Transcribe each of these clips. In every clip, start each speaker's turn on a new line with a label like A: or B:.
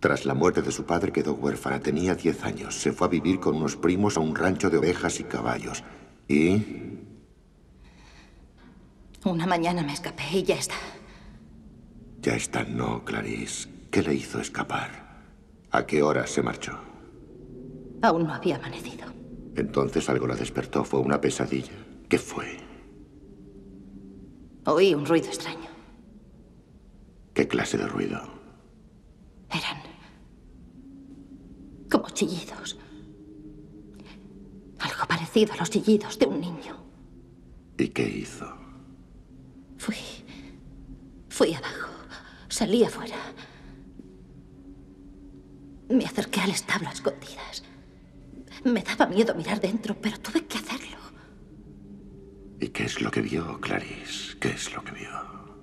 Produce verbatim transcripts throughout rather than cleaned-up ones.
A: Tras la muerte de su padre quedó huérfana. Tenía diez años. Se fue a vivir con unos primos a un rancho de ovejas y caballos. ¿Y?
B: Una mañana me escapé y ya está.
A: Ya está, no, Clarice. ¿Qué le hizo escapar? ¿A qué hora se marchó?
B: Aún no había amanecido.
A: Entonces algo la despertó. ¿Fue una pesadilla? ¿Qué fue?
B: Oí un ruido extraño.
A: ¿Qué clase de ruido?
B: Eran como chillidos. Algo parecido a los chillidos de un niño.
A: ¿Y qué hizo?
B: Fui... Fui abajo. Salí afuera. Me acerqué al establo a escondidas. Me daba miedo mirar dentro, pero tuve que hacerlo.
A: ¿Y qué es lo que vio, Clarice? ¿Qué es lo que vio?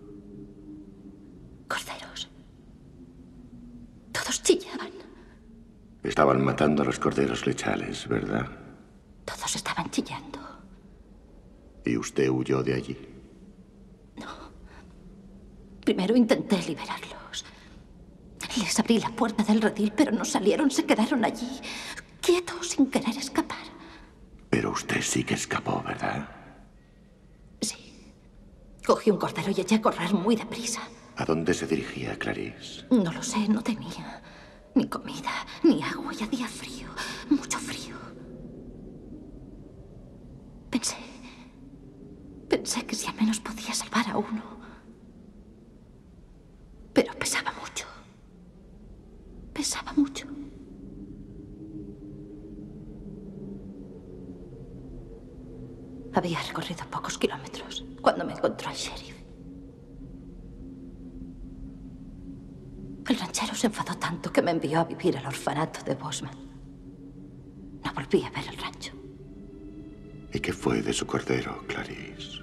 B: Corderos. Todos chillaban.
A: Estaban matando a los corderos lechales, ¿verdad?
B: Todos estaban chillando.
A: ¿Y usted huyó de allí?
B: No. Primero intenté liberarlos. Les abrí la puerta del redil, pero no salieron. Se quedaron allí, quietos, sin querer escapar.
A: Pero usted sí que escapó, ¿verdad?
B: Sí. Cogí un cordero y eché a correr muy deprisa.
A: ¿A dónde se dirigía, Clarice?
B: No lo sé, no tenía ni comida, ni agua, y hacía frío, mucho frío. Pensé... Pensé que si al menos podía salvar a uno. Pero pesaba mucho. Pesaba mucho. Había recorrido pocos kilómetros cuando me encontró el sheriff. El ranchero se enfadó tanto que me envió a vivir al orfanato de Bosman. No volví a ver el rancho.
A: ¿Y qué fue de su cordero, Clarice?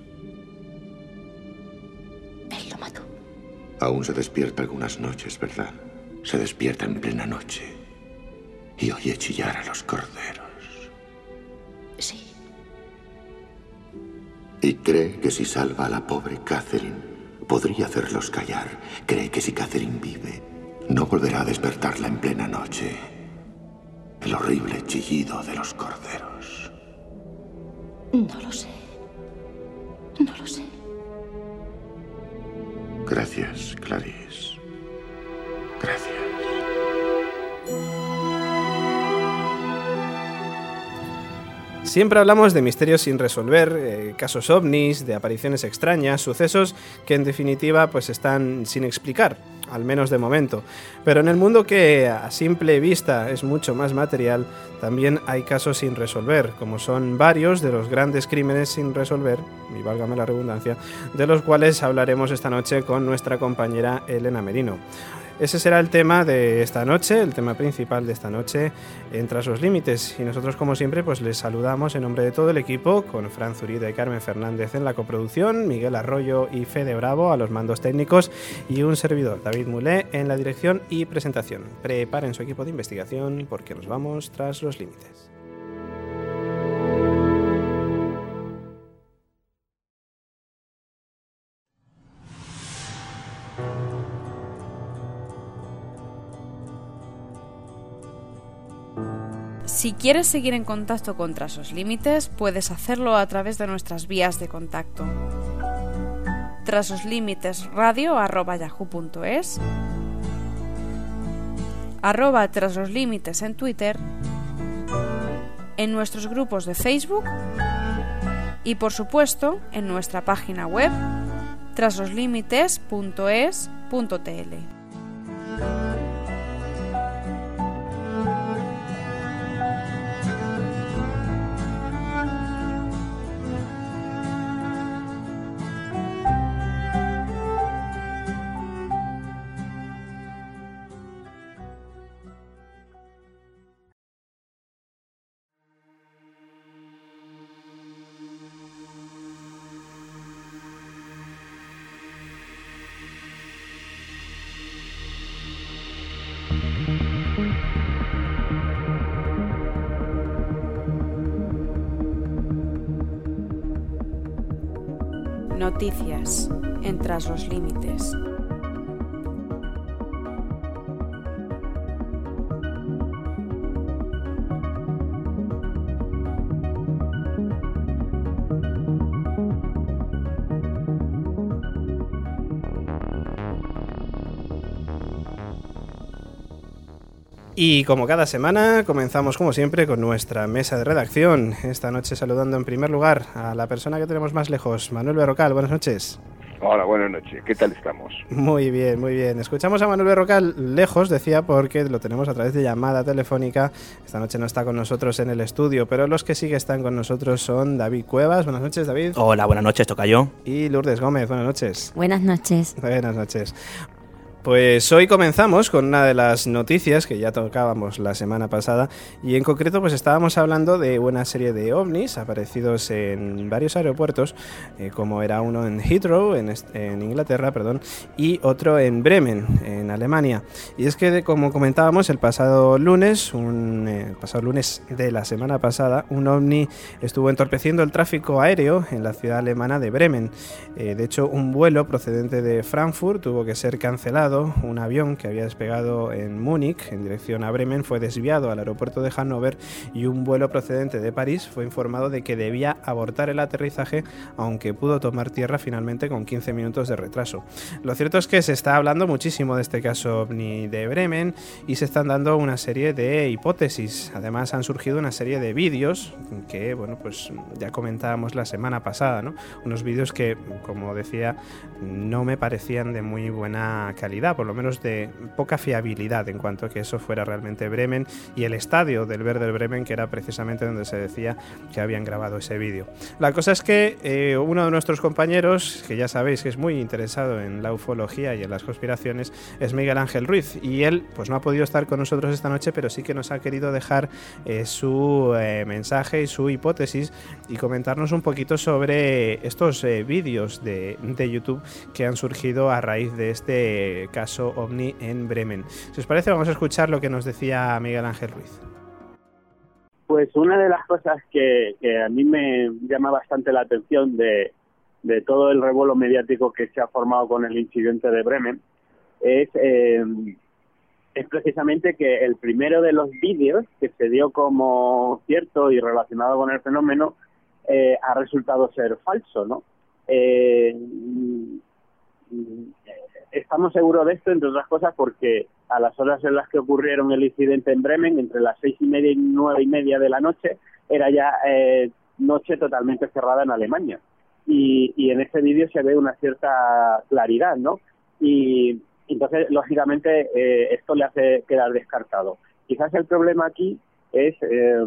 B: Él lo mató.
A: Aún se despierta algunas noches, ¿verdad? Se despierta en plena noche y oye chillar a los corderos.
B: Sí.
A: ¿Y cree que si salva a la pobre Catherine, podría hacerlos callar? ¿Cree que si Catherine vive, no volverá a despertarla en plena noche? El horrible chillido de los corderos.
B: No lo sé. No lo sé.
A: Gracias, Clarice. Gracias.
C: Siempre hablamos de misterios sin resolver, eh, casos ovnis, de apariciones extrañas, sucesos que en definitiva pues están sin explicar, al menos de momento. Pero en el mundo que a simple vista es mucho más material, también hay casos sin resolver, como son varios de los grandes crímenes sin resolver, y válgame la redundancia, de los cuales hablaremos esta noche con nuestra compañera Elena Merino. Ese será el tema de esta noche, el tema principal de esta noche en Tras los Límites. Y nosotros, como siempre, pues les saludamos en nombre de todo el equipo, con Fran Zurida y Carmen Fernández en la coproducción, Miguel Arroyo y Fede Bravo a los mandos técnicos y un servidor, David Mulé, en la dirección y presentación. Preparen su equipo de investigación porque nos vamos tras los límites.
D: Si quieres seguir en contacto con Tras los Límites, puedes hacerlo a través de nuestras vías de contacto. trasloslimitesradio arroba yahoo punto es, arroba Tras los Límites en Twitter, en nuestros grupos de Facebook y, por supuesto, en nuestra página web trasloslimites punto es punto t l. Noticias en Tras los Límites.
C: Y como cada semana, comenzamos como siempre con nuestra mesa de redacción. Esta noche saludando en primer lugar a la persona que tenemos más lejos, Manuel Berrocal. Buenas noches.
E: Hola, buenas noches. ¿Qué tal estamos?
C: Muy bien, muy bien. Escuchamos a Manuel Berrocal lejos, decía, porque lo tenemos a través de llamada telefónica. Esta noche no está con nosotros en el estudio, pero los que sí que están con nosotros son David Cuevas. Buenas noches, David.
F: Hola, buenas noches, tocayo.
C: Y Lourdes Gómez. Buenas noches.
G: Buenas noches.
C: Buenas noches. Pues hoy comenzamos con una de las noticias que ya tocábamos la semana pasada y en concreto pues estábamos hablando de una serie de ovnis aparecidos en varios aeropuertos, eh, como era uno en Heathrow, en, en Inglaterra, perdón, y otro en Bremen, en Alemania. Y es que, como comentábamos, el pasado lunes, un eh, pasado lunes de la semana pasada, un ovni estuvo entorpeciendo el tráfico aéreo en la ciudad alemana de Bremen. Eh, de hecho, un vuelo procedente de Frankfurt tuvo que ser cancelado. Un avión que había despegado en Múnich en dirección a Bremen fue desviado al aeropuerto de Hannover y un vuelo procedente de París fue informado de que debía abortar el aterrizaje, aunque pudo tomar tierra finalmente con quince minutos de retraso. Lo cierto es que se está hablando muchísimo de este caso ovni de Bremen y se están dando una serie de hipótesis. Además han surgido una serie de vídeos que, bueno, pues ya comentábamos la semana pasada, ¿no? Unos vídeos que, como decía, no me parecían de muy buena calidad, por lo menos de poca fiabilidad en cuanto a que eso fuera realmente Bremen y el estadio del Werder Bremen, que era precisamente donde se decía que habían grabado ese vídeo. La cosa es que eh, uno de nuestros compañeros, que ya sabéis que es muy interesado en la ufología y en las conspiraciones, es Miguel Ángel Ruiz, y él pues no ha podido estar con nosotros esta noche, pero sí que nos ha querido dejar eh, su eh, mensaje y su hipótesis y comentarnos un poquito sobre estos eh, vídeos de, de YouTube que han surgido a raíz de este caso ovni en Bremen. Si os parece, vamos a escuchar lo que nos decía Miguel Ángel Ruiz.
H: Pues una de las cosas que, que a mí me llama bastante la atención de, de todo el revuelo mediático que se ha formado con el incidente de Bremen es, eh, es precisamente que el primero de los vídeos que se dio como cierto y relacionado con el fenómeno eh, ha resultado ser falso, ¿no? Eh, Estamos seguros de esto, entre otras cosas, porque a las horas en las que ocurrieron el incidente en Bremen, entre las seis y media y nueve y media de la noche, era ya eh, noche totalmente cerrada en Alemania. Y, y en este vídeo se ve una cierta claridad, ¿no? Y entonces, lógicamente, eh, esto le hace quedar descartado. Quizás el problema aquí es eh,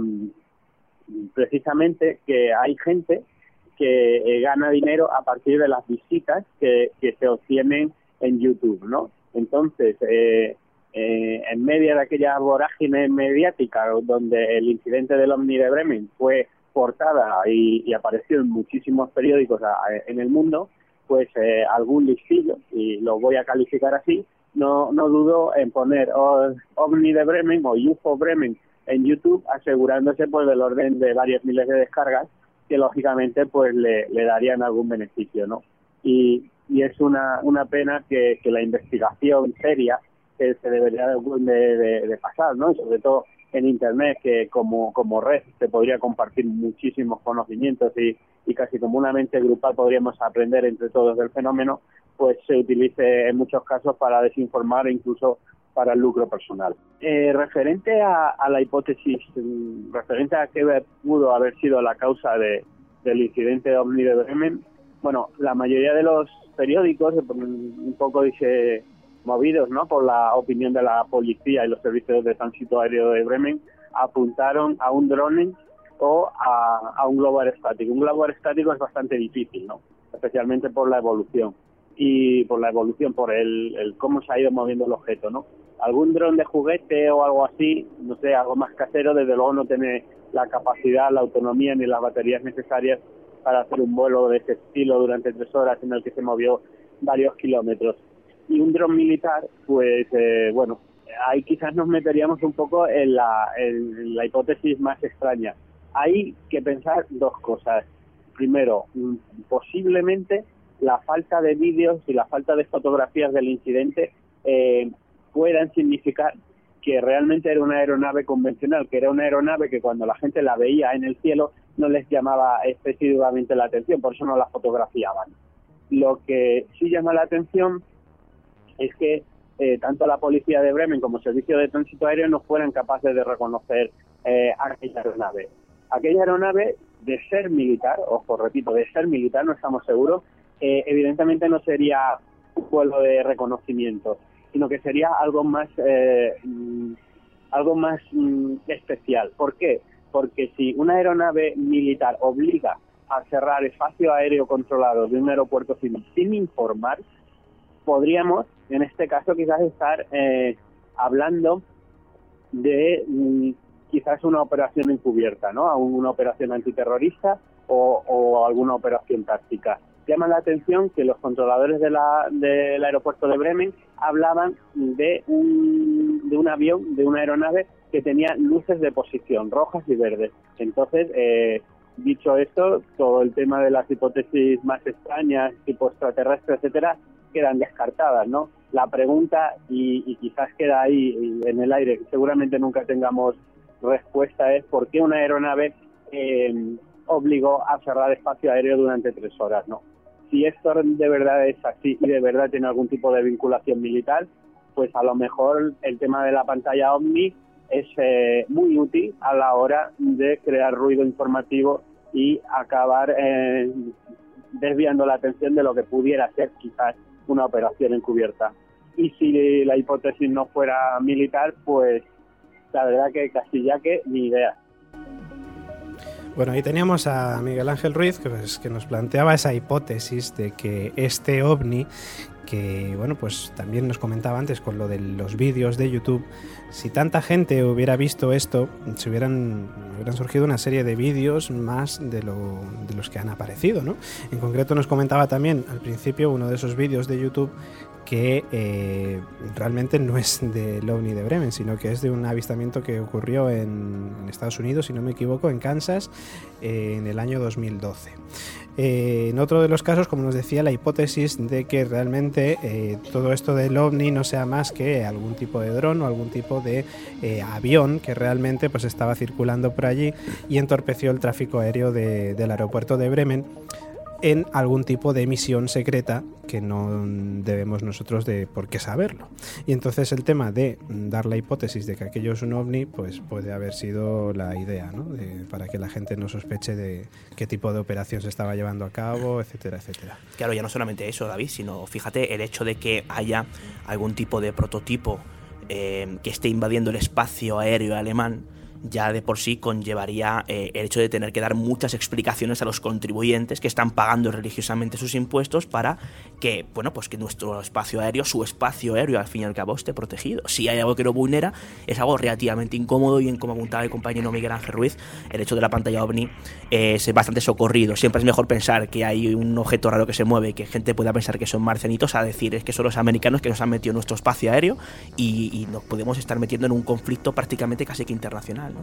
H: precisamente que hay gente que eh, gana dinero a partir de las visitas que, que se obtienen en YouTube, ¿no? Entonces, eh, eh, en medio de aquella vorágine mediática donde el incidente del ovni de Bremen fue portada y, y apareció en muchísimos periódicos a, a, en el mundo, pues eh, algún listillo, y lo voy a calificar así, no no dudo en poner oh, ovni de Bremen o U F O Bremen en YouTube, asegurándose pues del orden de varios miles de descargas que lógicamente pues le, le darían algún beneficio, ¿no? Y y es una una pena que, que la investigación seria que se debería de, de, de pasar, ¿no? Y sobre todo en Internet, que como como red se podría compartir muchísimos conocimientos y, y casi como una mente grupal podríamos aprender entre todos del fenómeno, pues se utilice en muchos casos para desinformar e incluso para el lucro personal. Eh, referente a, a la hipótesis, referente a qué pudo haber sido la causa de, del incidente ovni de Bremen, bueno, la mayoría de los periódicos, un poco dice movidos, ¿no?, por la opinión de la policía y los servicios de tránsito aéreo de Bremen, apuntaron a un drone o a, a un globo aerostático. Un globo aerostático es bastante difícil, ¿no?, especialmente por la evolución y por la evolución, por el, el cómo se ha ido moviendo el objeto, ¿no? Algún dron de juguete o algo así, no sé, algo más casero, desde luego no tiene la capacidad, la autonomía ni las baterías necesarias para hacer un vuelo de ese estilo durante tres horas en el que se movió varios kilómetros. Y un dron militar, pues, eh, bueno, ahí quizás nos meteríamos un poco en la, en la hipótesis más extraña. Hay que pensar dos cosas. Primero, posiblemente la falta de vídeos y la falta de fotografías del incidente eh, puedan significar que realmente era una aeronave convencional, que era una aeronave que cuando la gente la veía en el cielo no les llamaba excesivamente la atención, por eso no la fotografiaban. Lo que sí llama la atención es que eh, tanto la policía de Bremen como el servicio de tránsito aéreo no fueran capaces de reconocer eh, aquella aeronave. Aquella aeronave, de ser militar, ojo, repito, de ser militar, no estamos seguros, eh, evidentemente no sería un vuelo de reconocimiento, sino que sería algo más eh, algo más mm, especial. ¿Por qué? Porque si una aeronave militar obliga a cerrar espacio aéreo controlado de un aeropuerto civil sin informar, podríamos, en este caso, quizás estar eh, hablando de mm, quizás una operación encubierta, ¿no? Una operación antiterrorista o, o alguna operación táctica. Llama la atención que los controladores de la, del aeropuerto de Bremen hablaban de un, de un avión, de una aeronave que tenía luces de posición, rojas y verdes. Entonces, eh, dicho esto, todo el tema de las hipótesis más extrañas, tipo extraterrestre, etcétera, quedan descartadas, ¿no? La pregunta, y, y quizás queda ahí en el aire, seguramente nunca tengamos respuesta, es ¿por qué una aeronave eh, obligó a cerrar espacio aéreo durante tres horas, ¿no? Si esto de verdad es así y de verdad tiene algún tipo de vinculación militar, pues a lo mejor el tema de la pantalla OVNI es eh, muy útil a la hora de crear ruido informativo y acabar eh, desviando la atención de lo que pudiera ser quizás una operación encubierta. Y si la hipótesis no fuera militar, pues la verdad que casi ya que ni idea.
C: Bueno, ahí teníamos a Miguel Ángel Ruiz, que, pues, que nos planteaba esa hipótesis de que este ovni, que bueno, pues también nos comentaba antes con lo de los vídeos de YouTube, si tanta gente hubiera visto esto, se hubieran, hubieran surgido una serie de vídeos más de, lo, de los que han aparecido, ¿no? En concreto nos comentaba también al principio uno de esos vídeos de YouTube que eh, realmente no es del ovni de Bremen, sino que es de un avistamiento que ocurrió en, en Estados Unidos, si no me equivoco, en Kansas, eh, en el año dos mil doce. Eh, en otro de los casos, como nos decía, la hipótesis de que realmente eh, todo esto del ovni no sea más que algún tipo de dron o algún tipo de eh, avión que realmente pues estaba circulando por allí y entorpeció el tráfico aéreo de, del aeropuerto de Bremen en algún tipo de misión secreta que no debemos nosotros de por qué saberlo. Y entonces el tema de dar la hipótesis de que aquello es un ovni, pues puede haber sido la idea, ¿no? De, para que la gente no sospeche de qué tipo de operación se estaba llevando a cabo, etcétera, etcétera.
F: Claro, ya no solamente eso, David, sino fíjate el hecho de que haya algún tipo de prototipo eh, que esté invadiendo el espacio aéreo alemán, ya de por sí conllevaría eh, el hecho de tener que dar muchas explicaciones a los contribuyentes que están pagando religiosamente sus impuestos para que, bueno, pues que nuestro espacio aéreo, su espacio aéreo, al fin y al cabo, esté protegido. Si hay algo que lo vulnera, es algo relativamente incómodo y, en como apuntaba el compañero Miguel Ángel Ruiz, el hecho de la pantalla OVNI eh, es bastante socorrido. Siempre es mejor pensar que hay un objeto raro que se mueve y que gente pueda pensar que son marcianitos a decir es que son los americanos que nos han metido en nuestro espacio aéreo y, y nos podemos estar metiendo en un conflicto prácticamente casi que internacional, ¿no?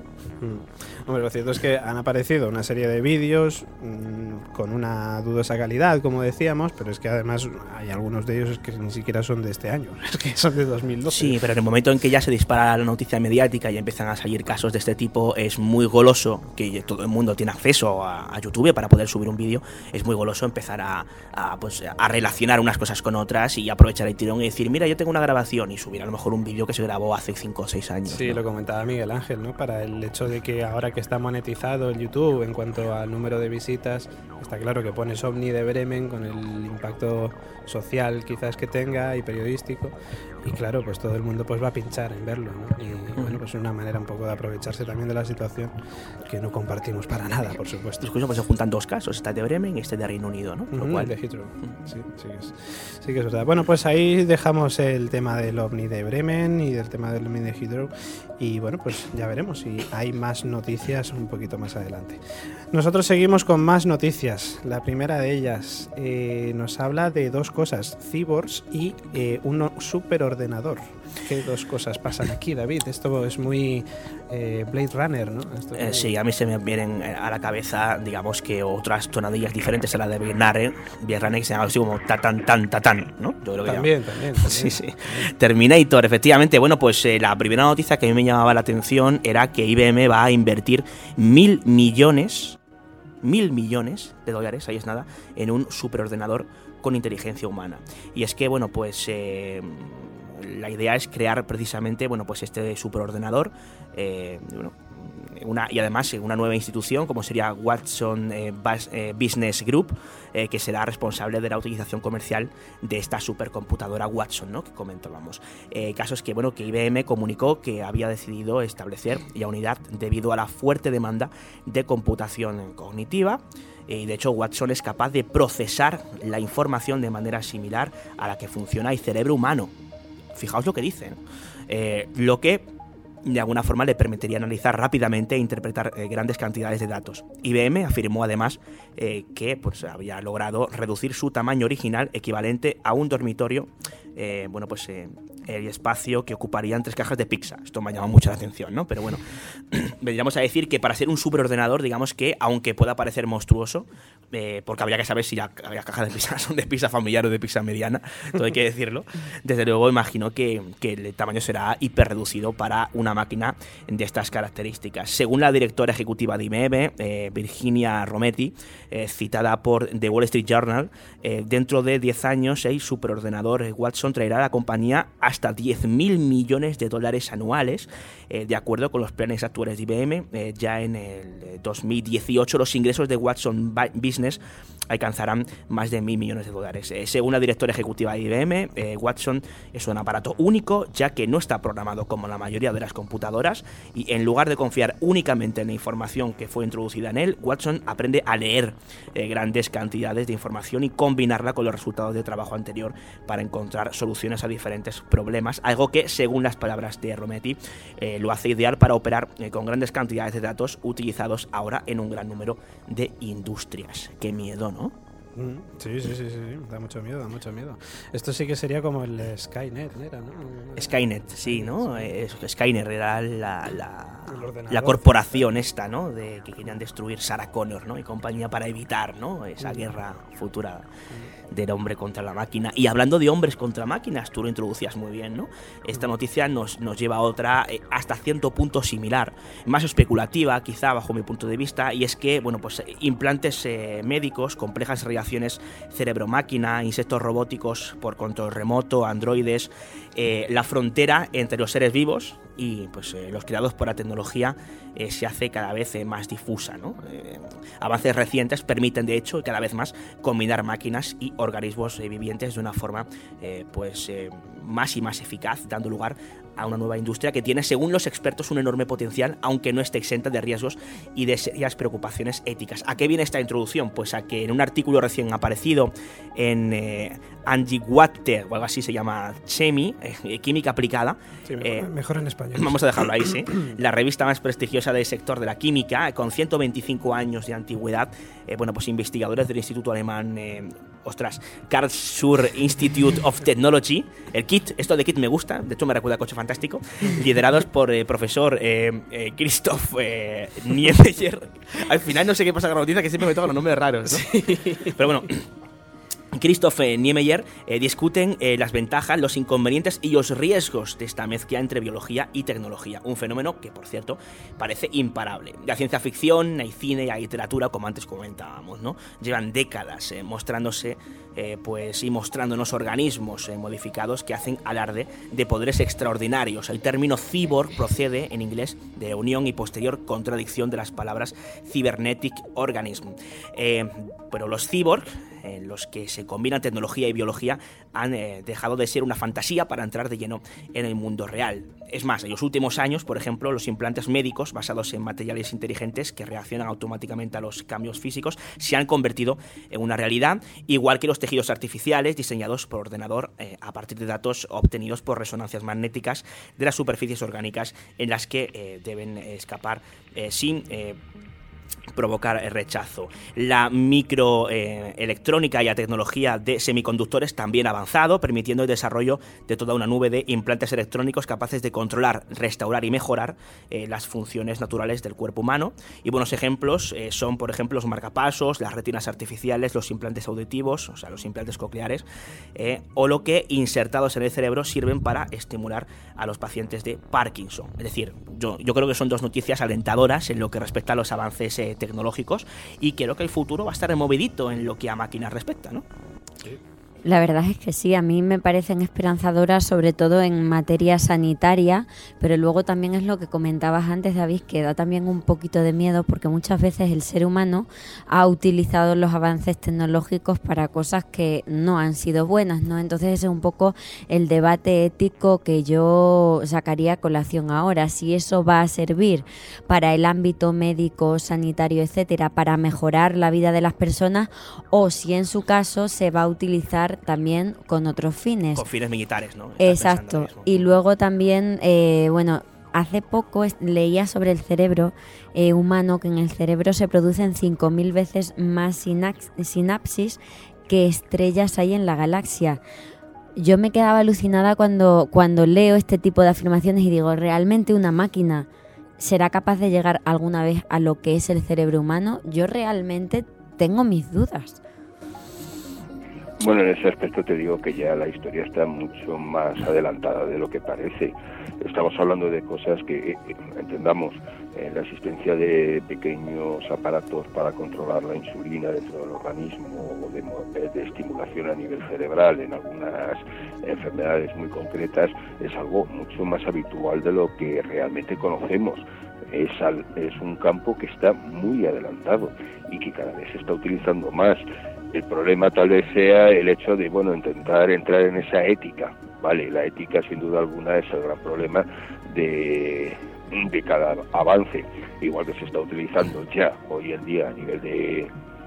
C: Mm. Hombre, lo cierto es que han aparecido una serie de vídeos mmm, con una dudosa calidad, como decíamos, pero es que además hay algunos de ellos que ni siquiera son de este año, es que son de dos mil doce.
F: Sí, pero en el momento en que ya se dispara la noticia mediática y empiezan a salir casos de este tipo, es muy goloso, que todo el mundo tiene acceso a, a YouTube para poder subir un vídeo, es muy goloso empezar a, a, pues, a relacionar unas cosas con otras y aprovechar el tirón y decir, mira, yo tengo una grabación y subir a lo mejor un vídeo que se grabó hace cinco o seis años.
C: Sí, ¿no? Lo comentaba Miguel Ángel, ¿no? Para el hecho de que ahora que está monetizado el YouTube en cuanto al número de visitas, está claro que pones OVNI de Bremen con el impacto social quizás que tenga y periodístico, y claro, pues todo el mundo pues va a pinchar en verlo, ¿no? Y bueno, pues es una manera un poco de aprovecharse también de la situación que no compartimos para nada, por supuesto.
F: Incluso pues se juntan dos casos, este de Bremen y este de Reino Unido, ¿no?
C: Lo uh-huh, cual... de Heathrow. Sí, sí que, es, sí que es verdad. Bueno, pues ahí dejamos el tema del OVNI de Bremen y del tema del OVNI de Heathrow, y bueno, pues ya veremos si hay más noticias un poquito más adelante. Nosotros seguimos con más noticias. La primera de ellas eh, nos habla de dos cosas, cyborgs y eh, un superordenador. ¿Qué dos cosas pasan aquí, David? Esto es muy eh, Blade Runner, ¿no? Esto
F: eh, sí, a mí se me vienen a la cabeza, digamos que otras tonadillas diferentes a la de Blade Runner, Blade Runner que se llama así como tatán, tan, tatán, ¿no? Yo creo que
C: también, también, también.
F: Sí, sí. Terminator, efectivamente. Bueno, pues eh, la primera noticia que a mí me llamaba la atención era que I B M va a invertir mil millones, mil millones de dólares, ahí es nada, en un superordenador con inteligencia humana. Y es que, bueno, pues... Eh, la idea es crear precisamente, bueno, pues este superordenador, eh, bueno, Una, y además una nueva institución como sería Watson eh, Bas, eh, Business Group, eh, que será responsable de la utilización comercial de esta supercomputadora Watson, ¿no?, que comentábamos. Eh, caso es que, bueno, que I B M comunicó que había decidido establecer la unidad debido a la fuerte demanda de computación cognitiva, y de hecho Watson es capaz de procesar la información de manera similar a la que funciona el cerebro humano. Fijaos lo que dicen. Eh, lo que de alguna forma le permitiría analizar rápidamente e interpretar eh, grandes cantidades de datos. I B M afirmó además eh, que pues, había logrado reducir su tamaño original equivalente a un dormitorio, eh, bueno, pues eh, el espacio que ocuparían tres cajas de pizza. Esto me ha llamado mucho la atención, ¿no? Pero bueno, vendríamos a decir que para ser un superordenador, digamos que, aunque pueda parecer monstruoso, eh, porque habría que saber si las la cajas de pizza son de pizza familiar o de pizza mediana, todo hay que decirlo, desde luego imagino que, que el tamaño será hiperreducido para una máquina de estas características. Según la directora ejecutiva de I B M, eh, Virginia Rometty, eh, citada por The Wall Street Journal, eh, dentro de diez años el superordenador Watson traerá a la compañía hasta diez mil millones de dólares anuales, eh, de acuerdo con los planes actuales de I B M. Eh, ya en el dos mil dieciocho los ingresos de Watson Business alcanzarán más de mil millones de dólares. Eh, según la directora ejecutiva de I B M, eh, Watson es un aparato único, ya que no está programado como la mayoría de las computadoras, y en lugar de confiar únicamente en la información que fue introducida en él, Watson aprende a leer eh, grandes cantidades de información y combinarla con los resultados de trabajo anterior para encontrar soluciones a diferentes problemas, algo que, según las palabras de Rometty, eh, lo hace ideal para operar eh, con grandes cantidades de datos utilizados ahora en un gran número de industrias. Qué miedo, ¿no?
C: Sí, sí, sí, sí, da mucho miedo, da mucho miedo. Esto sí que sería como el Skynet, ¿era, no?
F: Skynet, sí, ¿no? Es, Skynet era la, la,
C: El
F: la corporación esta, ¿no? De que querían destruir Sarah Connor, ¿no? Y compañía para evitar, ¿no? Esa guerra futura del hombre contra la máquina. Y hablando de hombres contra máquinas, tú lo introducías muy bien, ¿no? Esta noticia nos, nos lleva a otra eh, hasta cierto punto similar, más especulativa quizá bajo mi punto de vista, y es que, bueno, pues implantes eh, médicos, complejas relaciones cerebro-máquina, insectos robóticos por control remoto, androides, eh, la frontera entre los seres vivos y pues eh, los creados por la tecnología eh, se hace cada vez eh, más difusa, ¿no? Eh, avances recientes permiten, de hecho, cada vez más combinar máquinas y organismos eh, vivientes de una forma eh, pues eh, más y más eficaz, dando lugar a una nueva industria que tiene, según los expertos, un enorme potencial, aunque no esté exenta de riesgos y de serias preocupaciones éticas. ¿A qué viene esta introducción? Pues a que en un artículo recién aparecido en eh, Angie Water, o algo así se llama, Chemi, eh, Química Aplicada.
C: Sí, mejor, eh, mejor en español.
F: Vamos a dejarlo ahí, sí. La revista más prestigiosa del sector de la química, con ciento veinticinco años de antigüedad, eh, bueno, pues investigadores del Instituto Alemán, eh, ostras, Karlsruhe Institute of Technology, el K I T, esto de K I T me gusta, de hecho me recuerda a Coche Fantástico, liderados por el eh, profesor eh, eh, Christoph eh, Niemeyer. Al final no sé qué pasa con la noticia, que siempre me tocan los nombres raros, ¿no? Sí. Pero bueno, Christoph Niemeyer eh, discuten eh, las ventajas, los inconvenientes y los riesgos de esta mezcla entre biología y tecnología, un fenómeno que, por cierto, parece imparable. La ciencia ficción, el cine y la literatura, como antes comentábamos, ¿no? Llevan décadas eh, mostrándose eh, pues, y mostrándonos organismos eh, modificados que hacen alarde de poderes extraordinarios. El término cyborg procede, en inglés, de unión y posterior contradicción de las palabras cybernetic organism. Eh, pero los cyborg, en los que se combinan tecnología y biología, han eh, dejado de ser una fantasía para entrar de lleno en el mundo real. Es más, en los últimos años, por ejemplo, los implantes médicos basados en materiales inteligentes que reaccionan automáticamente a los cambios físicos se han convertido en una realidad, igual que los tejidos artificiales diseñados por ordenador eh, a partir de datos obtenidos por resonancias magnéticas de las superficies orgánicas en las que eh, deben escapar eh, sin Eh, provocar rechazo. La microelectrónica eh, y la tecnología de semiconductores también ha avanzado, permitiendo el desarrollo de toda una nube de implantes electrónicos capaces de controlar, restaurar y mejorar eh, las funciones naturales del cuerpo humano. Y buenos ejemplos eh, son, por ejemplo, los marcapasos, las retinas artificiales, los implantes auditivos, o sea, los implantes cocleares, eh, o lo que, insertados en el cerebro, sirven para estimular a los pacientes de Parkinson. Es decir, yo, yo creo que son dos noticias alentadoras en lo que respecta a los avances eh, tecnológicos, y creo que el futuro va a estar movidito en lo que a máquinas respecta, ¿no?
C: Sí.
G: La verdad es que sí, a mí me parecen esperanzadoras, sobre todo en materia sanitaria, pero luego también es lo que comentabas antes, David, que da también un poquito de miedo, porque muchas veces el ser humano ha utilizado los avances tecnológicos para cosas que no han sido buenas, ¿no? Entonces ese es un poco el debate ético que yo sacaría a colación ahora, si eso va a servir para el ámbito médico, sanitario, etcétera, para mejorar la vida de las personas, o si en su caso se va a utilizar también con otros fines.
F: Con fines militares, ¿no?
G: Estás Exacto. Y luego también, eh, bueno, hace poco leía sobre el cerebro eh, humano, que en el cerebro se producen cinco mil veces más sinax- sinapsis que estrellas hay en la galaxia. Yo me quedaba alucinada cuando, cuando leo este tipo de afirmaciones y digo, ¿realmente una máquina será capaz de llegar alguna vez a lo que es el cerebro humano? Yo realmente tengo mis dudas.
E: Bueno, en ese aspecto te digo que ya la historia está mucho más adelantada de lo que parece. Estamos hablando de cosas que, eh, entendamos, eh, la existencia de pequeños aparatos para controlar la insulina dentro del organismo o de, de estimulación a nivel cerebral en algunas enfermedades muy concretas es algo mucho más habitual de lo que realmente conocemos. Es, al, es un campo que está muy adelantado y que cada vez se está utilizando más. El problema tal vez sea el hecho de, bueno, intentar entrar en esa ética, ¿vale? La ética, sin duda alguna, es el gran problema de, de cada avance, igual que se está utilizando ya hoy en día a nivel de,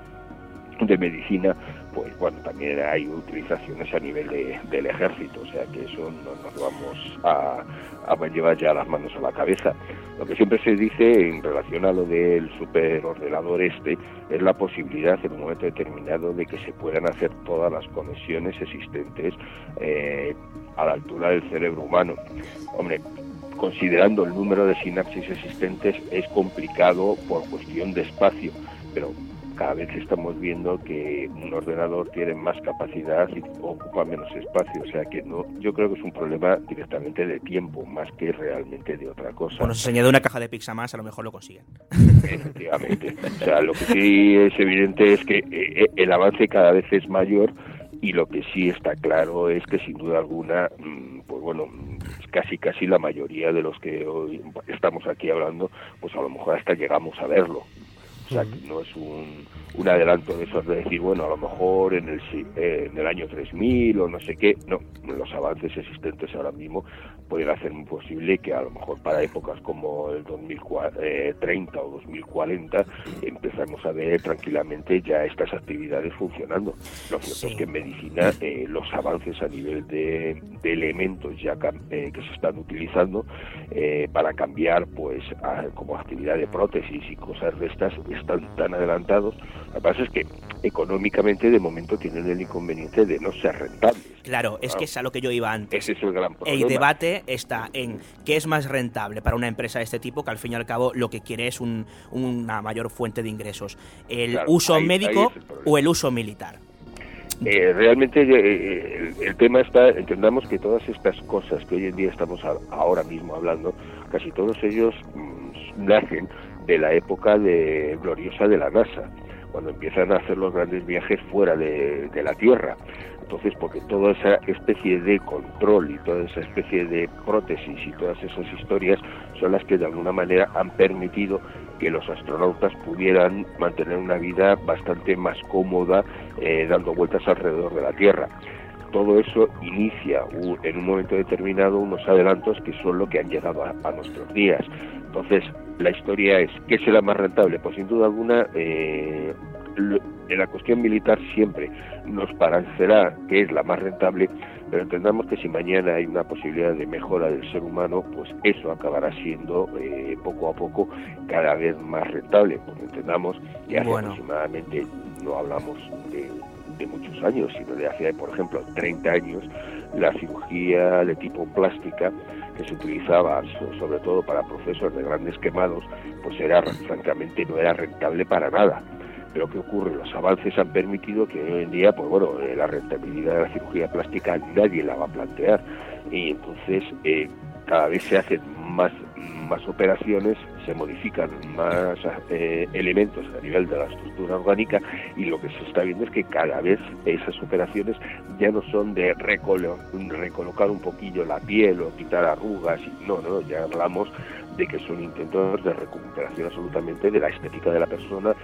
E: de medicina, pues bueno, también hay utilizaciones a nivel de, del ejército, o sea que eso no nos vamos a, a llevar ya las manos a la cabeza. Lo que siempre se dice en relación a lo del superordenador este es la posibilidad en un momento determinado de que se puedan hacer todas las conexiones existentes eh, a la altura del cerebro humano. Hombre, considerando el número de sinapsis existentes es complicado por cuestión de espacio, pero cada vez estamos viendo que un ordenador tiene más capacidad y ocupa menos espacio, o sea que no, yo creo que es un problema directamente de tiempo, más que realmente de otra cosa.
F: Bueno, si se añade una caja de pizza más, a lo mejor lo consiguen.
E: Efectivamente. O sea, lo que sí es evidente es que eh, el avance cada vez es mayor y lo que sí está claro es que sin duda alguna, pues bueno, casi casi la mayoría de los que hoy estamos aquí hablando, pues a lo mejor hasta llegamos a verlo. O sea, que no es un, un adelanto de esos de decir, bueno, a lo mejor en el, eh, en el año tres mil o no sé qué. No, los avances existentes ahora mismo pueden hacer muy posible que a lo mejor para épocas como el dos mil treinta o dos mil cuarenta empezamos a ver tranquilamente ya estas actividades funcionando. Lo cierto sí. es que en medicina eh, los avances a nivel de, de elementos ya eh, que se están utilizando eh, para cambiar pues a, como actividad de prótesis y cosas de estas están tan adelantados. Lo que pasa es que económicamente de momento tienen el inconveniente de no ser rentables.
F: Claro, es que es a lo que yo iba antes.
E: Ese es el gran problema.
F: El debate está en qué es más rentable para una empresa de este tipo, que al fin y al cabo lo que quiere es un, una mayor fuente de ingresos. ¿El claro, uso ahí, médico ahí el o el uso militar?
E: Eh, realmente eh, el, el tema está, entendamos que todas estas cosas que hoy en día estamos a, ahora mismo hablando, casi todos ellos mmm, nacen de la época de gloriosa de la NASA, cuando empiezan a hacer los grandes viajes fuera de, de la Tierra. Entonces, porque toda esa especie de control y toda esa especie de prótesis y todas esas historias son las que de alguna manera han permitido que los astronautas pudieran mantener una vida bastante más cómoda eh, dando vueltas alrededor de la Tierra. Todo eso inicia uh, en un momento determinado unos adelantos que son lo que han llegado a, a nuestros días. Entonces, la historia es, ¿qué será más rentable? Pues sin duda alguna, eh, lo, en la cuestión militar siempre nos parecerá que es la más rentable, pero entendamos que si mañana hay una posibilidad de mejora del ser humano, pues eso acabará siendo eh, poco a poco cada vez más rentable, porque entendamos que hace bueno. aproximadamente, no hablamos de, de muchos años, sino de hace, por ejemplo, treinta años, la cirugía de tipo plástica que se utilizaba sobre todo para procesos de grandes quemados, pues era francamente no era rentable para nada. Pero ¿qué ocurre? Los avances han permitido que hoy en día, pues bueno, eh, la rentabilidad de la cirugía plástica nadie la va a plantear. Y entonces, eh, cada vez se hacen más, más operaciones, se modifican más eh, elementos a nivel de la estructura orgánica, y lo que se está viendo es que cada vez esas operaciones ya no son de recolo recolocar un poquillo la piel o quitar arrugas, y no, no, ya hablamos de que son intentos de recuperación absolutamente de la estética de la persona,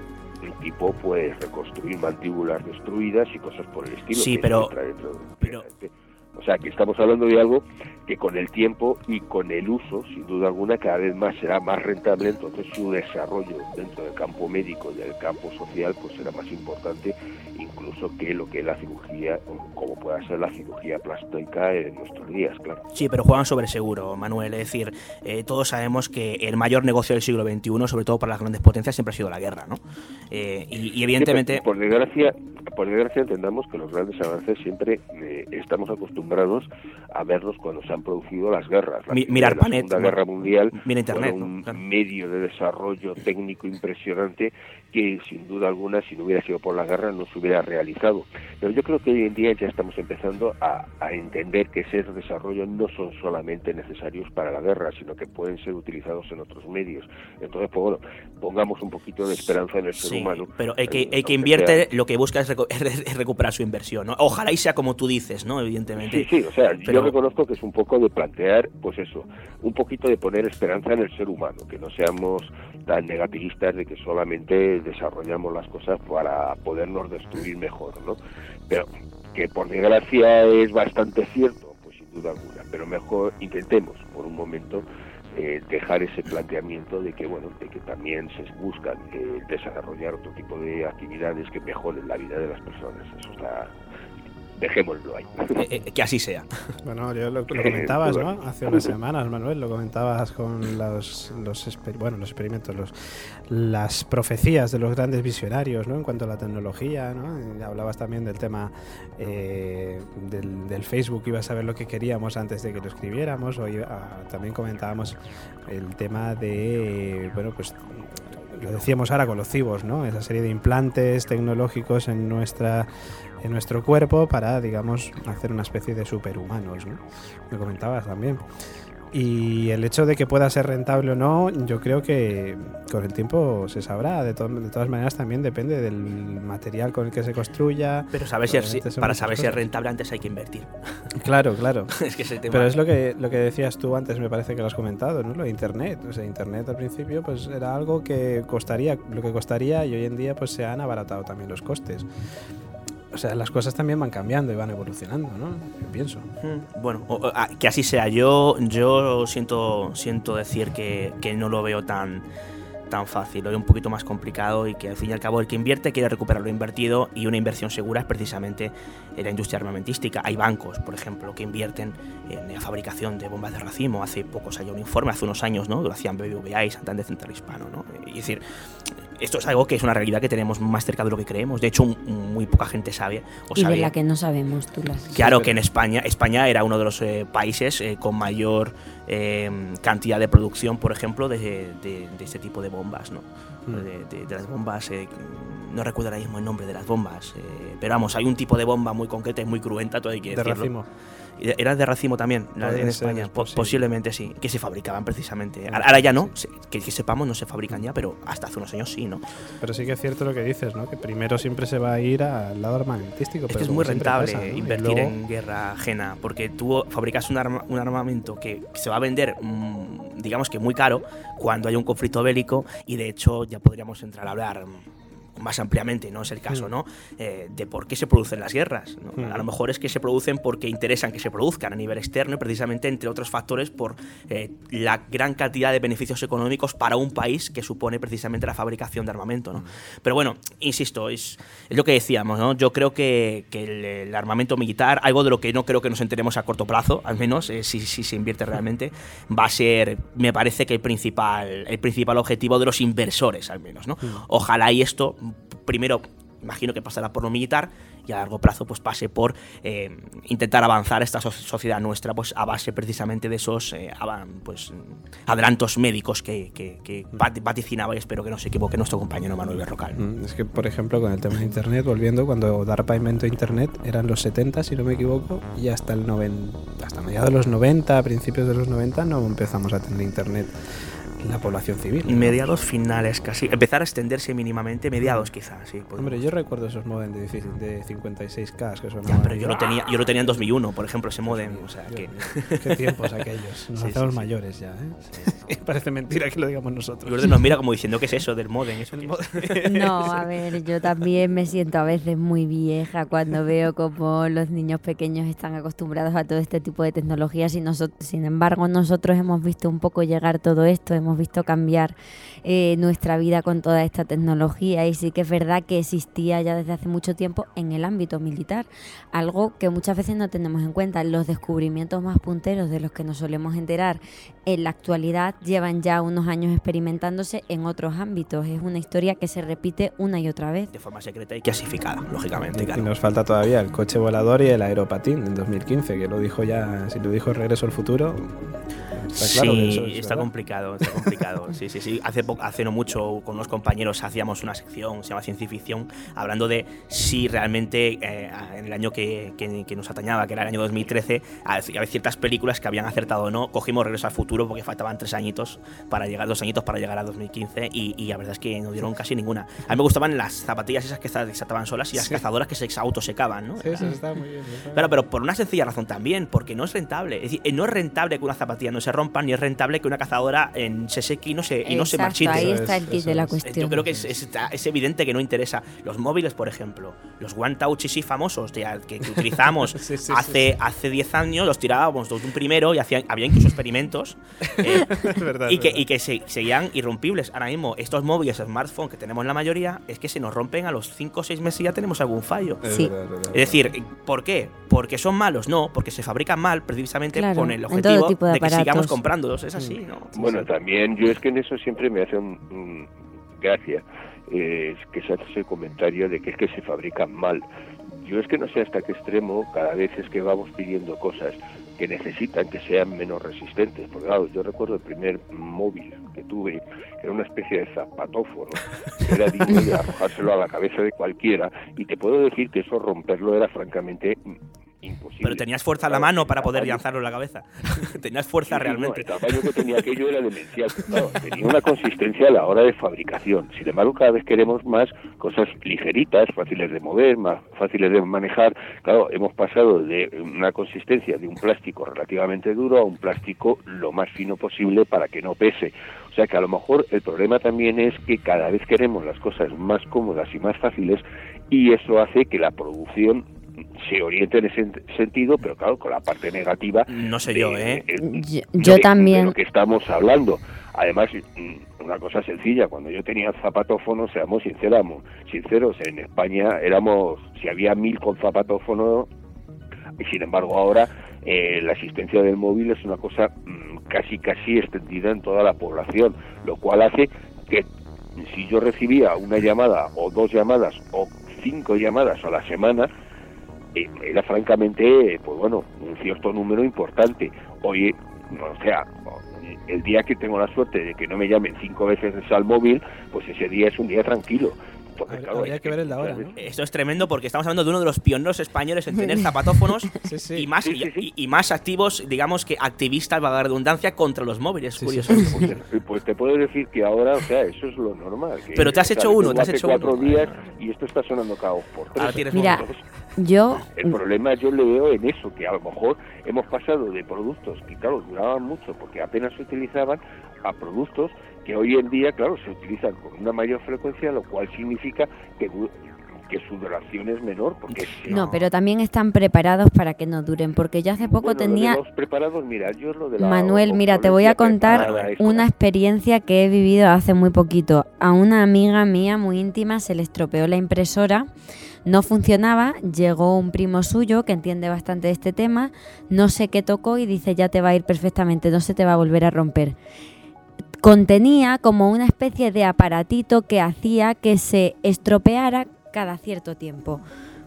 E: tipo pues reconstruir mandíbulas destruidas y cosas por el estilo.
F: Sí, pero, pero...
E: O sea, que estamos hablando de algo que con el tiempo y con el uso, sin duda alguna, cada vez más será más rentable, entonces su desarrollo dentro del campo médico y del campo social pues será más importante incluso que lo que es la cirugía, como pueda ser la cirugía plástica en nuestros días, claro.
F: Sí, pero juegan sobre seguro, Manuel, es decir, eh, todos sabemos que el mayor negocio del siglo veintiuno, sobre todo para las grandes potencias, siempre ha sido la guerra, ¿no? Eh, y, y evidentemente...
E: Sí, por desgracia, por desgracia entendamos que los grandes avances siempre eh, estamos acostumbrados a verlos cuando se han producido las guerras. La,
F: Mi, mirar
E: la
F: Panet,
E: Segunda Guerra Mundial
F: mira Internet,
E: fue un
F: ¿no? Claro.
E: medio de desarrollo técnico impresionante que sin duda alguna, si no hubiera sido por la guerra, no se hubiera realizado. Pero yo creo que hoy en día ya estamos empezando a, a entender que ese desarrollo no son solamente necesarios para la guerra, sino que pueden ser utilizados en otros medios. Entonces, pues bueno, pongamos un poquito de esperanza en el ser
F: Sí,
E: humano.
F: pero el que,
E: eh,
F: el que invierte lo que busca es, recu es recuperar su inversión, ¿no? Ojalá y sea como tú dices, ¿no? Evidentemente.
E: Sí, sí, o sea,
F: pero...
E: yo reconozco que es un poco de plantear, pues eso, un poquito de poner esperanza en el ser humano, que no seamos tan negativistas de que solamente desarrollamos las cosas para podernos destruir mejor, ¿no? Pero que por desgracia es bastante cierto, pues sin duda alguna, pero mejor intentemos por un momento eh, dejar ese planteamiento de que, bueno, de que también se buscan eh, desarrollar otro tipo de actividades que mejoren la vida de las personas. Eso está... Dejémoslo ahí.
F: Eh, eh, que así sea.
C: Bueno, yo lo, lo comentabas, ¿no? Hace unas semanas, Manuel, lo comentabas con los, los, bueno, los experimentos, los, las profecías de los grandes visionarios, ¿no? En cuanto a la tecnología, ¿no? Y hablabas también del tema eh, del, del Facebook, iba a saber lo que queríamos antes de que lo escribiéramos, o iba, también comentábamos el tema de, bueno, pues lo decíamos ahora con los cibos, ¿no? Esa serie de implantes tecnológicos en nuestra en nuestro cuerpo para, digamos, hacer una especie de superhumanos, ¿no? Me comentabas también. Y el hecho de que pueda ser rentable o no, yo creo que con el tiempo se sabrá. De, to de todas maneras, también depende del material con el que se construya.
F: Pero saber si es, para saber si es rentable antes hay que invertir.
C: Claro, claro.
F: Es que ese tema...
C: Pero es lo que, lo que decías tú antes, me parece que lo has comentado, ¿no? Lo de Internet. O sea, Internet al principio pues era algo que costaría lo que costaría, y hoy en día pues se han abaratado también los costes. O sea, las cosas también van cambiando y van evolucionando, ¿no? Yo pienso.
F: Bueno, o, o, que así sea. Yo yo siento siento decir que, que no lo veo tan tan fácil, lo veo un poquito más complicado, y que al fin y al cabo el que invierte quiere recuperar lo invertido, y una inversión segura es precisamente en la industria armamentística. Hay bancos, por ejemplo, que invierten en la fabricación de bombas de racimo. Hace poco salió un informe, hace unos años, ¿no? Lo hacían B B V A y Santander Central Hispano, ¿no? Es decir, esto es algo que es una realidad que tenemos más cerca de lo que creemos. De hecho, muy poca gente sabe o
G: y
F: sabe,
G: de la que no sabemos tú las...
F: Claro, que en España España era uno de los eh, países eh, con mayor eh, cantidad de producción, por ejemplo, de, de, de este tipo de bombas, ¿no? Mm. De, de, de las bombas, eh, no recuerdo ahora mismo el nombre de las bombas, eh, pero vamos, hay un tipo de bomba muy concreta y muy cruenta, todo hay que decirlo.
C: De racimo.
F: Era de racimo también, la de, en España,
C: ser, es
F: posiblemente sí, que se fabricaban precisamente. Ahora ya no, que, que sepamos no se fabrican ya, pero hasta hace unos años sí, ¿no?
C: Pero sí que es cierto lo que dices, ¿no? Que primero siempre se va a ir al lado armamentístico.
F: Es
C: pero
F: que es muy rentable
C: pasa, ¿no?
F: invertir
C: luego...
F: en guerra ajena, porque tú fabricas un, arma, un armamento que se va a vender, mmm, digamos que muy caro, cuando haya un conflicto bélico, y de hecho ya podríamos entrar a hablar más ampliamente, no es el caso, ¿no? Eh, de por qué se producen las guerras, ¿no? A lo mejor es que se producen porque interesan que se produzcan a nivel externo, y precisamente, entre otros factores, por eh, la gran cantidad de beneficios económicos para un país que supone precisamente la fabricación de armamento, ¿no? Pero bueno, insisto, es, es lo que decíamos, ¿no? Yo creo que, que el, el armamento militar, algo de lo que no creo que nos enteremos a corto plazo, al menos, eh, si, si se invierte realmente, va a ser, me parece que el principal, el principal objetivo de los inversores, al menos, ¿no? Ojalá y esto primero, imagino que pasará por lo militar, y a largo plazo pues pase por eh, intentar avanzar esta so- sociedad nuestra pues a base precisamente de esos eh, avan- pues adelantos médicos que, que, que pat- vaticinaba, y espero que no se equivoque nuestro compañero Manuel Berrocal.
C: Mm, Es que, por ejemplo, con el tema de Internet, volviendo, cuando DARPA inventó Internet, eran los setenta, si no me equivoco, y hasta el noventa, hasta mediados de los noventa, a principios de los noventa, no empezamos a tener Internet la población civil.
F: Mediados finales casi, empezar a extenderse mínimamente, mediados quizás, sí. podemos-
C: Hombre, yo recuerdo esos modem de, dieci- de cincuenta y seis K que
F: Ya,
C: sonaban.
F: pero yo lo tenía, yo lo tenía en dos mil uno, por ejemplo, ese modem, o sea
C: Dios
F: que...
C: mío, qué tiempos aquellos. Nos
F: Sí,
C: hacemos
F: sí, sí.
C: mayores ya, ¿eh? Parece mentira que lo digamos nosotros.
F: Lourdes nos mira como diciendo, ¿qué es eso del modem? ¿Eso qué es?
G: No, a ver, yo también me siento a veces muy vieja cuando veo cómo los niños pequeños están acostumbrados a todo este tipo de tecnologías y nosotros, sin embargo, nosotros hemos visto un poco llegar todo esto, hemos visto cambiar eh, nuestra vida con toda esta tecnología, y sí que es verdad que existía ya desde hace mucho tiempo en el ámbito militar, algo que muchas veces no tenemos en cuenta. Los descubrimientos más punteros de los que nos solemos enterar en la actualidad llevan ya unos años experimentándose en otros ámbitos. Es una historia que se repite una y otra vez.
F: De forma secreta y clasificada, lógicamente,
C: Y
F: claro.
C: nos falta todavía el coche volador y el aeropatín en dos mil quince, que lo dijo ya, si lo dijo Regreso al Futuro, está claro
F: sí,
C: que eso es
F: está
C: verdad.
F: complicado, está complicado. sí, sí, sí. Hace, po- hace no mucho con unos compañeros hacíamos una sección, se llama Ciencia y Ficción, hablando de si realmente eh, en el año que, que, que nos atañaba, que era el año dos mil trece, había ciertas películas que habían acertado o no. Cogimos Regreso al Futuro porque faltaban tres añitos para llegar, dos añitos para llegar a dos mil quince, y, y la verdad es que no dieron casi ninguna. A mí me gustaban las zapatillas esas que estaban solas y las
C: Sí.
F: cazadoras que se autosecaban, ¿no?
C: Sí, eso está muy bien. está
F: Claro, pero por una sencilla razón también, porque no es rentable. Es decir, eh, no es rentable que una zapatilla no se rompa, ni es rentable que una cazadora en se seque y no se, y no se
G: Exacto,
F: marchite.
G: ahí
C: Eso
G: está
C: es,
G: el kit
C: eso
G: de la
C: es.
G: cuestión.
F: Yo creo que es, es- está- es evidente que no interesa. Los móviles, por ejemplo, los One Touch y sí famosos de- que, que utilizamos
C: Sí, sí,
F: hace hace diez años, los tirábamos de un primero y hacían, había incluso experimentos eh,
C: Es verdad,
F: y
C: es
F: que,
C: verdad.
F: y que se, seguían irrompibles. Ahora mismo, estos móviles, smartphones que tenemos la mayoría, es que se nos rompen a los cinco o seis meses y ya tenemos algún fallo.
C: Es
G: Sí.
C: verdad, es verdad.
F: Es decir, ¿por qué? ¿Porque son malos? No, porque se fabrican mal precisamente
G: Claro,
F: con el
G: en todo
F: objetivo
G: tipo de
F: de, que sigamos
G: aparatos.
F: comprándolos. Es así, ¿no?
E: Bueno, también yo es que en eso siempre me hace un, un- gracia eh, es que se hace ese comentario de que es que se fabrican mal. Yo es que no sé hasta qué extremo cada vez es que vamos pidiendo cosas que necesitan que sean menos resistentes. Porque claro, yo recuerdo el primer móvil que tuve, que era una especie de zapatófono, que era digno de arrojárselo a la cabeza de cualquiera, y te puedo decir que eso romperlo era francamente mm, imposible.
F: Pero tenías fuerza en la
E: Claro,
F: mano
E: el
F: para poder
E: tamaño-
F: lanzarlo en la cabeza. Tenías fuerza
E: Sí, sí,
F: realmente.
E: no, el tamaño que tenía aquello era demencial. Claro, tenía una consistencia a la hora de fabricación. Sin embargo, cada vez queremos más cosas ligeritas, fáciles de mover, más fáciles de manejar. Claro, hemos pasado de una consistencia de un plástico relativamente duro a un plástico lo más fino posible para que no pese. O sea que a lo mejor el problema también es que cada vez queremos las cosas más cómodas y más fáciles, y eso hace que la producción se oriente en ese sentido, pero claro, con la parte negativa.
F: No sé
E: de-
F: yo, ¿eh?
E: de-
G: Yo,
E: de-
G: yo
E: de
G: también.
E: lo que estamos hablando. Además, mm, una cosa sencilla, cuando yo tenía zapatófono, seamos sinceros, sinceros, en España éramos, si había mil con zapatófono, y sin embargo ahora eh, la existencia del móvil es una cosa mm, casi casi extendida en toda la población, lo cual hace que si yo recibía una llamada o dos llamadas o cinco llamadas a la semana, eh, era francamente, pues bueno, un cierto número importante. Oye, o sea, el día que tengo la suerte de que no me llamen cinco veces al móvil, pues ese día es un día tranquilo. Porque,
C: Habría-
E: claro,
C: habría
E: es
C: que ver el de ahora, ¿no?
F: Esto es tremendo porque estamos hablando de uno de los pioneros españoles en tener zapatófonos
C: Sí, sí.
F: y más
E: Sí, sí, sí.
F: Y, y más activos, digamos que activistas, valga la redundancia, contra los móviles.
C: Sí,
F: curioso.
C: sí, sí, sí.
E: Pues, pues te puedo decir que ahora, o sea, eso es lo normal. que,
F: Pero te has
E: o sea,
F: hecho uno,
E: yo
F: te has
E: hace
F: hecho
E: cuatro
F: uno.
E: días y esto está sonando cada dos por tres.
F: Ahora tienes
G: Mira,
F: uno.
G: Yo,
E: El problema yo le veo en eso, que a lo mejor hemos pasado de productos que, claro, duraban mucho porque apenas se utilizaban, a productos que hoy en día, claro, se utilizan con una mayor frecuencia, lo cual significa que, du- que su duración es menor. Porque si
G: no, pero también están preparados para que no duren, porque yo hace poco
E: Bueno, lo de
G: tenía...
E: los preparados, mira, yo lo de la
G: Manuel, mira, te voy a
E: obsolescencia
G: contar
E: temprana, esto.
G: una experiencia que he vivido hace muy poquito. A una amiga mía muy íntima se le estropeó la impresora, no funcionaba, llegó un primo suyo que entiende bastante de este tema, no sé qué tocó y dice ya te va a ir perfectamente, no se te va a volver a romper. Contenía como una especie de aparatito que hacía que se estropeara cada cierto tiempo.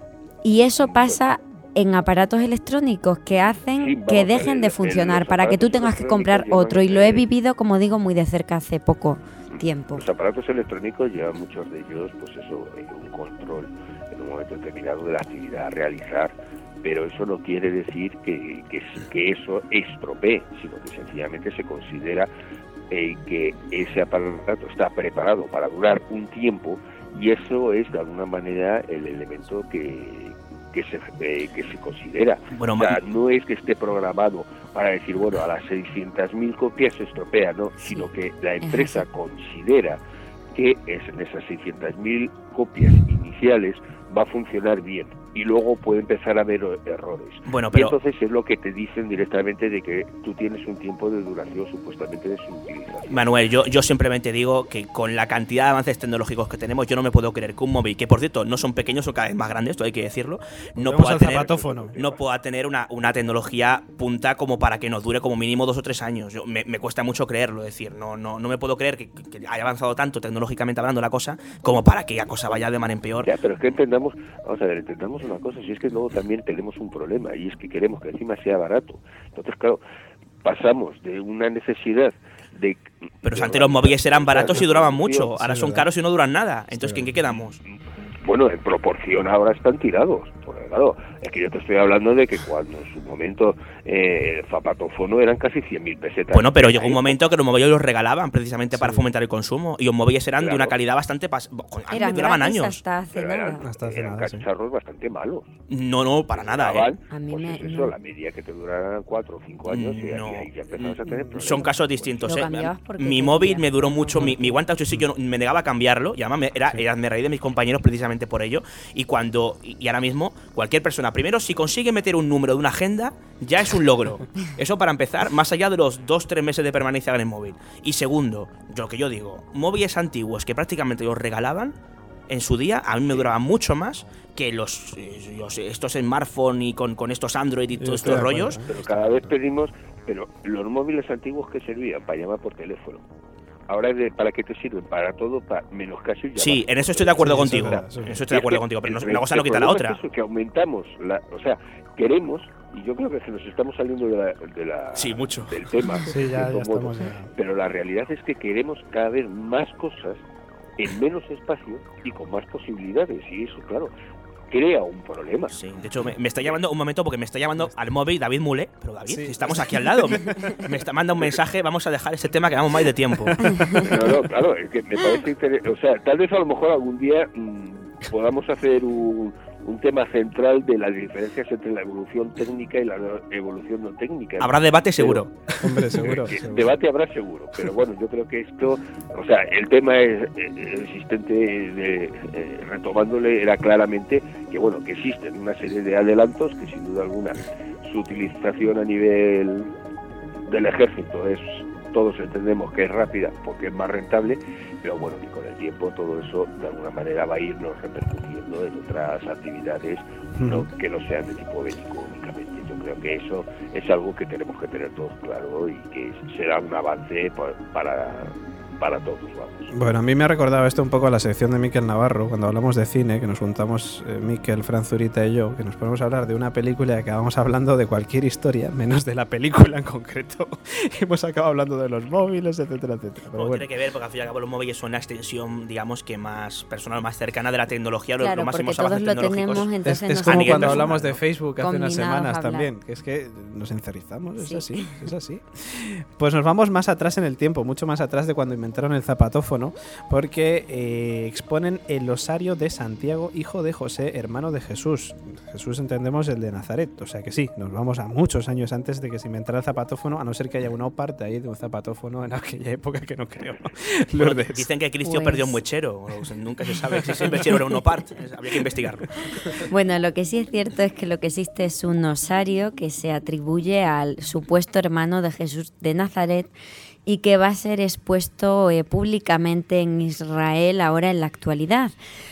G: Y eso pasa en aparatos electrónicos que hacen
E: Sí, vamos
G: que
E: a
G: dejen
E: ver,
G: de funcionar
E: en los
G: para que tú
E: aparatos
G: tengas que comprar
E: electrónicos
G: otro. Y
E: llevan,
G: lo he
E: eh,
G: vivido, como digo, muy de cerca hace poco tiempo.
E: Los aparatos electrónicos llevan muchos de ellos, pues eso, eh, un control en un momento determinado de la actividad a realizar, pero eso no quiere decir que, que, que eso estropee, sino que sencillamente se considera eh, que ese aparato está preparado para durar un tiempo, y eso es de alguna manera el elemento que que se eh, que se considera.
F: Bueno,
E: o sea, no es que esté programado para decir, bueno, a las seiscientas mil copias se estropea, no,
G: Sí,
E: sino que la
G: es
E: empresa
G: así.
E: considera que es en esas seiscientas mil copias iniciales va a funcionar bien, y luego puede empezar a haber errores.
F: Bueno,
E: Y
F: pero
E: entonces es lo que te dicen directamente de que tú tienes un tiempo de duración supuestamente de su utilización.
F: Manuel, yo, yo simplemente digo que con la cantidad de avances tecnológicos que tenemos, yo no me puedo creer que un móvil, que por cierto no son pequeños, son cada vez más grandes, esto hay que decirlo, no
C: Volvemos
F: pueda
C: al
F: tener,
C: zapatófono.
F: no pueda tener una, una tecnología punta como para que nos dure como mínimo dos o tres años. Yo, me, me cuesta mucho creerlo, es decir, no, no, no me puedo creer que, que haya avanzado tanto tecnológicamente hablando la cosa como para que la cosa vaya de mal en peor.
E: Ya, pero es que entendamos, vamos a ver, entendamos una cosa, si es que luego también tenemos un problema, y es que queremos que encima sea barato. Entonces, claro, pasamos de una necesidad de...
F: Pero
E: de
F: antes los móviles eran baratos y duraban
E: producción.
F: mucho, ahora
C: Sí,
F: son
C: verdad.
F: caros y no duran nada. Entonces,
C: Sí,
F: ¿en qué quedamos?
E: Bueno, en proporción ahora están tirados. Porque claro, es que yo te estoy hablando de que cuando en su momento eh, el zapatófono eran casi cien mil pesetas.
F: Bueno, pero llegó un
E: Ahí,
F: momento que los móviles los regalaban precisamente para
C: Sí.
F: fomentar el consumo, y los móviles eran de
E: Claro.
F: una calidad bastante... Pas a mí
G: Eran
F: me duraban
G: gratis
F: años.
G: hasta hace
E: pero eran,
G: nada.
C: Hasta hace
E: eran
C: nada, sí.
E: cacharros bastante malos.
F: No, no, para nada, ¿eh?
E: Duraban,
G: A mí
E: pues
G: me-
E: es eso,
G: no.
E: la media que te duraran cuatro o cinco años, y
F: No.
E: ahí, ahí ya empezamos a tener problemas.
F: Son casos distintos.
G: Lo
F: ¿eh?
G: cambiabas porque
F: Mi
G: te
F: móvil
G: querías.
F: me duró mucho, mi, mi One Touch sí yo no- me negaba a cambiarlo, y además me, era, era- me reí de mis compañeros precisamente por ello. Y cuando y, y ahora mismo, cualquier persona, primero, si consigue meter un número de una agenda, ya es un logro. Eso para empezar, más allá de los dos tres meses de permanencia en el móvil. Y segundo, lo que yo digo, móviles antiguos que prácticamente los regalaban, en su día a mí me duraban mucho más que los, eh, los- estos smartphones y con, con estos Android y
C: Yo
F: todos
C: estoy
F: estos
C: de acuerdo,
F: rollos.
C: ¿eh?
E: Pero cada vez pedimos, pero los móviles antiguos que servían para llamar por teléfono, ahora es de, ¿para qué te sirven? Para todo, para menos caso y llamar.
F: Sí, en eso estoy de acuerdo
C: Sí, eso es
F: contigo.
C: verdad, eso es
F: En
C: verdad.
F: eso estoy de acuerdo contigo, pero no, una cosa no quita la otra.
E: Es eso, que aumentamos, la, o sea, queremos, y yo creo que nos estamos saliendo de la, de la-
F: Sí, mucho.
E: del tema,
C: Sí, ya,
E: de
C: ya
E: todo modo,
C: estamos ya.
E: pero la realidad es que queremos cada vez más cosas en menos espacio y con más posibilidades, y eso, claro, crea un problema.
F: Sí, de hecho, me, me está llamando un momento porque me está llamando al móvil David Mule. Pero David,
C: Sí.
F: si estamos aquí al lado. Me, me está mandando un mensaje, vamos a dejar este tema que vamos más de tiempo.
E: No, no, claro, es que me parece interesante. O sea, tal vez a lo mejor algún día mmm, podamos hacer un, un tema central de las diferencias entre la evolución técnica y la no- evolución no técnica.
F: Habrá debate seguro.
C: Hombre, seguro.
E: Que
C: seguro.
E: debate habrá seguro, pero bueno, yo creo que esto, o sea, el tema es, eh, existente, de, eh, retomándole, era claramente que, bueno, que existen una serie de adelantos que sin duda alguna su utilización a nivel del ejército es, todos entendemos que es rápida porque es más rentable, pero bueno, que con el tiempo todo eso de alguna manera va a irnos repercutiendo en otras actividades no, que no sean de tipo bélico únicamente. Yo creo que eso es algo que tenemos que tener todos claro y que será un avance pa- para, para todos, vamos.
C: Bueno, a mí me ha recordado esto un poco a la sección de Miquel Navarro, cuando hablamos de cine, que nos juntamos eh, Miquel, Fran Zurita y yo, que nos ponemos a hablar de una película y acabamos hablando de cualquier historia, menos de la película en concreto. Hemos acabado hablando de los móviles, etcétera, etcétera. Pero
F: Bueno,
C: bueno,
F: tiene que ver porque al fin y al cabo los móviles son la extensión, digamos, que más personal, más cercana de la tecnología, los-
G: Claro,
F: los máximos
G: porque todos
F: avances
G: lo
F: tecnológicos.
G: tenemos,
C: es,
G: entonces
C: es
G: nos
C: como
F: a nivel
C: cuando
F: personal,
C: hablamos de
F: ¿no?
C: Facebook hace unas
G: Combinados
C: semanas
G: hablar.
C: también, que es que nos encerrizamos, es
G: Sí.
C: así, es así. Pues nos vamos más atrás en el tiempo, mucho más atrás de cuando inventaron el zapatófono, porque eh, exponen el osario de Santiago, hijo de José, hermano de Jesús. Jesús entendemos el de Nazaret, o sea que sí, nos vamos a muchos años antes de que se inventara el zapatófono, a no ser que haya una oparte ahí de un zapatófono en aquella época que no creo.
F: Bueno,
C: Lourdes.
F: dicen que Cristo
G: Pues-
F: perdió un mechero, o sea, nunca se sabe si ese mechero era un opart, habría que investigarlo.
G: Bueno, lo que sí es cierto es que lo que existe es un osario que se atribuye al supuesto hermano de Jesús de Nazaret y que va a ser expuesto eh, públicamente en Israel ahora en la actualidad.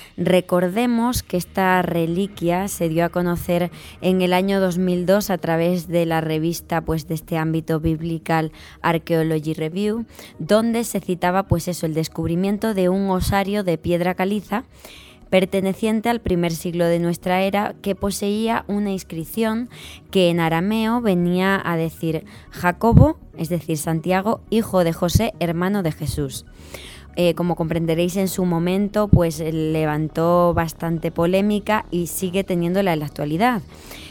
G: Recordemos que esta reliquia se dio a conocer en el año dos mil dos a través de la revista pues de este ámbito biblical Archaeology Review, donde se citaba pues eso, el descubrimiento de un osario de piedra caliza perteneciente al primer siglo de nuestra era, que poseía una inscripción que en arameo venía a decir Jacobo, es decir, Santiago, hijo de José, hermano de Jesús. Eh, como comprenderéis, en su momento pues levantó bastante polémica y sigue teniéndola en la actualidad.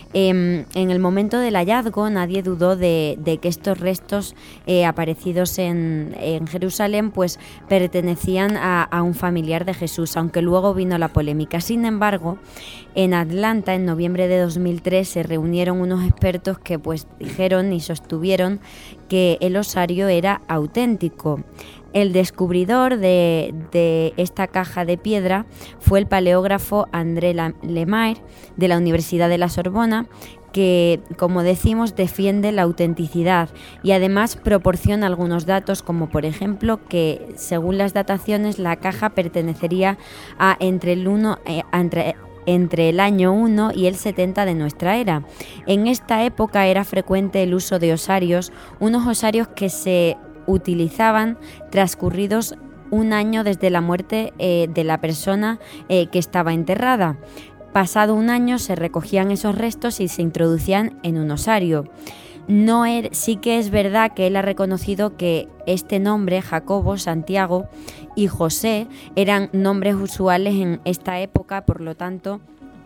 G: Eh, en el momento del hallazgo nadie dudó de, de que estos restos eh, aparecidos en, en Jerusalén pues pertenecían a, a un familiar de Jesús, aunque luego vino la polémica. Sin embargo, en Atlanta, en noviembre de dos mil tres, se reunieron unos expertos que pues dijeron y sostuvieron que el osario era auténtico. El descubridor de, de esta caja de piedra fue el paleógrafo André Lemaire de la Universidad de la Sorbona, que, como decimos, defiende la autenticidad y además proporciona algunos datos, como por ejemplo que, según las dataciones, la caja pertenecería a entre el uno eh, entre entre el año uno y el setenta de nuestra era. En esta época era frecuente el uso de osarios, unos osarios que se utilizaban transcurridos un año desde la muerte eh, de la persona eh, que estaba enterrada. Pasado un año se recogían esos restos y se introducían en un osario. No er, sí que es verdad que él ha reconocido que este nombre, Jacobo, Santiago y José, eran nombres usuales en esta época, por lo tanto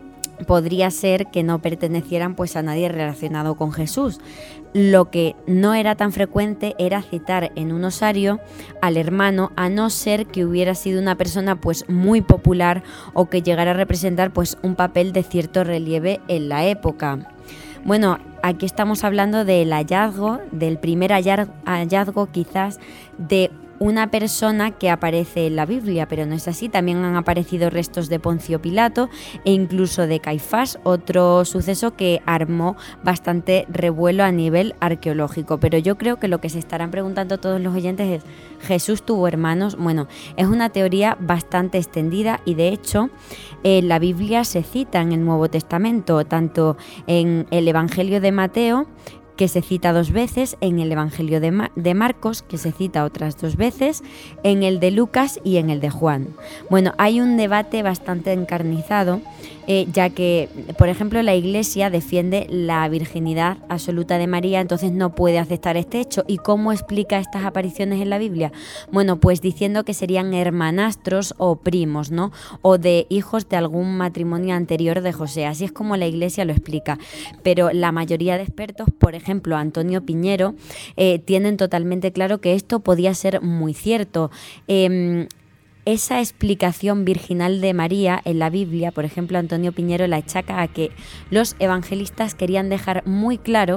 G: podría ser que no pertenecieran pues a nadie relacionado con Jesús. Lo que no era tan frecuente era citar en un osario al hermano, a no ser que hubiera sido una persona pues muy popular o que llegara a representar pues un papel de cierto relieve en la época. Bueno, aquí estamos hablando del hallazgo, del primer hallazgo quizás de una persona que aparece en la Biblia, pero no es así. También han aparecido restos de Poncio Pilato e incluso de Caifás, otro suceso que armó bastante revuelo a nivel arqueológico. Pero yo creo que lo que se estarán preguntando todos los oyentes es: ¿Jesús tuvo hermanos? Bueno, es una teoría bastante extendida y de hecho en la Biblia se cita en el Nuevo Testamento, tanto en el Evangelio de Mateo, que se cita dos veces, en el Evangelio de, Ma- de Marcos, que se cita otras dos veces, en el de Lucas y en el de Juan. Bueno, hay un debate bastante encarnizado, eh, ya que, por ejemplo, la Iglesia defiende la virginidad absoluta de María, entonces no puede aceptar este hecho. ¿Y cómo explica estas apariciones en la Biblia? Bueno, pues diciendo que serían hermanastros o primos, ¿no? O de hijos de algún matrimonio anterior de José. Así es como la Iglesia lo explica. Pero la mayoría de expertos, por ejemplo, Antonio Piñero, eh, tienen totalmente claro que esto podía ser muy cierto. Eh, Esa explicación virginal de María en la Biblia, por ejemplo, Antonio Piñero la achaca a que los evangelistas querían dejar muy claro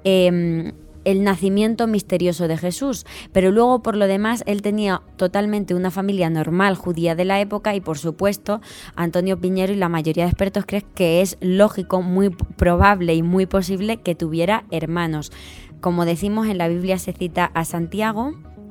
G: eh, el nacimiento misterioso de Jesús, pero luego por lo demás él tenía totalmente una familia normal judía de la época y por supuesto Antonio Piñero y la mayoría de expertos creen que es lógico, muy probable y muy posible que tuviera hermanos. Como decimos, en la Biblia se cita a Santiago,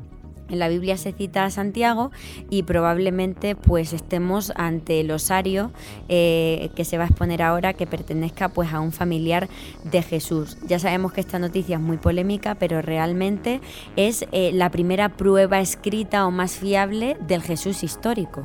G: En la Biblia se cita a Santiago y probablemente pues estemos ante el osario eh, que se va a exponer ahora, que pertenezca pues a un familiar de Jesús. Ya sabemos que esta noticia es muy polémica, pero realmente es eh, la primera prueba escrita o más fiable del Jesús histórico.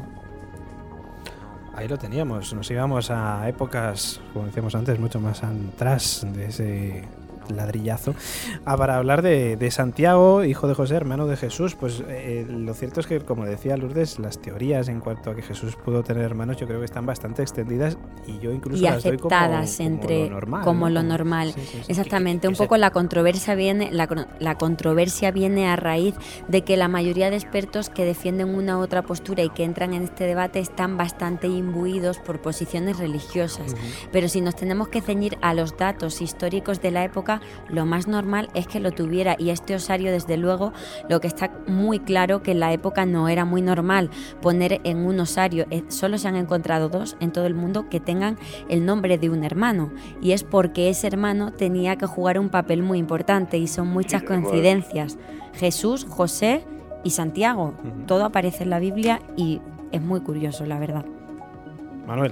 C: Ahí lo teníamos, nos íbamos a épocas, como decíamos antes, mucho más atrás de ese ladrillazo, ah, para hablar de, de Santiago, hijo de José, hermano de Jesús. Pues eh, lo cierto es que, como decía Lourdes, las teorías en cuanto a que Jesús pudo tener hermanos yo creo que están bastante extendidas y yo incluso
G: y
C: las doy como,
G: aceptadas
C: como
G: entre
C: lo normal,
G: como
C: ¿no?
G: lo normal.
C: Sí, sí, sí.
G: Exactamente.
F: Que- que
G: Un
F: se-
G: poco la controversia viene la, la controversia viene a raíz de que la mayoría de expertos que defienden una u otra postura y que entran en este debate están bastante imbuidos por posiciones religiosas.
C: Ujú.
G: Pero si nos tenemos que ceñir a los datos históricos de la época, lo más normal es que lo tuviera, y este osario, desde luego, lo que está muy claro que en la época no era muy normal poner en un osario, eh, solo se han encontrado dos en todo el mundo que tengan el nombre de un hermano, y es porque ese hermano tenía que jugar un papel muy importante, y son muchas
E: Sí,
G: coincidencias. Jesús, José y Santiago,
C: Ujú.
G: todo aparece en la Biblia y es muy curioso, la verdad.
C: Manuel,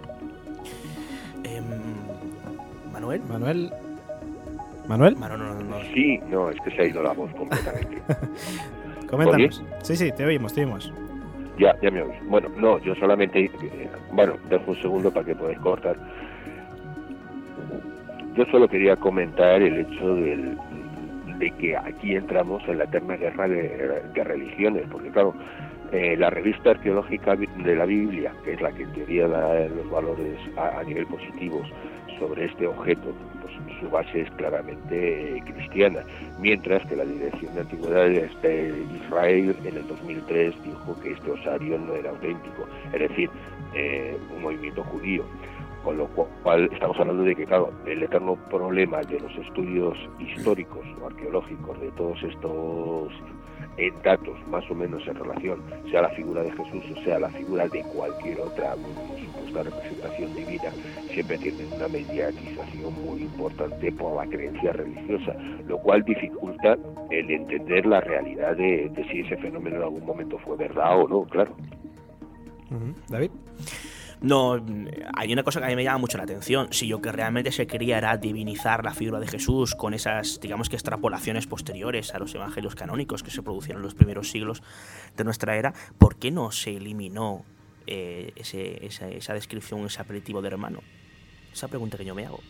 F: Em, Manuel.
C: Manuel, Manuel,
F: Manu, no, no, no.
E: Sí, no, es que se ha ido la voz completamente.
C: coméntanos. Sí, sí, te oímos, te oímos.
E: Ya, ya me oís. Bueno, no, yo solamente, eh, bueno, dejo un segundo para que podáis cortar. Yo solo quería comentar el hecho del, de que aquí entramos en la eterna guerra de, de religiones, porque claro, eh, la revista arqueológica de la Biblia, que es la que en teoría da los valores a, a nivel positivos sobre este objeto, pues su base es claramente eh, cristiana, mientras que la Dirección de Antigüedades de Israel en el dos mil tres dijo que este osario no era auténtico, es decir, eh, un movimiento judío. Con lo cual estamos hablando de que, claro, el eterno problema de los estudios históricos o arqueológicos de todos estos eh, datos, más o menos en relación, sea la figura de Jesús o sea la figura de cualquier otra supuesta representación divina, siempre tienen una mediatización muy importante por la creencia religiosa, lo cual dificulta el entender la realidad de, de si ese fenómeno en algún momento fue verdad o no, claro.
C: Uh-huh. David.
F: No, hay una cosa que a mí me llama mucho la atención. Si lo que realmente se quería era divinizar la figura de Jesús con esas, digamos que extrapolaciones posteriores a los evangelios canónicos que se producieron en los primeros siglos de nuestra era, ¿por qué no se eliminó eh, ese, esa, esa descripción, ese aperitivo de hermano? Esa pregunta que yo me hago.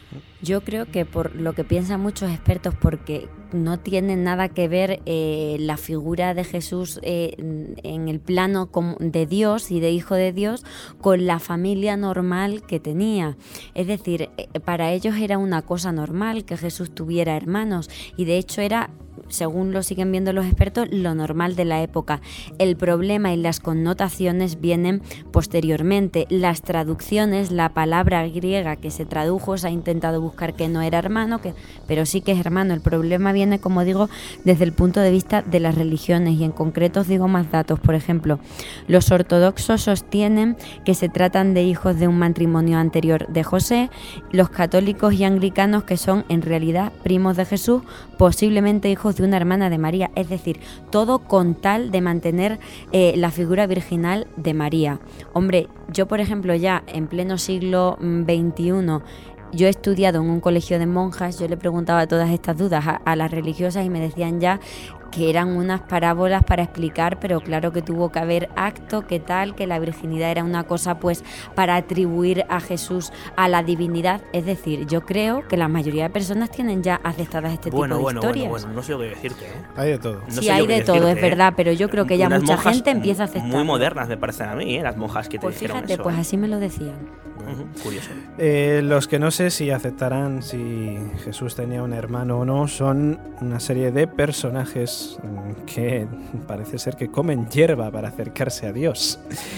G: Yo creo que por lo que piensan muchos expertos, porque no tiene nada que ver eh, la figura de Jesús eh, en el plano de Dios y de Hijo de Dios con la familia normal que tenía. Es decir, para ellos era una cosa normal que Jesús tuviera hermanos, y de hecho era, según lo siguen viendo los expertos, lo normal de la época. El problema y las connotaciones vienen posteriormente. Las traducciones, la palabra griega que se tradujo, se ha intentado buscar que no era hermano, que, pero sí que es hermano. El problema viene, como digo, desde el punto de vista de las religiones, y en concreto os digo más datos. Por ejemplo, los ortodoxos sostienen que se tratan de hijos de un matrimonio anterior de José, los católicos y anglicanos que son en realidad primos de Jesús, posiblemente hijos de una hermana de María, es decir, todo con tal de mantener eh, la figura virginal de María. Hombre, yo por ejemplo ya en pleno siglo veintiuno, yo he estudiado en un colegio de monjas, yo le preguntaba todas estas dudas a, a las religiosas y me decían ya que eran unas parábolas para explicar, pero claro que tuvo que haber acto, que tal, que la virginidad era una cosa pues para atribuir a Jesús a la divinidad. Es decir, yo creo que la mayoría de personas tienen ya aceptadas este
F: bueno,
G: tipo
F: bueno,
G: de historias.
F: Bueno, bueno, no sé qué decirte, ¿eh?
C: Hay de todo.
F: No
G: sí,
F: sé
G: hay de todo,
F: decirte,
G: es verdad, pero yo creo que ya
F: Unas
G: mucha
F: monjas
G: gente empieza a aceptar.
F: Muy modernas me parecen a mí, ¿eh? Las monjas que te
G: Pues
F: dijeron
G: fíjate,
F: eso.
G: pues así me lo decían.
F: Uh-huh, curioso.
C: Eh, los que no sé si aceptarán si Jesús tenía un hermano o no son una serie de personajes que parece ser que comen hierba para acercarse a Dios.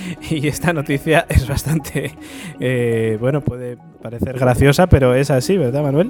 C: Y esta noticia es bastante, eh, bueno, puede parecer graciosa, pero es así, ¿verdad, Manuel?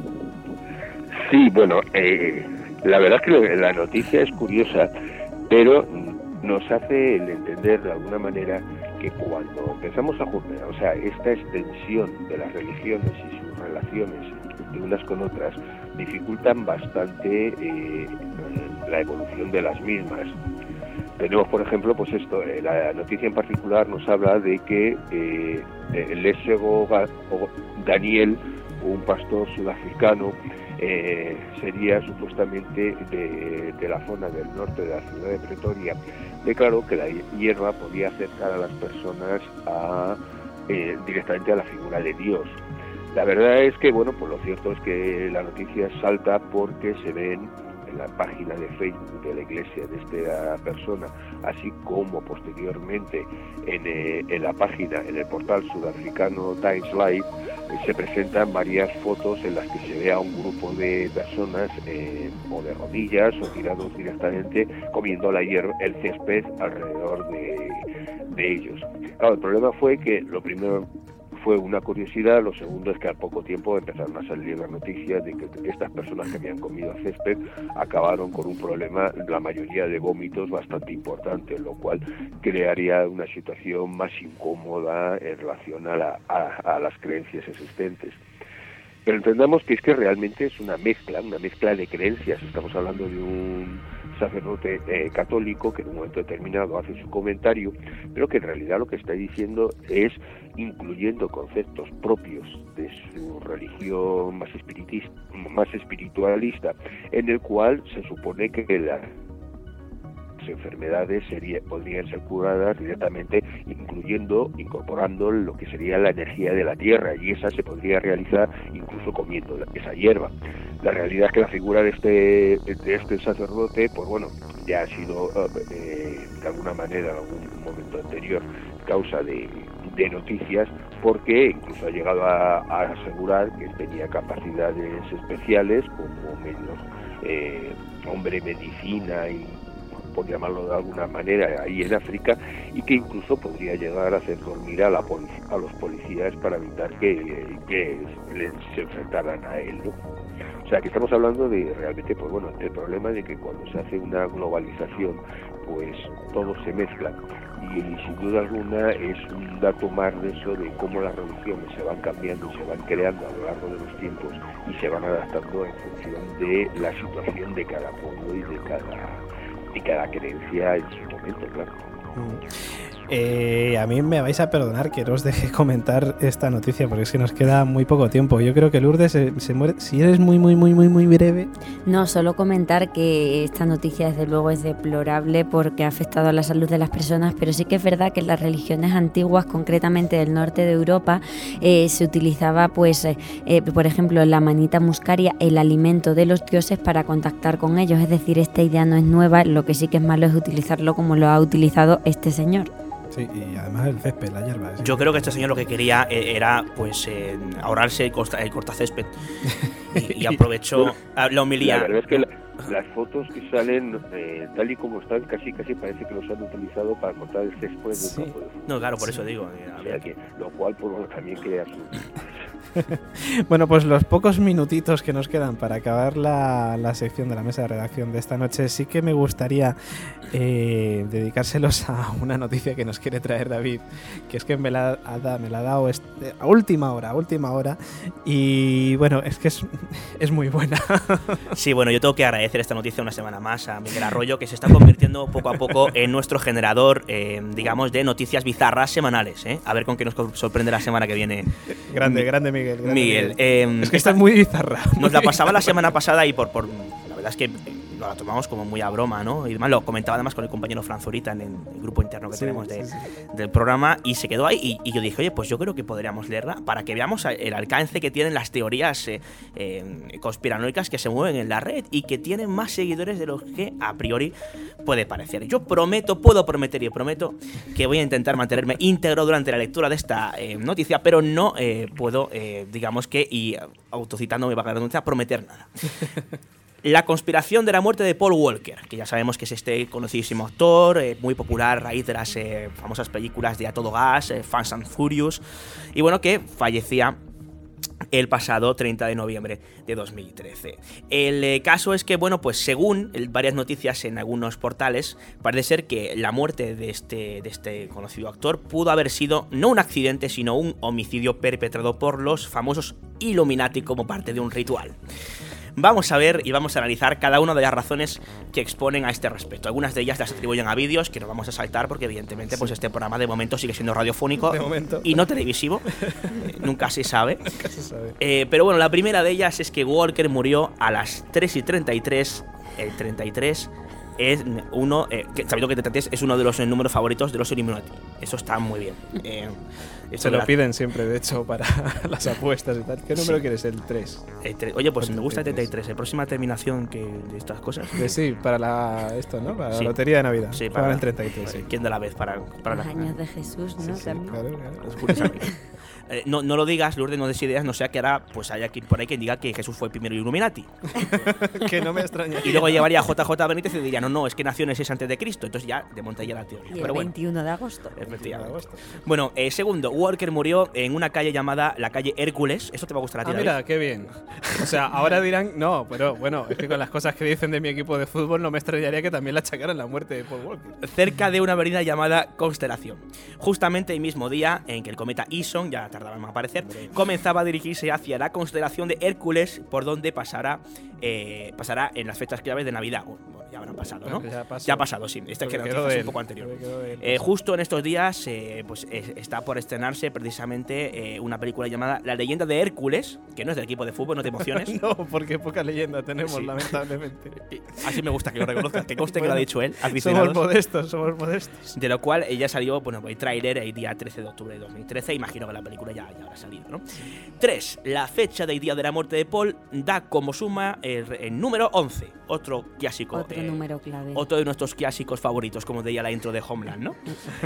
E: Sí, bueno, eh, la verdad es que la noticia es curiosa, pero nos hace el entender de alguna manera que cuando empezamos a juntar, o sea, esta extensión de las religiones y sus relaciones de unas con otras dificultan bastante eh, la evolución de las mismas. Tenemos, por ejemplo, pues esto, eh, la noticia en particular nos habla de que eh, el Lesego Daniel, un pastor sudafricano, eh, sería supuestamente de, de la zona del norte de la ciudad de Pretoria, declaró que la hierba podía acercar a las personas a, eh, directamente a la figura de Dios. La verdad es que, bueno, pues lo cierto es que la noticia salta porque se ven en la página de Facebook de la iglesia de esta persona, así como posteriormente en, eh, en la página, en el portal sudafricano Times Live, eh, se presentan varias fotos en las que se ve a un grupo de personas eh, o de rodillas o tirados directamente comiendo la hierba, el césped alrededor de, de ellos. Claro, el problema fue que lo primero fue una curiosidad, lo segundo es que al poco tiempo empezaron a salir las noticias de que estas personas que habían comido césped acabaron con un problema, la mayoría de vómitos bastante importante, lo cual crearía una situación más incómoda en relación a, la, a, a las creencias existentes. Pero entendamos que es que realmente es una mezcla, una mezcla de creencias. Estamos hablando de un sacerdote eh, católico que en un momento determinado hace su comentario, pero que en realidad lo que está diciendo es incluyendo conceptos propios de su religión más espiritista, más espiritualista, en el cual se supone que la enfermedades sería, podrían ser curadas directamente, incluyendo, incorporando lo que sería la energía de la tierra, y esa se podría realizar incluso comiendo esa hierba. La realidad es que la figura de este, de este sacerdote, pues bueno, ya ha sido eh, de alguna manera en algún momento anterior causa de, de noticias, porque incluso ha llegado a, a asegurar que tenía capacidades especiales como medios, eh, hombre medicina y por llamarlo de alguna manera ahí en África, y que incluso podría llegar a hacer dormir a, la polic- a los policías para evitar que, que les, se enfrentaran a él, ¿no? O sea, que estamos hablando de realmente, pues bueno, el problema de que cuando se hace una globalización, pues todo se mezcla, y, y sin duda alguna es un dato más de eso, de cómo las religiones se van cambiando y se van creando a lo largo de los tiempos y se van adaptando en función de la situación de cada pueblo y de cada, de cada creencia en su momento, claro.
C: Eh, a mí me vais a perdonar que no os deje comentar esta noticia, porque es que nos queda muy poco tiempo. Yo creo que Lourdes se, se muere. Si eres muy, muy, muy, muy, muy breve.
G: No, solo comentar que esta noticia desde luego es deplorable porque ha afectado a la salud de las personas, pero sí que es verdad que en las religiones antiguas, concretamente del norte de Europa, eh, se utilizaba, pues, eh, eh, por ejemplo, la manita muscaria, el alimento de los dioses, para contactar con ellos. Es decir, esta idea no es nueva, lo que sí que es malo es utilizarlo como lo ha utilizado este señor.
C: Sí, y además el césped, la hierba. ¿Sí?
F: Yo creo que este señor lo que quería era, pues, eh, ahorrarse el, costa, el cortacésped. Y, y aprovechó la homilía.
E: La verdad es que la, las fotos que salen, eh, tal y como están, casi casi parece que los han utilizado para cortar el césped del
C: sí.
E: campo de fútbol.
F: No, claro, por
C: sí.
F: eso digo. Eh,
E: o sea que, lo cual, pues bueno, también crea su...
C: Bueno, pues los pocos minutitos que nos quedan para acabar la, la sección de la mesa de redacción de esta noche, sí que me gustaría eh, dedicárselos a una noticia que nos quiere traer David, que es que me la ha, me la ha dado este, a última hora, a última hora, y bueno, es que es, es muy buena.
F: Sí, bueno, yo tengo que agradecer esta noticia una semana más a Miguel Arroyo, que se está convirtiendo poco a poco en nuestro generador, eh, digamos, de noticias bizarras semanales, ¿eh? A ver con qué nos sorprende la semana que viene.
C: Grande, grande Miguel. Grande
F: Miguel,
C: Miguel.
F: Eh,
C: es que está muy bizarra.
F: Nos la pasaba la semana pasada y por, por la verdad es que nos la tomamos como muy a broma, ¿no? Y además lo comentaba además con el compañero Fran Zurita en el grupo interno que sí, tenemos de, sí, sí. del programa, y se quedó ahí y, y yo dije, oye, pues yo creo que podríamos leerla para que veamos el alcance que tienen las teorías eh, eh, conspiranoicas que se mueven en la red y que tienen más seguidores de los que a priori puede parecer. Yo prometo, puedo prometer y prometo que voy a intentar mantenerme íntegro durante la lectura de esta eh, noticia, pero no eh, puedo, eh, digamos que, y autocitándome para la redundancia, prometer nada. La conspiración de la muerte de Paul Walker, que ya sabemos que es este conocidísimo actor, eh, muy popular a raíz de las eh, famosas películas de A Todo Gas, eh, Fast and Furious, y bueno, que fallecía el pasado treinta de noviembre de dos mil trece. El eh, caso es que, bueno, pues según el, varias noticias en algunos portales, parece ser que la muerte de este, de este conocido actor pudo haber sido no un accidente, sino un homicidio perpetrado por los famosos Illuminati como parte de un ritual. Vamos a ver y vamos a analizar cada una de las razones que exponen a este respecto. Algunas de ellas las atribuyen a vídeos que no vamos a saltar porque evidentemente sí. pues este programa de momento sigue siendo radiofónico
C: de momento.
F: Y no televisivo. eh, nunca se sabe.
C: Nunca se sabe.
F: Eh, pero bueno, la primera de ellas es que Walker murió a las tres y treinta y tres. El treinta y tres es uno, eh, que, sabiendo que treinta y tres es uno de los números favoritos de los Illuminati. Eso está muy bien. Eh,
C: Se lo piden siempre, de hecho, para las apuestas y tal. ¿Qué número sí. quieres? El tres.
F: El tres. Oye, pues me gusta el treinta y tres. La próxima terminación que de estas cosas.
C: De sí, para la esto, ¿no? Para
F: sí.
C: la lotería de Navidad.
F: Sí, para
C: el treinta y tres.
F: Sí. ¿Quién de la vez? Para, para
G: Los
F: la...
G: años de Jesús, ¿no?
C: Sí, sí, claro,
F: claro. Eh, no, no lo digas, Lourdes, no des ideas, no sea que ahora pues haya quien por ahí quien diga que Jesús fue el primero Illuminati.
C: Que no me extraña.
F: Y luego llevaría a J J Benítez y diría, no, no, es que nació en ese antes de Cristo. Entonces ya desmontaría la teoría.
G: Y el
F: Pero bueno,
G: veintiuno de agosto.
F: Efectivamente. De agosto. Bueno, eh, segundo, Walker murió en una calle llamada la calle Hércules. Eso te va a gustar a ti.
C: Ah, mira, qué bien. O sea, ahora dirán, no, pero bueno, es que con las cosas que dicen de mi equipo de fútbol no me extrañaría que también le achacaran la muerte de Paul Walker.
F: Cerca de una avenida llamada Constelación. Justamente el mismo día en que el cometa Ison, ya tardaba en aparecer, comenzaba a dirigirse hacia la constelación de Hércules, por donde pasará, eh, pasará en las fechas claves de Navidad. Bueno, ya habrán pasado, ¿no?
C: Ya pasó.
F: Ya ha pasado, sí. Esta que noticia es un poco anterior. Eh, justo en estos días, eh, pues eh, está por estrenarse precisamente eh, una película llamada La leyenda de Hércules, que no es del equipo de fútbol, no te emociones.
C: No, porque poca leyenda tenemos,
F: Sí.
C: lamentablemente.
F: Así me gusta que lo reconozcas, que conste que
C: Bueno,
F: lo ha dicho él,
C: Somos
F: aficionados.
C: modestos, somos modestos.
F: De lo cual ella salió, bueno, el tráiler el día trece de octubre de dos mil trece. Imagino que la película ya, ya habrá salido, ¿no? tres. La fecha del día de la muerte de Paul da como suma el, el número once. Otro clásico.
G: Otro
F: eh,
G: número clave.
F: Otro de nuestros clásicos favoritos, como decía la intro de Homeland, ¿no?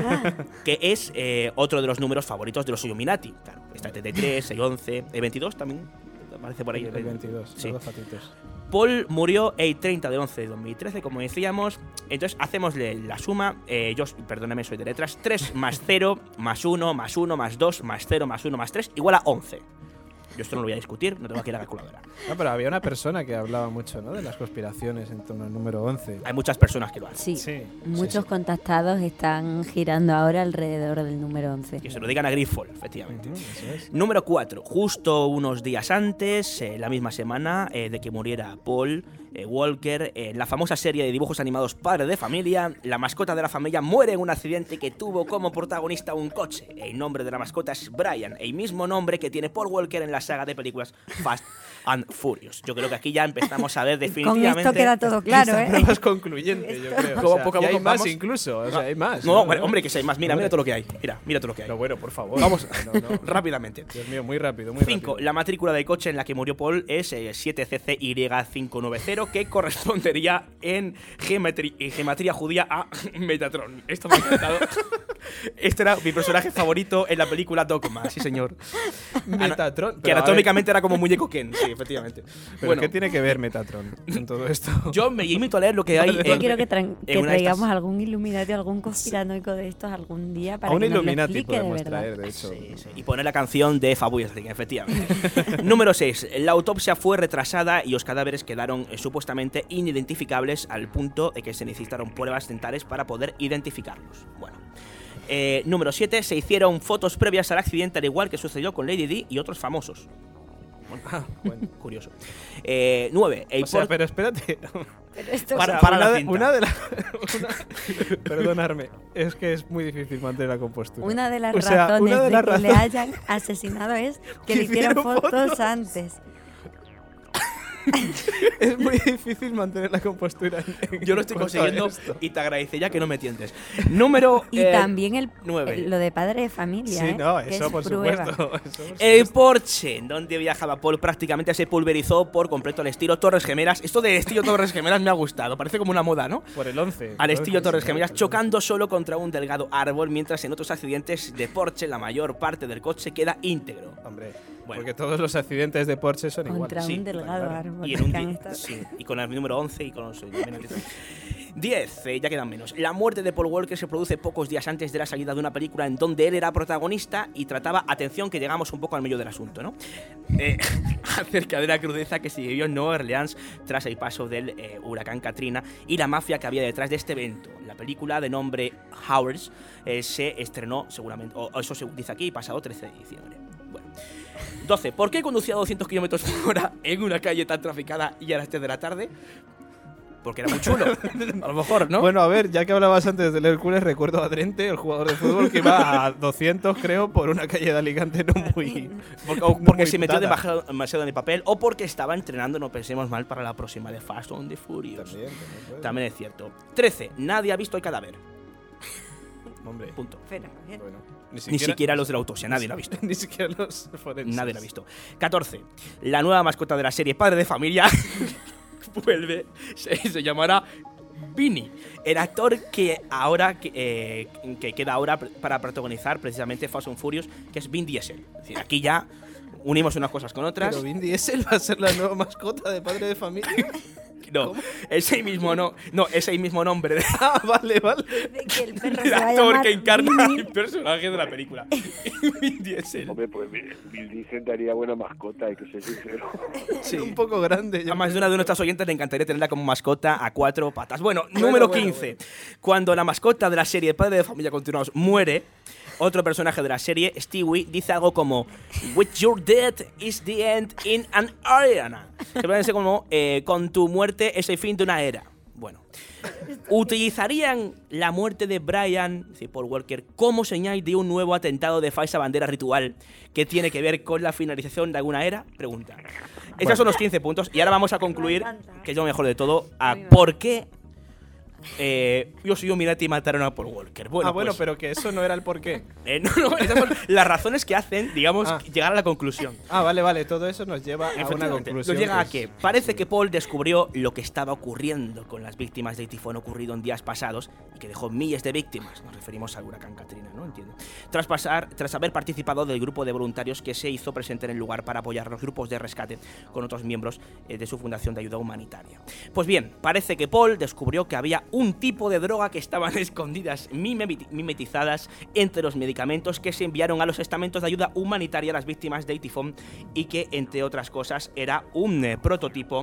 F: Que es eh, otro de los números favoritos de los Illuminati. Claro, está el treinta y tres, el once, el veintidós también. Aparece por ahí.
C: El veintidós,
F: Sí.
C: los dos patitos.
F: Paul murió el treinta de once de dos mil trece, como decíamos. Entonces, hacemosle la suma. Eh, yo, perdóname, soy de letras. tres más cero, más uno, más uno, más dos, más cero, más uno, más tres, igual a once. Yo esto no lo voy a discutir, no tengo aquí la calculadora.
C: No, pero había una persona que hablaba mucho, ¿no?, de las conspiraciones en torno al número once.
F: Hay muchas personas que lo hacen.
G: Sí,
C: Sí,
G: muchos
C: sí, sí.
G: contactados están girando ahora alrededor del número once.
F: Que se lo digan a Griffol, efectivamente.
C: Ujú, eso es.
F: Número cuatro. Justo unos días antes, eh, la misma semana eh, de que muriera Paul eh, Walker, eh, la famosa serie de dibujos animados Padre de Familia, la mascota de la familia muere en un accidente que tuvo como protagonista un coche. El nombre de la mascota es Brian, el mismo nombre que tiene Paul Walker en la saga de películas Fast and Furious. Yo creo que aquí ya empezamos a ver
G: Con
F: definitivamente...
G: esto queda todo claro,
C: Esta
G: ¿eh?
C: prueba es concluyente, yo creo.
F: Como
C: O sea,
F: poco a
C: y hay
F: poco
C: más
F: vamos-
C: incluso, o sea, hay más.
F: No, bueno, hombre, que si hay más. Mira,
C: Hombre.
F: mira todo lo que hay. Mira, mira todo lo que hay.
C: No, bueno, por favor.
F: Vamos,
C: No, no.
F: rápidamente.
C: Dios mío, muy rápido, muy
F: cinco.
C: rápido.
F: La matrícula del coche en la que murió Paul es eh, siete C C Y cinco noventa, que correspondería en geometría, en geometría judía a Metatron. Esto me ha encantado. Este era mi personaje favorito en la película Dogma, sí señor.
C: Metatron.
F: Que
C: pero, a ver,
F: anatómicamente era como muñeco Ken, sí, efectivamente.
C: ¿pero
F: Bueno,
C: qué tiene que ver Metatron en todo esto?
F: yo me limito a leer lo que hay
G: Yo
F: en,
G: quiero que, tran- que
F: en una de estas-
G: traigamos algún Illuminati, algún conspiranoico de estos algún día para
C: A un
G: que nos lo
C: Illuminati
G: explique de
C: podemos
G: verdad.
C: traer, de hecho.
F: Sí, sí. Y poner la canción de Fabulous Thing, efectivamente. Número seis. La autopsia fue retrasada y los cadáveres quedaron eh, supuestamente inidentificables al punto de que se necesitaron pruebas dentales para poder identificarlos. Bueno. Eh, número siete. Se hicieron fotos previas al accidente, al igual que sucedió con Lady Di y otros famosos. Bueno,
C: Ah, bueno.
F: curioso. Eh, nueve. El
C: O sea,
F: por-
C: pero espérate.
G: Pero esto
F: Para-
C: O sea,
F: para
C: una,
F: la
C: de,
F: cinta.
C: una de las... una- perdonarme, es que es muy difícil mantener la compostura.
G: Una de las
C: O sea,
G: razones
C: una de
G: de,
C: las
G: que le
C: razones-
G: hayan asesinado es que
C: Que
G: le hicieron
C: hicieron
G: fotos,
C: fotos.
G: antes.
C: Es muy difícil mantener la compostura. en- en
F: Yo lo estoy
C: cuanto a
F: consiguiendo
C: esto.
F: y te agradecería que no me tientes. Número
G: Y
F: eh,
G: también el,
F: nueve.
G: el- lo de padre de familia.
C: Sí,
G: ¿eh?
C: no,
G: que
C: eso
G: es
C: por
G: prueba.
C: supuesto. eso por
F: El
C: supuesto.
F: Porsche, donde viajaba Paul, prácticamente se pulverizó por completo al estilo Torres Gemelas. Esto de estilo Torres Gemelas me ha gustado, parece como una moda, ¿no?
C: Por el once.
F: Al estilo Torres
C: sí,
F: Gemelas,
C: por el
F: chocando solo contra un delgado árbol, mientras en otros accidentes de Porsche la mayor parte del coche queda íntegro.
C: once. Hombre,
F: Bueno.
C: porque todos los accidentes de Porsche son
G: Contra
C: iguales.
F: Sí,
G: un delgado
C: claro.
G: árbol.
F: Y, en un
G: que han
F: di-
G: estado-
F: sí, y con el número once y con los diez, eh, ya quedan menos. La muerte de Paul Walker se produce pocos días antes de la salida de una película en donde él era protagonista y trataba, atención, que llegamos un poco al medio del asunto, ¿no? Eh, acerca de la crudeza que se vivió en Nueva Orleans tras el paso del eh, huracán Katrina y la mafia que había detrás de este evento. La película de nombre Hours eh, se estrenó seguramente, o, o eso se dice aquí, pasado trece de diciembre. Bueno. doce. ¿Por qué conducía a doscientos kilómetros por hora en una calle tan traficada y a las tres de la tarde? Porque era muy chulo. A lo mejor, ¿no?
C: Bueno, a ver, ya que hablabas antes del Hércules, recuerdo a Drente, el jugador de fútbol, que iba a doscientos, creo, por una calle de Alicante no muy...
F: Porque, o
C: no
F: porque
C: muy
F: se metió
C: dada.
F: demasiado, demasiado en el papel o porque estaba entrenando, no pensemos mal, para la próxima de Fast and the Furious.
C: También, también puede.
F: También es cierto. trece. Nadie ha visto el cadáver.
C: Hombre,
F: Punto.
G: Espera, bien.
C: bueno.
F: Ni siquiera los de la autopsia, nadie lo ha visto.
C: Ni siquiera los forenses.
F: Nadie lo ha visto. catorce. La nueva mascota de la serie Padre de Familia vuelve. Se, se llamará Vinny. El actor que ahora que, eh, que queda ahora para protagonizar precisamente Fast and Furious, que es Vin Diesel. Es decir, aquí ya unimos unas cosas con otras.
C: Pero Vin Diesel va a ser la nueva mascota de Padre de Familia.
F: No, es el mismo no, no, es el mismo nombre de-
C: Ah, vale, vale.
G: De que el perro
F: del
G: se va a
F: actor
G: llamar
F: que encarna
G: Vinny.
F: el personaje de la película. Vin Diesel.
E: Hombre, pues Bill Diesel daría buena mascota, hay que ser sincero.
C: Sí, un poco grande. yo
F: A más de
C: creo.
F: una de nuestras oyentes le encantaría tenerla como mascota a cuatro patas. Bueno, número
C: bueno,
F: quince. Cuando la mascota de la serie Padre de Familia Continuados muere, otro personaje de la serie, Stewie, dice algo como "With your death is the end in an era". Que parece como eh, con tu muerte es el fin de una era. Bueno, utilizarían la muerte de Brian, dice Paul Walker, como señal de un nuevo atentado de falsa bandera ritual que tiene que ver con la finalización de alguna era. Pregunta. Estos bueno. son los quince puntos y ahora vamos a concluir, que es lo mejor de todo, a por qué Eh, yo soy Illuminati y mataron a Paul Walker. Bueno,
C: ah, bueno,
F: pues,
C: pero que eso no era el porqué.
F: Eh, no, no, esas son las razones que hacen, digamos, ah. llegar a la conclusión.
C: Ah, vale, vale, todo eso nos lleva a una conclusión.
F: Nos llega
C: pues,
F: a que parece sí. que Paul descubrió lo que estaba ocurriendo con las víctimas del tifón ocurrido en días pasados y que dejó miles de víctimas. Nos referimos al huracán Katrina, ¿no? Entiendo. Tras pasar, tras haber participado del grupo de voluntarios que se hizo presente en el lugar para apoyar los grupos de rescate con otros miembros eh, de su fundación de ayuda humanitaria. Pues bien, parece que Paul descubrió que había un tipo de droga que estaban escondidas, mimetizadas entre los medicamentos que se enviaron a los estamentos de ayuda humanitaria a las víctimas del tifón y que, entre otras cosas, era un eh, prototipo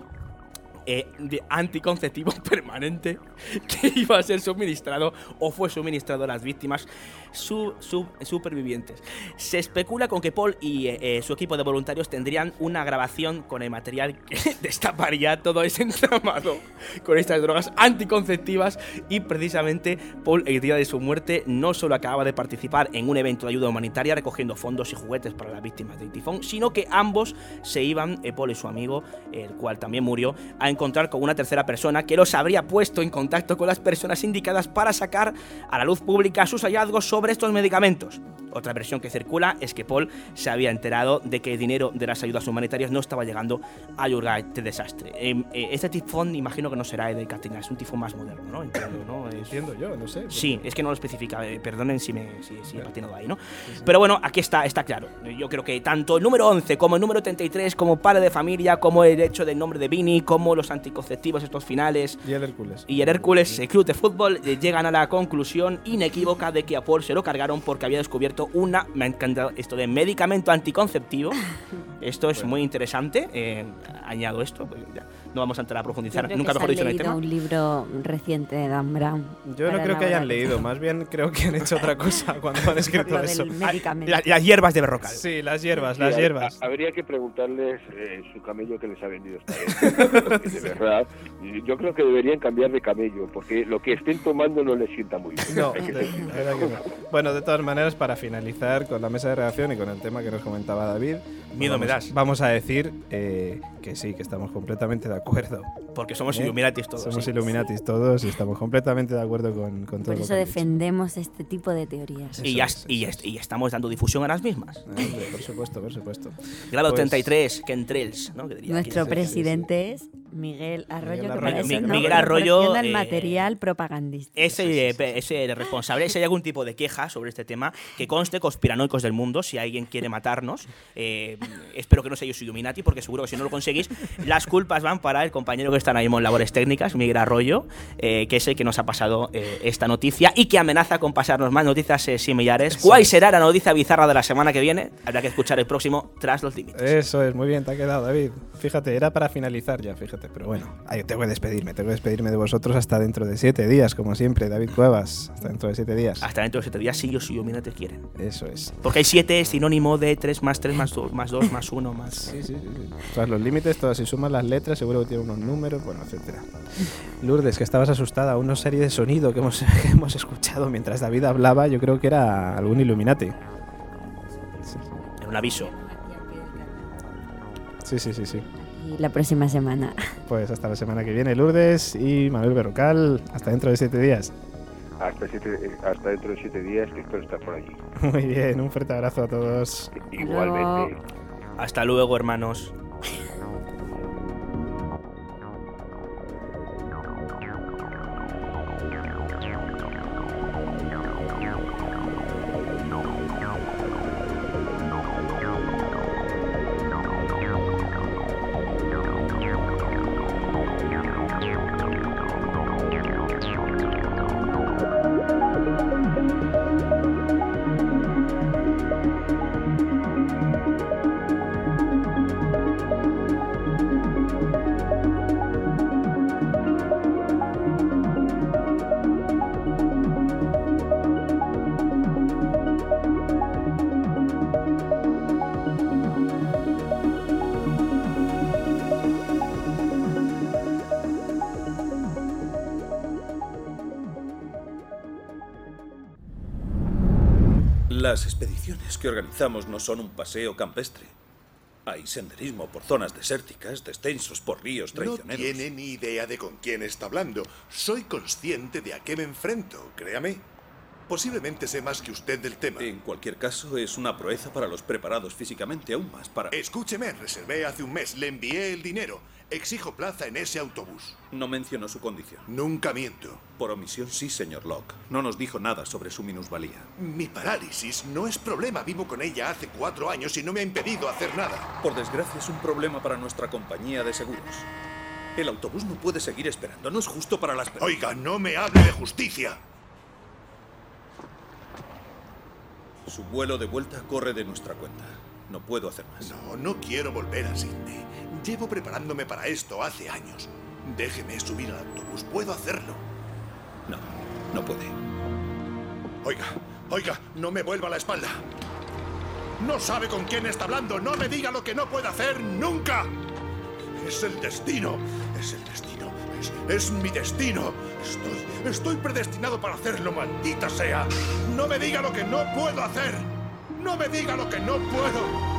F: Eh, de anticonceptivo permanente que iba a ser suministrado o fue suministrado a las víctimas su, su, supervivientes. Se especula con que Paul y eh, su equipo de voluntarios tendrían una grabación con el material que destaparía todo ese entramado con estas drogas anticonceptivas y precisamente Paul, el día de su muerte, no solo acababa de participar en un evento de ayuda humanitaria recogiendo fondos y juguetes para las víctimas del tifón, sino que ambos se iban, eh, Paul y su amigo, el cual también murió, a encontrar con una tercera persona que los habría puesto en contacto con las personas indicadas para sacar a la luz pública sus hallazgos sobre estos medicamentos. Otra versión que circula es que Paul se había enterado de que el dinero de las ayudas humanitarias no estaba llegando a ayudar este desastre. Eh, eh, este tifón imagino que no será el de Katrina, es un tifón más moderno, ¿no? Entiendo, ¿no? Es...
C: Entiendo yo, no sé.
F: Sí, es que no lo especifica, eh, perdonen si me si, si he patinado ahí, ¿no? Sí, sí. Pero bueno, aquí está, está claro. Yo creo que tanto el número once como el número treinta y tres, como Padre de Familia, como el hecho del nombre de Vinny, como los anticonceptivos estos finales
C: y el Hércules
F: y el Hércules, el club de fútbol, eh, llegan a la conclusión inequívoca de que a Paul se lo cargaron porque había descubierto una, me ha encantado esto de medicamento anticonceptivo. Esto es bueno. muy interesante. Eh, añado esto, pues ya no vamos a entrar a profundizar. Nunca mejor dicho en el tema.
G: Un libro reciente de Dan Brown.
C: Yo no creo que hayan leído, más bien creo que han hecho otra cosa cuando han escrito eso.
F: La, las hierbas de Berrocal.
C: Sí, las hierbas, las
E: sí,
C: hierbas.
E: A, habría que preguntarles eh, su camello que les ha vendido esta vez. De verdad, yo creo que deberían cambiar de camello, porque lo que estén tomando no les sienta muy bien.
C: No, de, de verdad que no. Bueno, de todas maneras, para finalizar con la mesa de redacción y con el tema que nos comentaba David,
F: miedo
C: vamos,
F: me das.
C: Vamos a decir eh, que sí, que estamos completamente de acuerdo.
F: Porque somos
C: ¿Eh?
F: Illuminatis todos.
C: Somos
F: sí.
C: Illuminatis todos y estamos completamente de acuerdo con, con todo.
G: Por
C: lo
G: eso
C: que
G: defendemos este tipo de teorías.
F: Y, ya,
C: es,
F: y, es, y estamos dando difusión a las mismas.
C: Eh, por supuesto, por supuesto.
F: Grado
C: pues,
F: treinta y tres, Kentrels, ¿no? Que diría
G: nuestro
F: aquí,
G: presidente
C: sí, sí.
G: es Miguel Arroyo,
C: Miguel
G: que
C: Arroyo.
G: para eso
F: Miguel,
G: no
F: Miguel Arroyo
G: el
F: eh,
G: material propagandístico.
F: Es el, es el responsable. Si hay algún tipo de queja sobre este tema, que conste, conspiranoicos del mundo, si alguien quiere matarnos, eh, espero que no seáis Illuminati, porque seguro que si no lo conseguís, las culpas van para el compañero que está ahí en labores técnicas, Miguel Arroyo, eh, que es el que nos ha pasado eh, esta noticia y que amenaza con pasarnos más noticias eh, similares.
C: Eso
F: ¿Cuál
C: es.
F: será la noticia bizarra de la semana que viene? Habrá que escuchar el próximo Tras los Límites.
C: Eso es, muy bien, te ha quedado, David. Fíjate, era para finalizar ya, fíjate, pero bueno, ay, tengo que despedirme, tengo que despedirme de vosotros hasta dentro de siete días, como siempre, David Cuevas, hasta dentro de siete días.
F: Hasta dentro de siete días, si los Illuminati quieren.
C: Eso es.
F: Porque hay siete es sinónimo de tres más tres más dos más dos más uno más...
C: Sí, sí, sí, sí. Tras los límites, todas si sumas las letras, seguro que tiene unos números, bueno, etcétera. Lourdes, que estabas asustada, una serie de sonido que hemos, que hemos escuchado mientras David hablaba, yo creo que era algún Illuminati. Sí, sí.
F: Era un aviso.
C: Sí, sí, sí, sí.
G: Y la próxima semana.
C: Pues hasta la semana que viene, Lourdes y Manuel Berrocal. Hasta dentro de siete días.
E: Hasta, siete, hasta dentro de siete días, que espero estar por allí.
C: Muy bien, un fuerte abrazo a todos.
E: Igualmente.
F: Hasta luego, hermanos.
I: Las expediciones que organizamos no son un paseo campestre. Hay senderismo por zonas desérticas, descensos por ríos traicioneros.
J: No tiene ni idea de con quién está hablando. Soy consciente de a qué me enfrento, créame. Posiblemente sé más que usted del tema.
I: En cualquier caso, es una proeza para los preparados físicamente, aún más para...
J: Escúcheme, reservé hace un mes, le envié el dinero. Exijo plaza en ese autobús.
I: No mencionó su condición.
J: Nunca miento.
I: Por omisión sí, señor Locke. No nos dijo nada sobre su minusvalía.
J: Mi parálisis no es problema. Vivo con ella hace cuatro años y no me ha impedido hacer nada.
I: Por desgracia, es un problema para nuestra compañía de seguros. El autobús no puede seguir esperando. No es justo para las...
J: Oiga, no me hable de justicia.
I: Su vuelo de vuelta corre de nuestra cuenta. No puedo hacer más.
J: No, no quiero volver a Sydney. Llevo preparándome para esto hace años. Déjeme subir al autobús. Puedo hacerlo.
I: No, no puede.
J: Oiga, oiga, no me vuelva la espalda. No sabe con quién está hablando. No me diga lo que no puede hacer nunca. Es el destino. Es el destino. Es, es mi destino. Estoy, estoy predestinado para hacerlo, maldita sea. No me diga lo que no puedo hacer. No me diga lo que no puedo.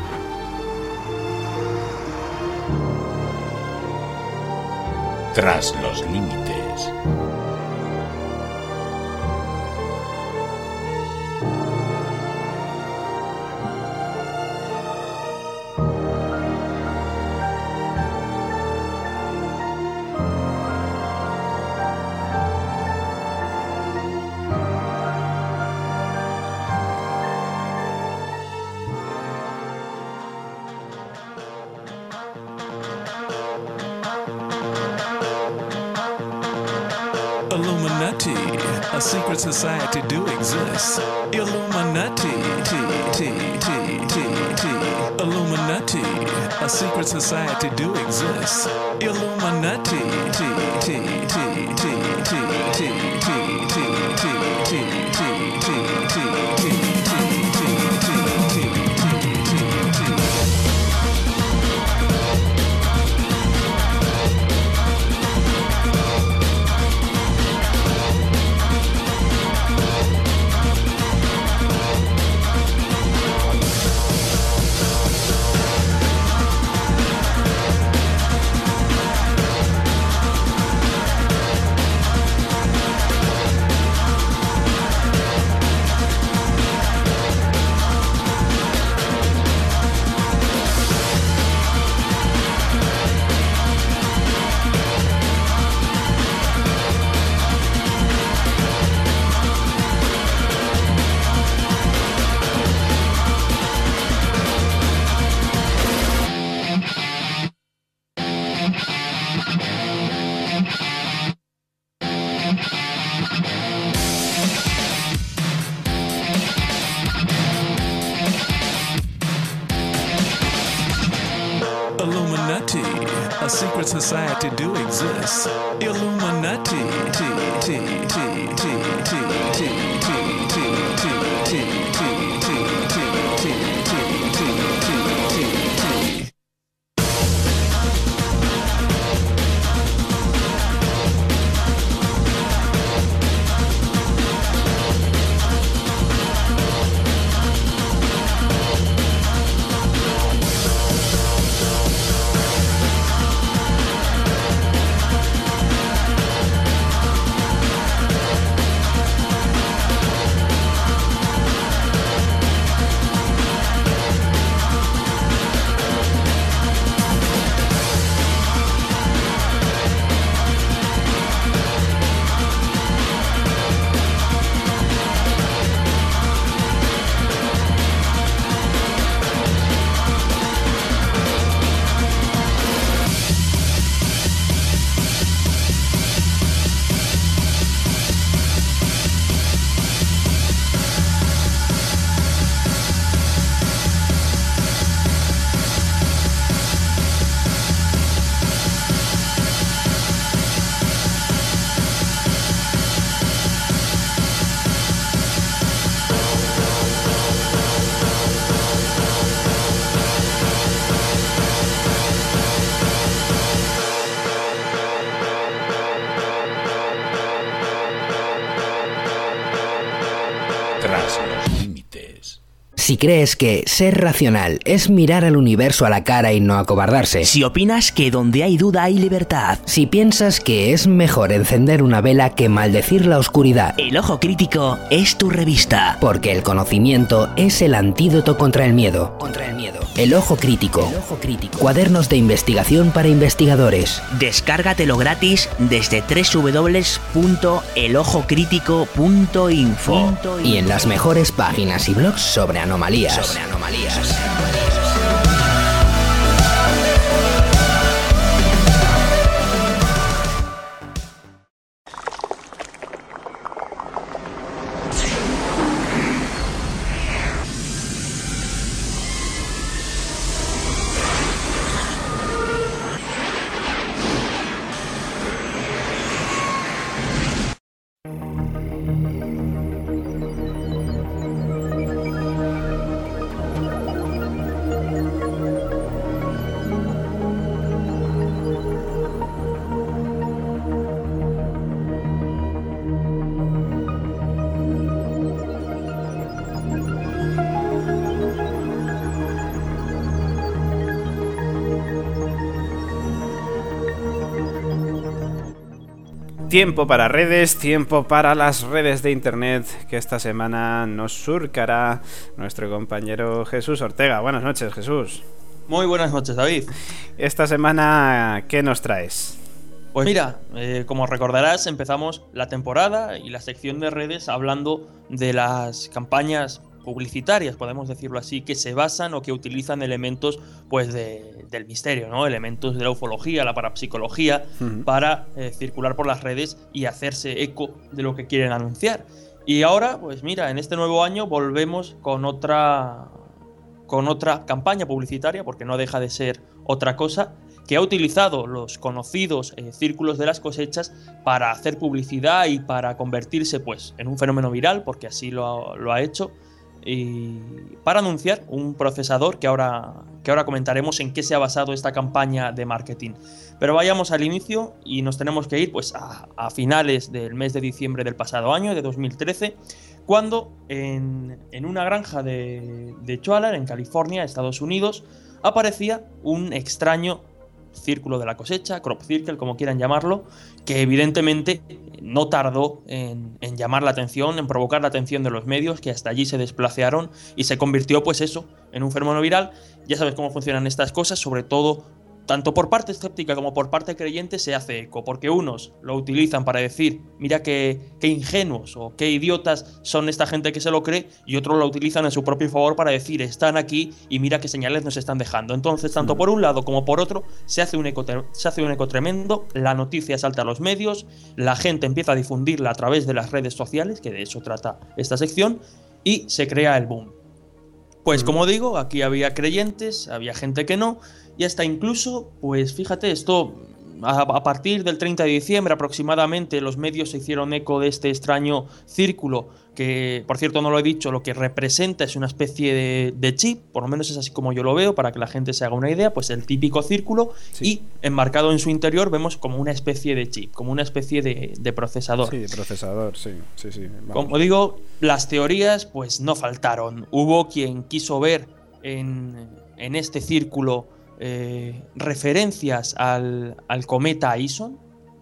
K: Tras los límites.
L: A secret society do exist. Illuminati, T, T, T, T, T. Illuminati. A secret society do exist. Illuminati, T, T, T, T, T, T, T, T, T, T, T, T. A secret society do exist. Illuminati, T, T, T, T, T, T, T, T, T, T, Tras los límites.
M: Si crees que ser racional es mirar al universo a la cara y no acobardarse.
F: Si opinas que donde hay duda hay libertad.
M: Si piensas que es mejor encender una vela que maldecir la oscuridad.
F: El Ojo Crítico es tu revista.
M: Porque el conocimiento es el antídoto contra el miedo. Contra el miedo. El Ojo Crítico. El Ojo Crítico. Cuadernos de investigación para investigadores.
F: Descárgatelo gratis desde doble u doble u doble u punto el ojo crítico punto info.
M: Y en las mejores páginas y blogs sobre anomalías. Sobre anomalías.
C: Tiempo para redes, tiempo para las redes de internet que esta semana nos surcará nuestro compañero Jesús Ortega. Buenas noches, Jesús.
N: Muy buenas noches, David.
C: Esta semana, ¿qué nos traes?
N: Pues mira, eh, como recordarás, empezamos la temporada y la sección de redes hablando de las campañas publicitarias, podemos decirlo así, que se basan o que utilizan elementos pues de, del misterio, ¿no? Elementos de la ufología, la parapsicología, uh-huh. para eh, circular por las redes y hacerse eco de lo que quieren anunciar. Y ahora, pues mira, en este nuevo año volvemos con otra, con otra campaña publicitaria, porque no deja de ser otra cosa, que ha utilizado los conocidos eh, círculos de las cosechas para hacer publicidad y para convertirse pues en un fenómeno viral, porque así lo, lo ha hecho, y para anunciar un procesador que ahora, que ahora comentaremos en qué se ha basado esta campaña de marketing. Pero vayamos al inicio y nos tenemos que ir pues a, a finales del mes de diciembre del pasado año, de dos mil trece, cuando en, en una granja de, de Choallar, en California, Estados Unidos, aparecía un extraño círculo de la cosecha, crop circle, como quieran llamarlo, que evidentemente no tardó en, en llamar la atención, en provocar la atención de los medios, que hasta allí se desplazaron y se convirtió, pues eso, en un fenómeno viral. Ya sabes cómo funcionan estas cosas, sobre todo tanto por parte escéptica como por parte creyente se hace eco, porque unos lo utilizan para decir, mira qué, qué ingenuos o qué idiotas son esta gente que se lo cree, y otros lo utilizan en su propio favor para decir, están aquí y mira qué señales nos están dejando. Entonces, tanto por un lado como por otro, se hace un eco, se hace un eco tremendo, la noticia salta a los medios, la gente empieza a difundirla a través de las redes sociales, que de eso trata esta sección, y se crea el boom. Pues como digo, aquí había creyentes, había gente que no, y hasta incluso, pues fíjate, esto a, a partir del treinta de diciembre aproximadamente los medios se hicieron eco de este extraño círculo que, por cierto, no lo he dicho, lo que representa es una especie de, de chip, por lo menos es así como yo lo veo, para que la gente se haga una idea, pues el típico círculo, sí. Y enmarcado en su interior vemos como una especie de chip, como una especie de, de procesador.
C: Sí, procesador, sí, sí, sí. Vamos.
N: Como digo, las teorías pues no faltaron. Hubo quien quiso ver en, en este círculo eh, referencias al, al cometa Ison,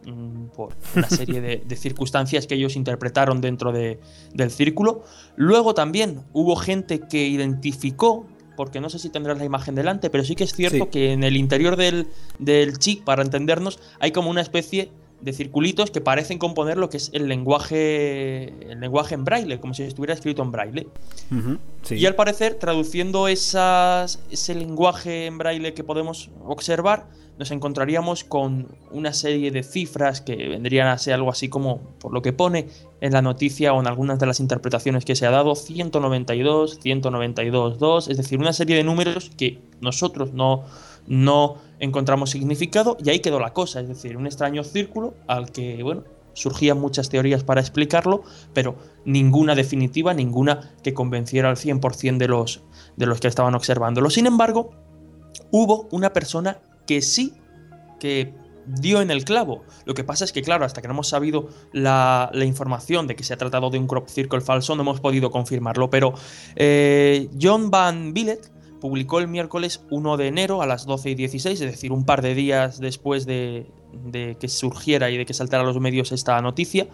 N: por una serie de, de circunstancias que ellos interpretaron dentro de, del círculo. Luego también hubo gente que identificó, porque no sé si tendrás la imagen delante, pero sí que es cierto sí. que en el interior del, del chip, para entendernos, hay como una especie de circulitos que parecen componer lo que es el lenguaje el lenguaje en braille, como si estuviera escrito en braille. Uh-huh, sí. Y al parecer, traduciendo esas, ese lenguaje en braille que podemos observar, nos encontraríamos con una serie de cifras que vendrían a ser algo así como, por lo que pone en la noticia o en algunas de las interpretaciones que se ha dado, ciento noventa y dos, ciento noventa y dos, dos, es decir, una serie de números que nosotros no, no encontramos significado, y ahí quedó la cosa, es decir, un extraño círculo al que, bueno, surgían muchas teorías para explicarlo, pero ninguna definitiva, ninguna que convenciera al cien por ciento de los, de los que estaban observándolo. Sin embargo, hubo una persona que sí que dio en el clavo. Lo que pasa es que, claro, hasta que no hemos sabido la, la información de que se ha tratado de un crop circle falso, no hemos podido confirmarlo. Pero eh, John Van Billet publicó el miércoles uno de enero a las doce y dieciséis, es decir, un par de días después de, de que surgiera y de que saltara a los medios esta noticia,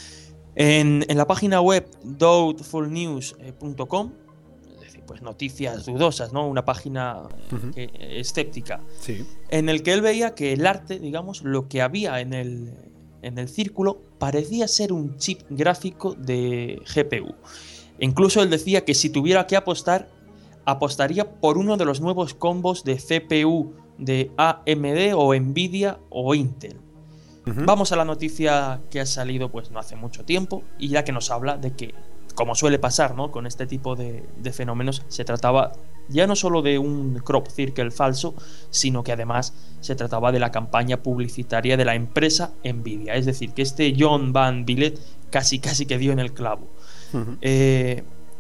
N: en, en la página web doubtful news punto com, es decir, pues noticias dudosas, ¿no? Una página uh-huh. que, escéptica,
C: sí.
N: en el que él veía que el arte, digamos, lo que había en el, en el círculo parecía ser un chip gráfico de G P U. Incluso él decía que si tuviera que apostar, apostaría por uno de los nuevos combos de C P U de A M D o Nvidia o Intel. Uh-huh. Vamos a la noticia que ha salido pues no hace mucho tiempo y ya que nos habla de que, como suele pasar, ¿no?, con este tipo de, de fenómenos, se trataba ya no solo de un crop circle falso, sino que además se trataba de la campaña publicitaria de la empresa Nvidia. Es decir, que este John Van Billet casi casi que dio en el clavo. Uh-huh. Eh...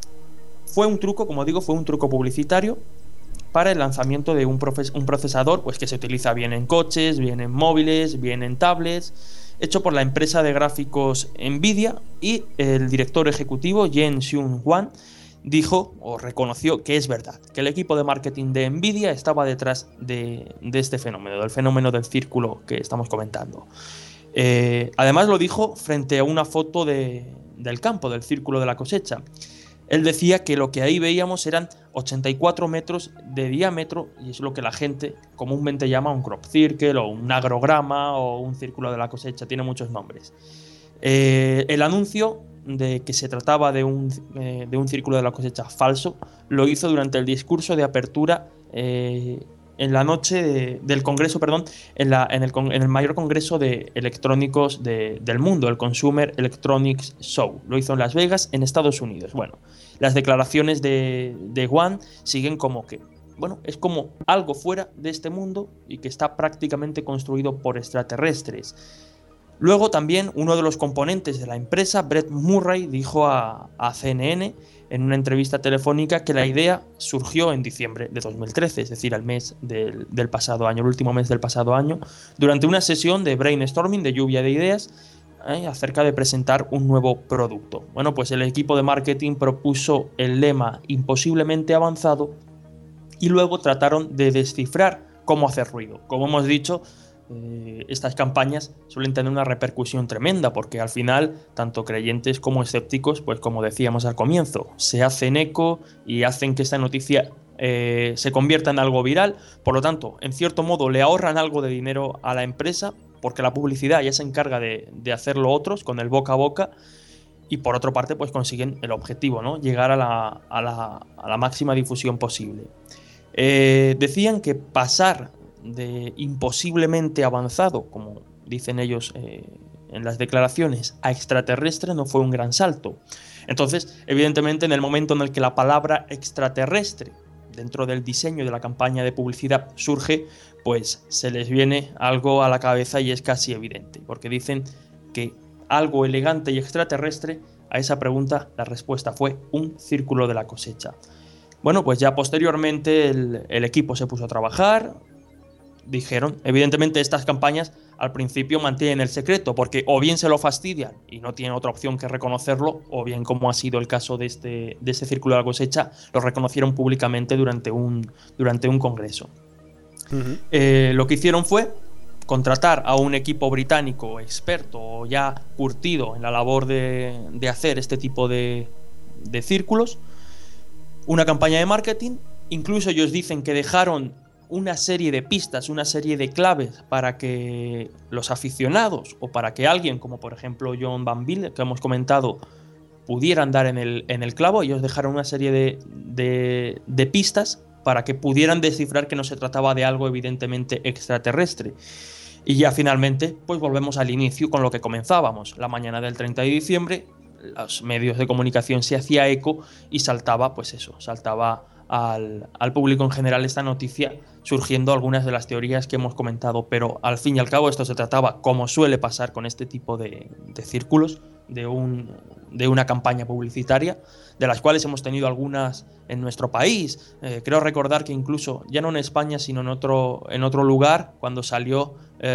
N: Fue un truco, como digo, fue un truco publicitario para el lanzamiento de un, proces- un procesador pues, que se utiliza bien en coches, bien en móviles, bien en tablets, hecho por la empresa de gráficos Nvidia, y el director ejecutivo, Jen Hsun Huang, dijo o reconoció que es verdad, que el equipo de marketing de Nvidia estaba detrás de, de este fenómeno, del fenómeno del círculo que estamos comentando. Eh, además lo dijo frente a una foto de, del campo, del círculo de la cosecha. Él decía que lo que ahí veíamos eran ochenta y cuatro metros de diámetro, y es lo que la gente comúnmente llama un crop circle o un agrograma o un círculo de la cosecha, tiene muchos nombres. Eh, el anuncio de que se trataba de un, eh, de un círculo de la cosecha falso lo hizo durante el discurso de apertura eh, en la noche de, del congreso, perdón, en, la, en, el, en el mayor congreso de electrónicos de, del mundo, el Consumer Electronics Show. Lo hizo en Las Vegas, en Estados Unidos. Bueno, las declaraciones de, de Juan siguen como que, bueno, es como algo fuera de este mundo y que está prácticamente construido por extraterrestres. Luego también uno de los componentes de la empresa, Brett Murray, dijo a, a C N N en una entrevista telefónica que la idea surgió en diciembre de dos mil trece, es decir, al mes del, del pasado año, el último mes del pasado año, durante una sesión de brainstorming, de lluvia de ideas, eh, acerca de presentar un nuevo producto. Bueno, pues el equipo de marketing propuso el lema imposiblemente avanzado y luego trataron de descifrar cómo hacer ruido. Como hemos dicho, Eh, estas campañas suelen tener una repercusión tremenda porque al final tanto creyentes como escépticos, pues como decíamos al comienzo, se hacen eco y hacen que esta noticia eh, se convierta en algo viral. Por lo tanto, en cierto modo le ahorran algo de dinero a la empresa porque la publicidad ya se encarga de, de hacerlo otros con el boca a boca, y por otra parte pues consiguen el objetivo, ¿no?, llegar a la, a la, a la máxima difusión posible. Eh, decían que pasar de imposiblemente avanzado, como dicen ellos eh, en las declaraciones, a extraterrestre no fue un gran salto. Entonces, evidentemente, en el momento en el que la palabra extraterrestre dentro del diseño de la campaña de publicidad surge, pues se les viene algo a la cabeza y es casi evidente, porque dicen que algo elegante y extraterrestre, a esa pregunta la respuesta fue un círculo de la cosecha. Bueno, pues ya posteriormente el, el equipo se puso a trabajar. Dijeron, evidentemente estas campañas al principio mantienen el secreto porque o bien se lo fastidian y no tienen otra opción que reconocerlo, o bien, como ha sido el caso de este, de este círculo de la cosecha, lo reconocieron públicamente durante un, durante un congreso. Uh-huh. Eh, lo que hicieron fue contratar a un equipo británico experto ya curtido en la labor de, de hacer este tipo de, de círculos, una campaña de marketing. Incluso ellos dicen que dejaron una serie de pistas, una serie de claves para que los aficionados o para que alguien como por ejemplo John Van Billet, que hemos comentado, pudieran dar en el, en el clavo. Ellos dejaron una serie de, de, de pistas para que pudieran descifrar que no se trataba de algo evidentemente extraterrestre. Y ya finalmente pues volvemos al inicio con lo que comenzábamos. La mañana del treinta de diciembre los medios de comunicación se hacía eco y saltaba pues eso, saltaba Al, al público en general esta noticia surgiendo algunas de las teorías que hemos comentado, pero al fin y al cabo esto se trataba, como suele pasar con este tipo de, de círculos, de, un, de una campaña publicitaria, de las cuales hemos tenido algunas en nuestro país. Eh, creo recordar que incluso, ya no en España, sino en otro, en otro lugar, cuando salió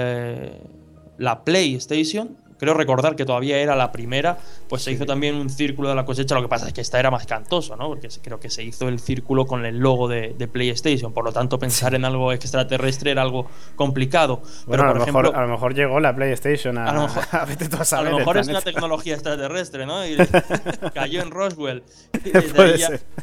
N: eh, la PlayStation, creo recordar que todavía era la primera, pues se hizo también un círculo de la cosecha. Lo que pasa es que esta era más cantoso, ¿no? Porque creo que se hizo el círculo con el logo de, de PlayStation. Por lo tanto, pensar en algo extraterrestre era algo complicado.
C: Bueno,
N: Pero, por
C: a, lo
N: ejemplo,
C: mejor, a lo mejor llegó la PlayStation a,
N: a lo mejor,
C: a, vete tú a, saber
N: a lo mejor es una
C: planeta.
N: tecnología extraterrestre, ¿no? Y cayó en Roswell. Y desde
C: Puede
N: ahí ya-
C: ser.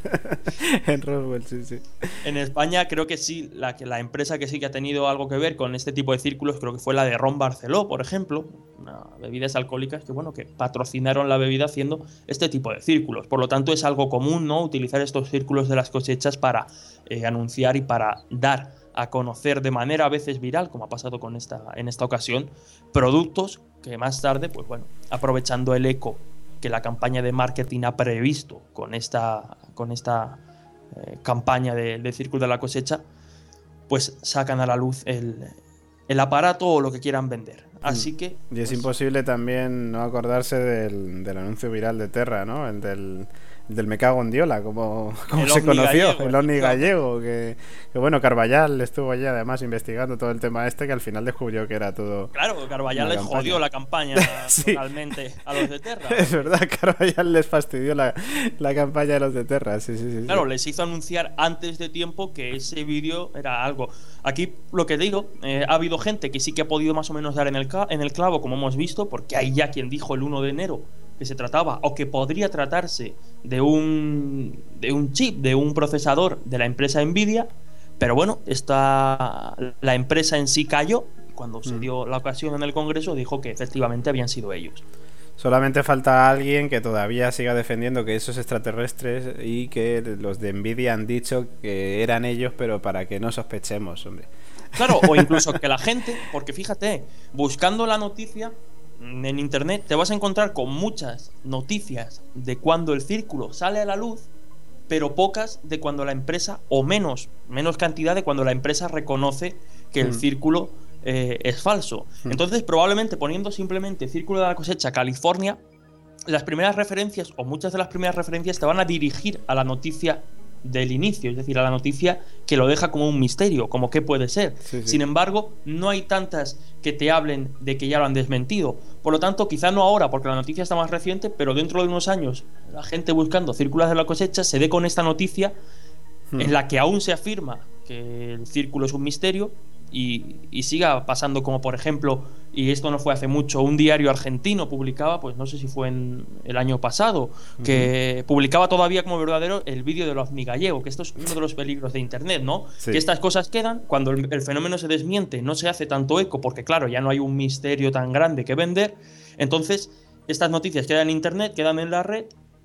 C: En Roswell, sí, sí.
N: En España creo que sí, la, que la empresa que sí que ha tenido algo que ver con este tipo de círculos creo que fue la de Ron Barceló, por ejemplo, una, bebidas alcohólicas que bueno que patrocinaron la bebida haciendo este tipo de círculos. Por lo tanto es algo común, ¿no? Utilizar estos círculos de las cosechas para eh, anunciar y para dar a conocer de manera a veces viral, como ha pasado con esta, en esta ocasión, productos que más tarde, pues bueno, aprovechando el eco que la campaña de marketing ha previsto con esta, con esta eh, campaña de, de Círculo de la Cosecha, pues sacan a la luz el, el aparato o lo que quieran vender. Así que...
C: Y es
N: pues,
C: imposible también no acordarse del, del anuncio viral de Terra, ¿no? El del, el del me cago en Diola, como, como
N: El
C: se
N: ovni
C: conoció,
N: gallego,
C: el ovni
N: claro.
C: gallego, que, que bueno, Carballal estuvo allí además investigando todo el tema este, que al final descubrió que era todo...
N: Claro, Carballal
C: una
N: les
C: campaña.
N: jodió la campaña
C: Sí.
N: totalmente a los de Terra.
C: Es verdad, Carballal les fastidió la, la campaña de los de Terra, sí, sí, sí.
N: Claro,
C: sí.
N: les hizo anunciar antes de tiempo que ese vídeo era algo. Aquí lo que digo, eh, ha habido gente que sí que ha podido más o menos dar en el, ca- en el clavo, como hemos visto, porque hay ya quien dijo el uno de enero que se trataba o que podría tratarse de un, de un chip, de un procesador de la empresa Nvidia, pero bueno, esta, la empresa en sí cayó. Cuando se
C: Mm.
N: dio la ocasión en el Congreso, dijo que efectivamente habían sido ellos.
C: Solamente falta alguien que todavía siga defendiendo que esos extraterrestres y que los de Nvidia han dicho que eran ellos, pero para que no sospechemos, hombre.
N: Claro, o incluso que la gente, porque fíjate, buscando la noticia en internet te vas a encontrar con muchas noticias de cuando el círculo sale a la luz, pero pocas de cuando la empresa, o menos, menos cantidad de cuando la empresa reconoce que el
C: Mm.
N: círculo eh, es falso.
C: Mm.
N: Entonces, probablemente poniendo simplemente Círculo de la Cosecha California, las primeras referencias, o muchas de las primeras referencias, te van a dirigir a la noticia del inicio, es decir, a la noticia que lo deja como un misterio, como qué puede ser.
C: Sí, sí.
N: Sin embargo, no hay tantas que te hablen de que ya lo han desmentido. Por lo tanto, quizá no ahora, porque la noticia está más reciente, pero dentro de unos años, la gente buscando Círculos de la Cosecha se dé con esta noticia
C: Hmm.
N: en la que aún se afirma que el círculo es un misterio y, y siga pasando, como por ejemplo, y esto no fue hace mucho, un diario argentino publicaba, pues no sé si fue en el año pasado, que publicaba todavía como verdadero el vídeo del ovni gallego, que esto es uno de los peligros de internet, ¿no?
C: Sí.
N: Que estas cosas quedan, cuando el, el fenómeno se desmiente, no se hace tanto eco, porque claro, ya no hay un misterio tan grande que vender, entonces estas noticias quedan en internet, quedan en la red,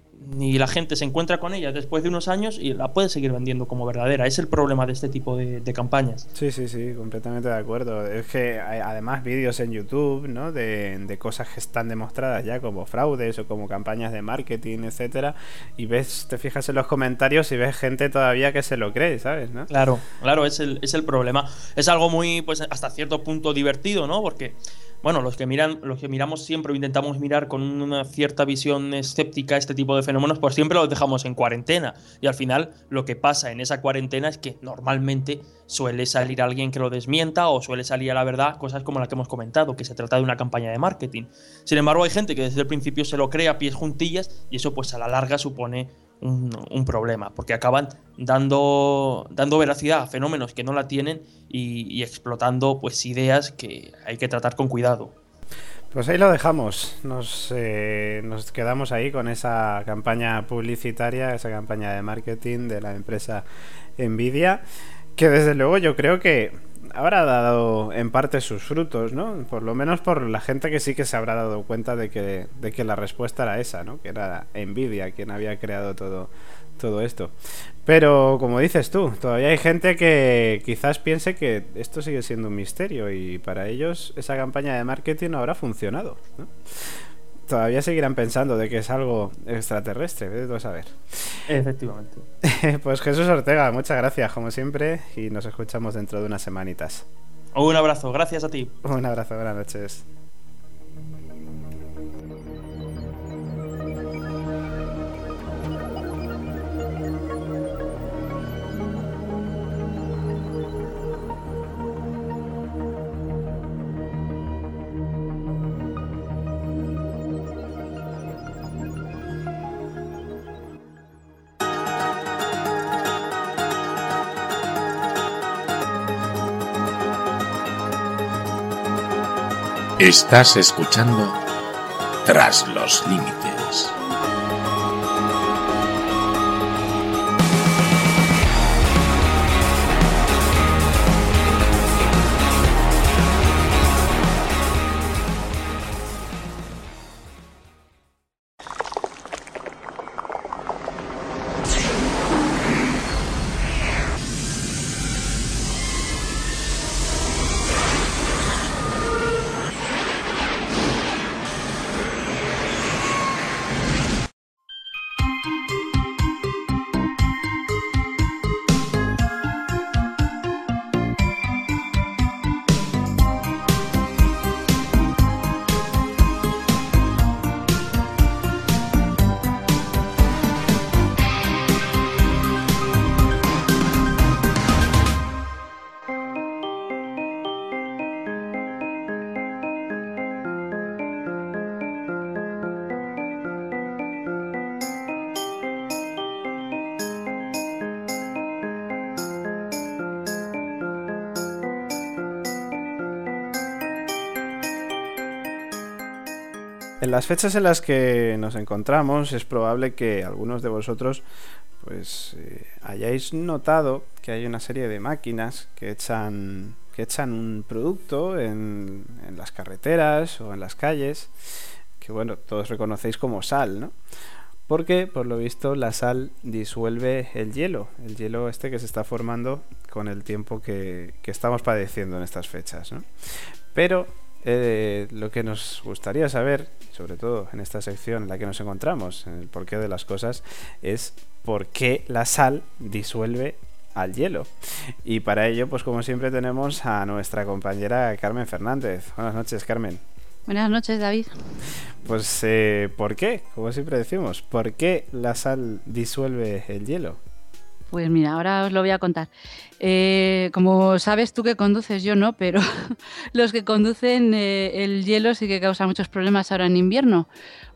N: y la gente se encuentra con ella después de unos años y la puede seguir vendiendo como verdadera. Es el problema de este tipo de, de campañas.
C: Sí, sí, sí, completamente de acuerdo. Es que hay además vídeos en YouTube, ¿no? De, de cosas que están demostradas ya como fraudes o como campañas de marketing, etcétera. Y ves, te fijas en los comentarios y ves gente todavía que se lo cree, ¿sabes? ¿No?
N: Claro, claro, es el, es el problema. Es algo muy, pues hasta cierto punto divertido, ¿no? Porque, bueno, los que miran, los que miramos siempre o intentamos mirar con una cierta visión escéptica este tipo de fenómenos, pues siempre los dejamos en cuarentena. Y al final lo que pasa en esa cuarentena es que normalmente suele salir alguien que lo desmienta o suele salir a la verdad cosas como la que hemos comentado, que se trata de una campaña de marketing. Sin embargo, hay gente que desde el principio se lo cree a pies juntillas y eso pues a la larga supone un, un problema, porque acaban dando, dando veracidad a fenómenos que no la tienen y, y explotando pues ideas que hay que tratar con cuidado.
C: Pues ahí lo dejamos. Nos, eh, nos quedamos ahí con esa campaña publicitaria, esa campaña de marketing de la empresa Nvidia, que desde luego yo creo que habrá dado en parte sus frutos, ¿no? Por lo menos por la gente que sí que se habrá dado cuenta de que, de que la respuesta era esa, ¿no? Que era Nvidia quien había creado todo, todo esto. Pero como dices tú, todavía hay gente que quizás piense que esto sigue siendo un misterio y para ellos esa campaña de marketing no habrá funcionado, ¿no? todavía seguirán pensando de que es algo extraterrestre, vete tú a saber.
N: Efectivamente.
C: Pues Jesús Ortega, muchas gracias como siempre y nos escuchamos dentro de unas semanitas.
N: Un abrazo, gracias a ti.
C: Un abrazo, buenas noches.
K: Estás escuchando Tras los Límites.
C: En las fechas en las que nos encontramos es probable que algunos de vosotros pues eh, hayáis notado que hay una serie de máquinas que echan, que echan un producto en, en las carreteras o en las calles que bueno, todos reconocéis como sal, ¿no? Porque por lo visto la sal disuelve el hielo, el hielo este que se está formando con el tiempo que, que estamos padeciendo en estas fechas, ¿no? Pero Eh, lo que nos gustaría saber, sobre todo en esta sección en la que nos encontramos, en el porqué de las cosas, es por qué la sal disuelve al hielo. Y para ello, pues como siempre tenemos a nuestra compañera Carmen Fernández. Buenas noches, Carmen.
O: Buenas noches, David.
C: Pues, eh, ¿por qué? Como siempre decimos, ¿por qué la sal disuelve el hielo?
O: Pues mira, ahora os lo voy a contar. Eh, como sabes tú que conduces, yo no, pero los que conducen eh, el hielo sí que causa muchos problemas ahora en invierno,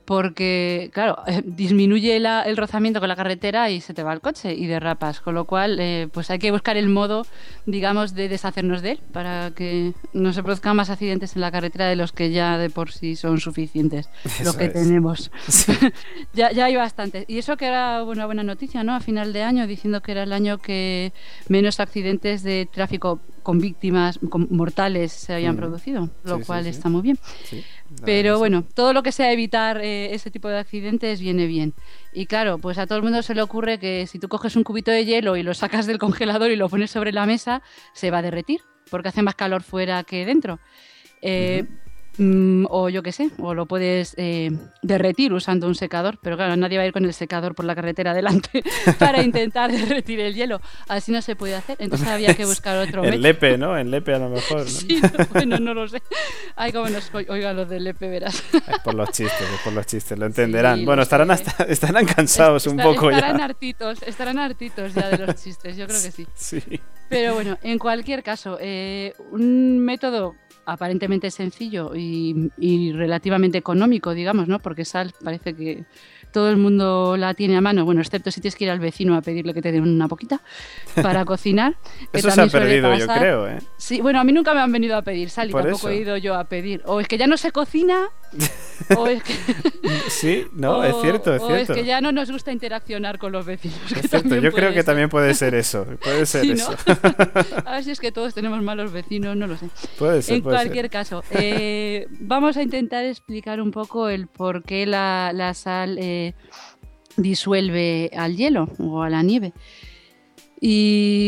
O: porque, claro, eh, disminuye la, el rozamiento con la carretera y se te va el coche y derrapas, con lo cual eh, pues hay que buscar el modo, digamos, de deshacernos de él para que no se produzcan más accidentes en la carretera de los que ya de por sí son suficientes,
C: eso
O: lo que
C: es.
O: tenemos. Sí. ya, ya hay bastantes. Y eso que era una buena noticia, ¿no? A final de año, diciendo que era el año que menos accidentes de tráfico con víctimas con mortales se habían mm. producido, lo sí, cual sí, está sí. muy bien. Sí. Pero bueno, todo lo que sea evitar eh, ese tipo de accidentes viene bien. Y claro, pues a todo el mundo se le ocurre que si tú coges un cubito de hielo y lo sacas del congelador y lo pones sobre la mesa, se va a derretir, porque hace más calor fuera que dentro. Eh, uh-huh. Mm, o yo qué sé, o lo puedes eh, derretir usando un secador, pero claro, nadie va a ir con el secador por la carretera delante para intentar derretir el hielo. Así no se puede hacer, entonces había que buscar otro método.
C: En Lepe, ¿no? En Lepe a lo mejor, ¿no?
O: Sí, no, bueno, no lo sé. Ay, cómo nos oigan los de Lepe, verás.
C: Es por los chistes, es por los chistes, lo entenderán. Sí, bueno, estarán, hasta, estarán cansados Est- un poco
O: estarán
C: ya.
O: Hartitos, estarán hartitos ya de los chistes, yo creo que sí.
C: Sí.
O: Pero bueno, en cualquier caso, eh, un método aparentemente sencillo y, y relativamente económico, digamos, ¿no? Porque sal parece que todo el mundo la tiene a mano, bueno, excepto si tienes que ir al vecino a pedirle que te dé una poquita para cocinar. Que
C: eso se ha perdido, yo creo, ¿eh?
O: Sí, bueno, a mí nunca me han venido a pedir sal y
C: Por
O: tampoco
C: eso.
O: he ido yo a pedir. O es que ya no se cocina, o es que...
C: Sí, no,
O: o,
C: es cierto, es
O: o
C: cierto.
O: es que ya no nos gusta interaccionar con los vecinos.
C: Es cierto, yo creo que
O: ser.
C: también puede ser eso, puede ser
O: sí,
C: eso.
O: ¿no? A ver si es que todos tenemos malos vecinos, no lo sé.
C: Puede ser,
O: En
C: puede
O: cualquier
C: ser.
O: caso, eh, vamos a intentar explicar un poco el por qué la, la sal eh, disuelve al hielo o a la nieve. Y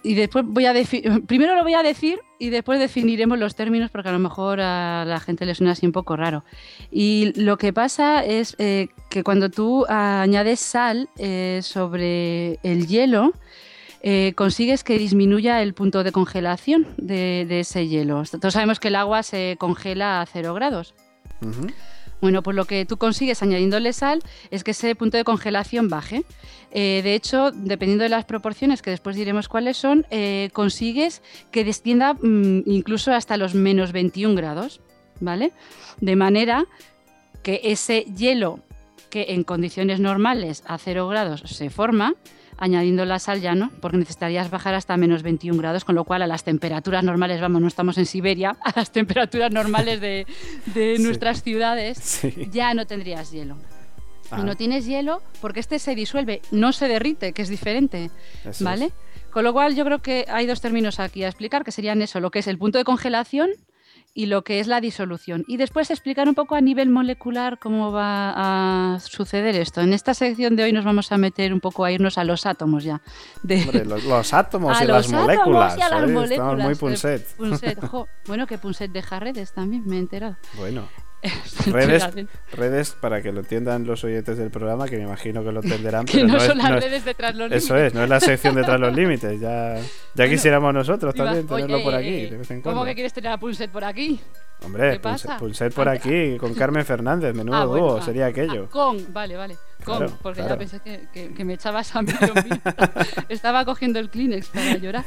O: y después voy a decir, primero lo voy a decir y después definiremos los términos porque a lo mejor a la gente le suena así un poco raro. Y lo que pasa es eh, que cuando tú añades sal eh, sobre el hielo, eh, consigues que disminuya el punto de congelación de, de ese hielo. Todos sabemos que el agua se congela a cero grados. Uh-huh. Bueno, pues lo que tú consigues añadiéndole sal es que ese punto de congelación baje. Eh, de hecho, dependiendo de las proporciones, que después diremos cuáles son, eh, consigues que descienda mmm, incluso hasta los menos veintiún grados, ¿vale? De manera que ese hielo que en condiciones normales a cero grados se forma, añadiendo la sal ya no, porque necesitarías bajar hasta menos veintiún grados, con lo cual a las temperaturas normales, vamos, no estamos en Siberia, a las temperaturas normales de, de sí. nuestras ciudades, sí. ya no tendrías hielo. Ah. Y no tienes hielo porque este se disuelve, no se derrite, que es diferente, eso ¿vale? Es. Con lo cual yo creo que hay dos términos aquí a explicar, que serían eso, lo que es el punto de congelación y lo que es la disolución. Y después explicar un poco a nivel molecular cómo va a suceder esto. En esta sección de hoy nos vamos a meter un poco a irnos a los átomos ya. De...
C: Hombre, los, los átomos y las moléculas.
O: Y a las
C: ¿eh?
O: moléculas.
C: Estamos muy punset.
O: punset. Jo, bueno, que punset deja redes también, me he enterado.
C: Bueno. Redes, redes, para que lo entiendan los oyentes del programa, que me imagino que lo entenderán.
O: Que
C: pero
O: no,
C: no
O: son
C: es,
O: las
C: no
O: redes
C: es,
O: de Tras los Límites.
C: Eso es, no es la sección de Tras los Límites. Ya, ya bueno, quisiéramos nosotros también
O: oye,
C: tenerlo por aquí de vez en cuando.
O: ¿Cómo que quieres tener a Punset por aquí?
C: Hombre, Punset, Punset por aquí, con Carmen Fernández, menudo ah, bueno, dúo, ah, sería aquello.
O: Ah, con, vale, vale, con, claro, porque claro. ya pensé que, que, que me echabas a mí. Estaba cogiendo el Kleenex para llorar.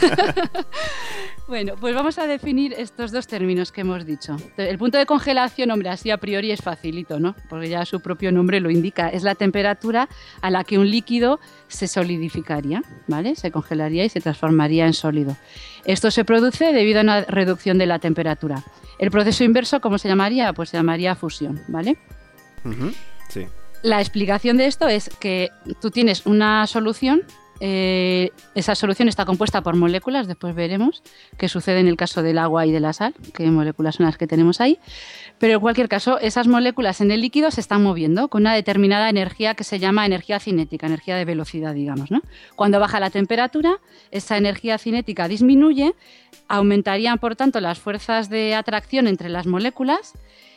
O: Bueno, pues vamos a definir estos dos términos que hemos dicho. El punto de congelación, hombre, así a priori es facilito, ¿no? Porque ya su propio nombre lo indica. Es la temperatura a la que un líquido se solidificaría, ¿vale? Se congelaría y se transformaría en sólido. Esto se produce debido a una reducción de la temperatura. El proceso inverso, ¿cómo se llamaría? Pues se llamaría fusión, ¿vale?
C: Uh-huh. Sí.
O: La explicación de esto es que tú tienes una solución, eh, esa solución está compuesta por moléculas, después veremos qué sucede en el caso del agua y de la sal, qué moléculas son las que tenemos ahí, pero en cualquier caso esas moléculas en el líquido se están moviendo con una determinada energía que se llama energía cinética, energía de velocidad, digamos, ¿no? Cuando baja la temperatura, esa energía cinética disminuye, aumentarían por tanto las fuerzas de atracción entre las moléculas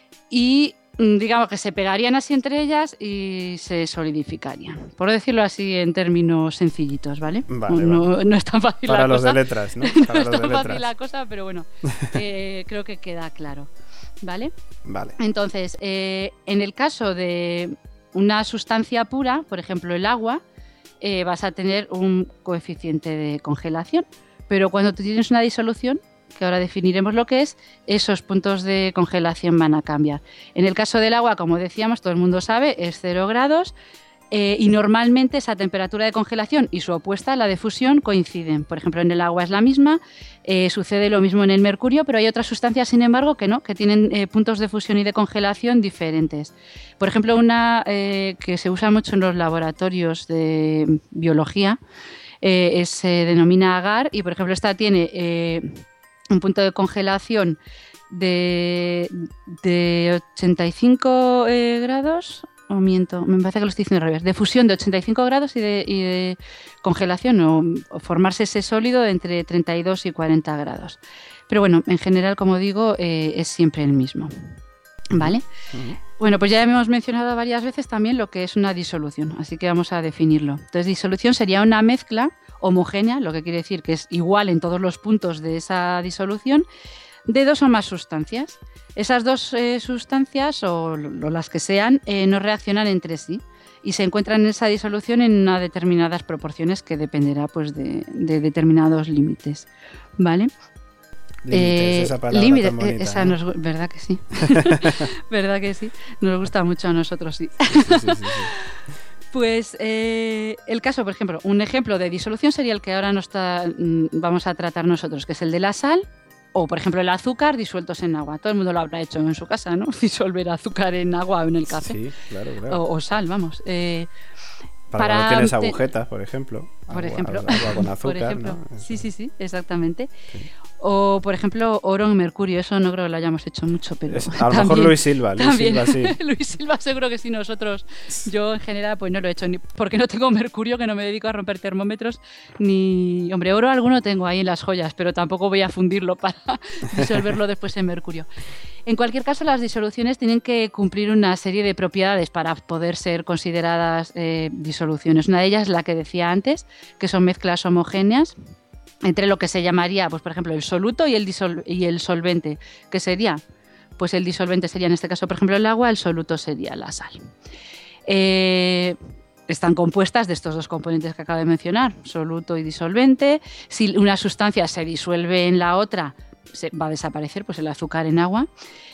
O: y digamos que se pegarían así entre ellas y se solidificarían. Por decirlo así en términos sencillitos, ¿vale?
C: Vale,
O: no,
C: vale.
O: no es tan fácil
C: Para
O: la
C: los
O: cosa.
C: de letras, ¿no? Para
O: no
C: los
O: es tan
C: de
O: fácil
C: letras.
O: la cosa, pero bueno, eh, creo que queda claro, ¿vale?
C: Vale.
O: Entonces, eh, en el caso de una sustancia pura, por ejemplo el agua, eh, vas a tener un coeficiente de congelación, pero cuando tú tienes una disolución, que ahora definiremos lo que es, esos puntos de congelación van a cambiar. En el caso del agua, como decíamos, todo el mundo sabe, es cero grados eh, y normalmente esa temperatura de congelación y su opuesta, la de fusión, coinciden. Por ejemplo, en el agua es la misma, eh, sucede lo mismo en el mercurio, pero hay otras sustancias, sin embargo, que no, que tienen eh, puntos de fusión y de congelación diferentes. Por ejemplo, una eh, que se usa mucho en los laboratorios de biología eh, es, se denomina agar y, por ejemplo, esta tiene... Eh, un punto de congelación de, de ochenta y cinco eh, grados, o miento, me parece que lo estoy diciendo al revés, de fusión de ochenta y cinco grados y de, y de congelación o, o formarse ese sólido de entre treinta y dos y cuarenta grados. Pero bueno, en general, como digo, eh, es siempre el mismo. ¿Vale? Uh-huh. Bueno, pues ya hemos mencionado varias veces también lo que es una disolución, así que vamos a definirlo. Entonces, disolución sería una mezcla homogénea, lo que quiere decir que es igual en todos los puntos de esa disolución, de dos o más sustancias. Esas dos eh, sustancias, o, o las que sean, eh, no reaccionan entre sí y se encuentran en esa disolución en unas determinadas proporciones que dependerá pues, de, de determinados límites. ¿Vale?
C: Límites, eh, esa palabra
O: límite,
C: tan bonita,
O: esa
C: ¿eh?
O: nos, verdad que sí. Verdad que sí. Nos gusta mucho a nosotros, sí.
C: Sí, sí, sí, sí.
O: Pues eh, el caso, por ejemplo, un ejemplo de disolución sería el que ahora nos está, vamos a tratar nosotros, que es el de la sal o, por ejemplo, el azúcar disueltos en agua. Todo el mundo lo habrá hecho en su casa, ¿no? Disolver azúcar en agua o en el café.
C: Sí, claro, claro.
O: O, o sal, vamos. Eh,
C: para, para cuando tienes agujetas, por ejemplo.
O: Por
C: agua,
O: ejemplo,
C: agua con azúcar,
O: por ejemplo,
C: ¿no?
O: sí, sí, sí, exactamente. Sí. O, por ejemplo, oro en mercurio, eso no creo que lo hayamos hecho mucho, pero
C: es, a lo
O: también,
C: mejor Luis Silva, Luis
O: también,
C: Silva sí.
O: Luis Silva seguro que sí, nosotros, yo en general pues no lo he hecho, ni porque no tengo mercurio, que no me dedico a romper termómetros, ni, hombre, oro alguno tengo ahí en las joyas, pero tampoco voy a fundirlo para disolverlo después en mercurio. En cualquier caso, las disoluciones tienen que cumplir una serie de propiedades para poder ser consideradas eh, disoluciones. Una de ellas es la que decía antes, que son mezclas homogéneas entre lo que se llamaría, pues por ejemplo, el soluto y el, disol y el solvente. ¿Qué sería? Pues el disolvente sería en este caso, por ejemplo, el agua, el soluto sería la sal. Eh, están compuestas de estos dos componentes que acabo de mencionar, soluto y disolvente. Si una sustancia se disuelve en la otra, se va a desaparecer, pues el azúcar en agua.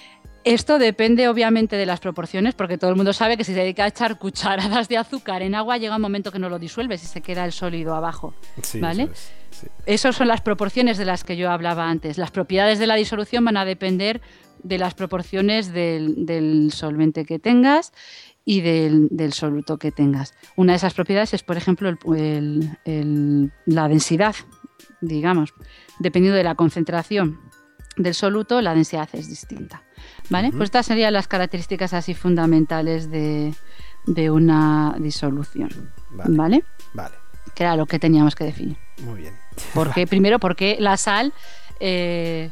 O: Esto depende obviamente de las proporciones, porque todo el mundo sabe que si se dedica a echar cucharadas de azúcar en agua, llega un momento que no lo disuelves y se queda el sólido abajo, sí, ¿vale? Eso es, sí. Esas son las proporciones de las que yo hablaba antes. Las propiedades de la disolución van a depender de las proporciones del, del solvente que tengas y del, del soluto que tengas. Una de esas propiedades es, por ejemplo, el, el, el, la densidad, digamos. Dependiendo de la concentración del soluto, la densidad es distinta. ¿Vale? Uh-huh. Pues estas serían las características así fundamentales de, de una disolución. Vale. ¿Vale?
C: Vale.
O: Que era lo que teníamos que definir.
C: Muy bien.
O: Porque, primero, porque la sal eh,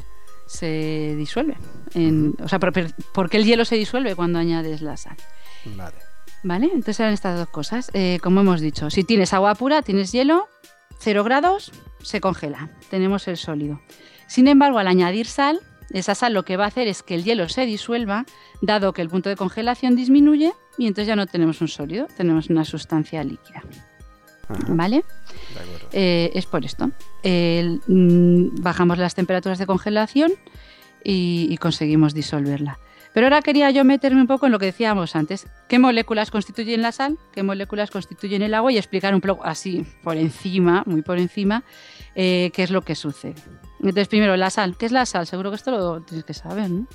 O: se disuelve. En, uh-huh. O sea, ¿por qué el hielo se disuelve cuando añades la sal?
C: Vale.
O: ¿Vale? Entonces eran estas dos cosas. Eh, como hemos dicho, si tienes agua pura, tienes hielo, cero grados, se congela. Tenemos el sólido. Sin embargo, al añadir sal, esa sal lo que va a hacer es que el hielo se disuelva, dado que el punto de congelación disminuye, y entonces ya no tenemos un sólido, tenemos una sustancia líquida. Ajá. ¿Vale? De acuerdo. Eh, es por esto. Eh, bajamos las temperaturas de congelación y, y conseguimos disolverla. Pero ahora quería yo meterme un poco en lo que decíamos antes. ¿Qué moléculas constituyen la sal? ¿Qué moléculas constituyen el agua? Y explicar un poco así, por encima, muy por encima, eh, qué es lo que sucede. Entonces, primero, la sal. ¿Qué es la sal? Seguro que esto lo tienes que saber, ¿no?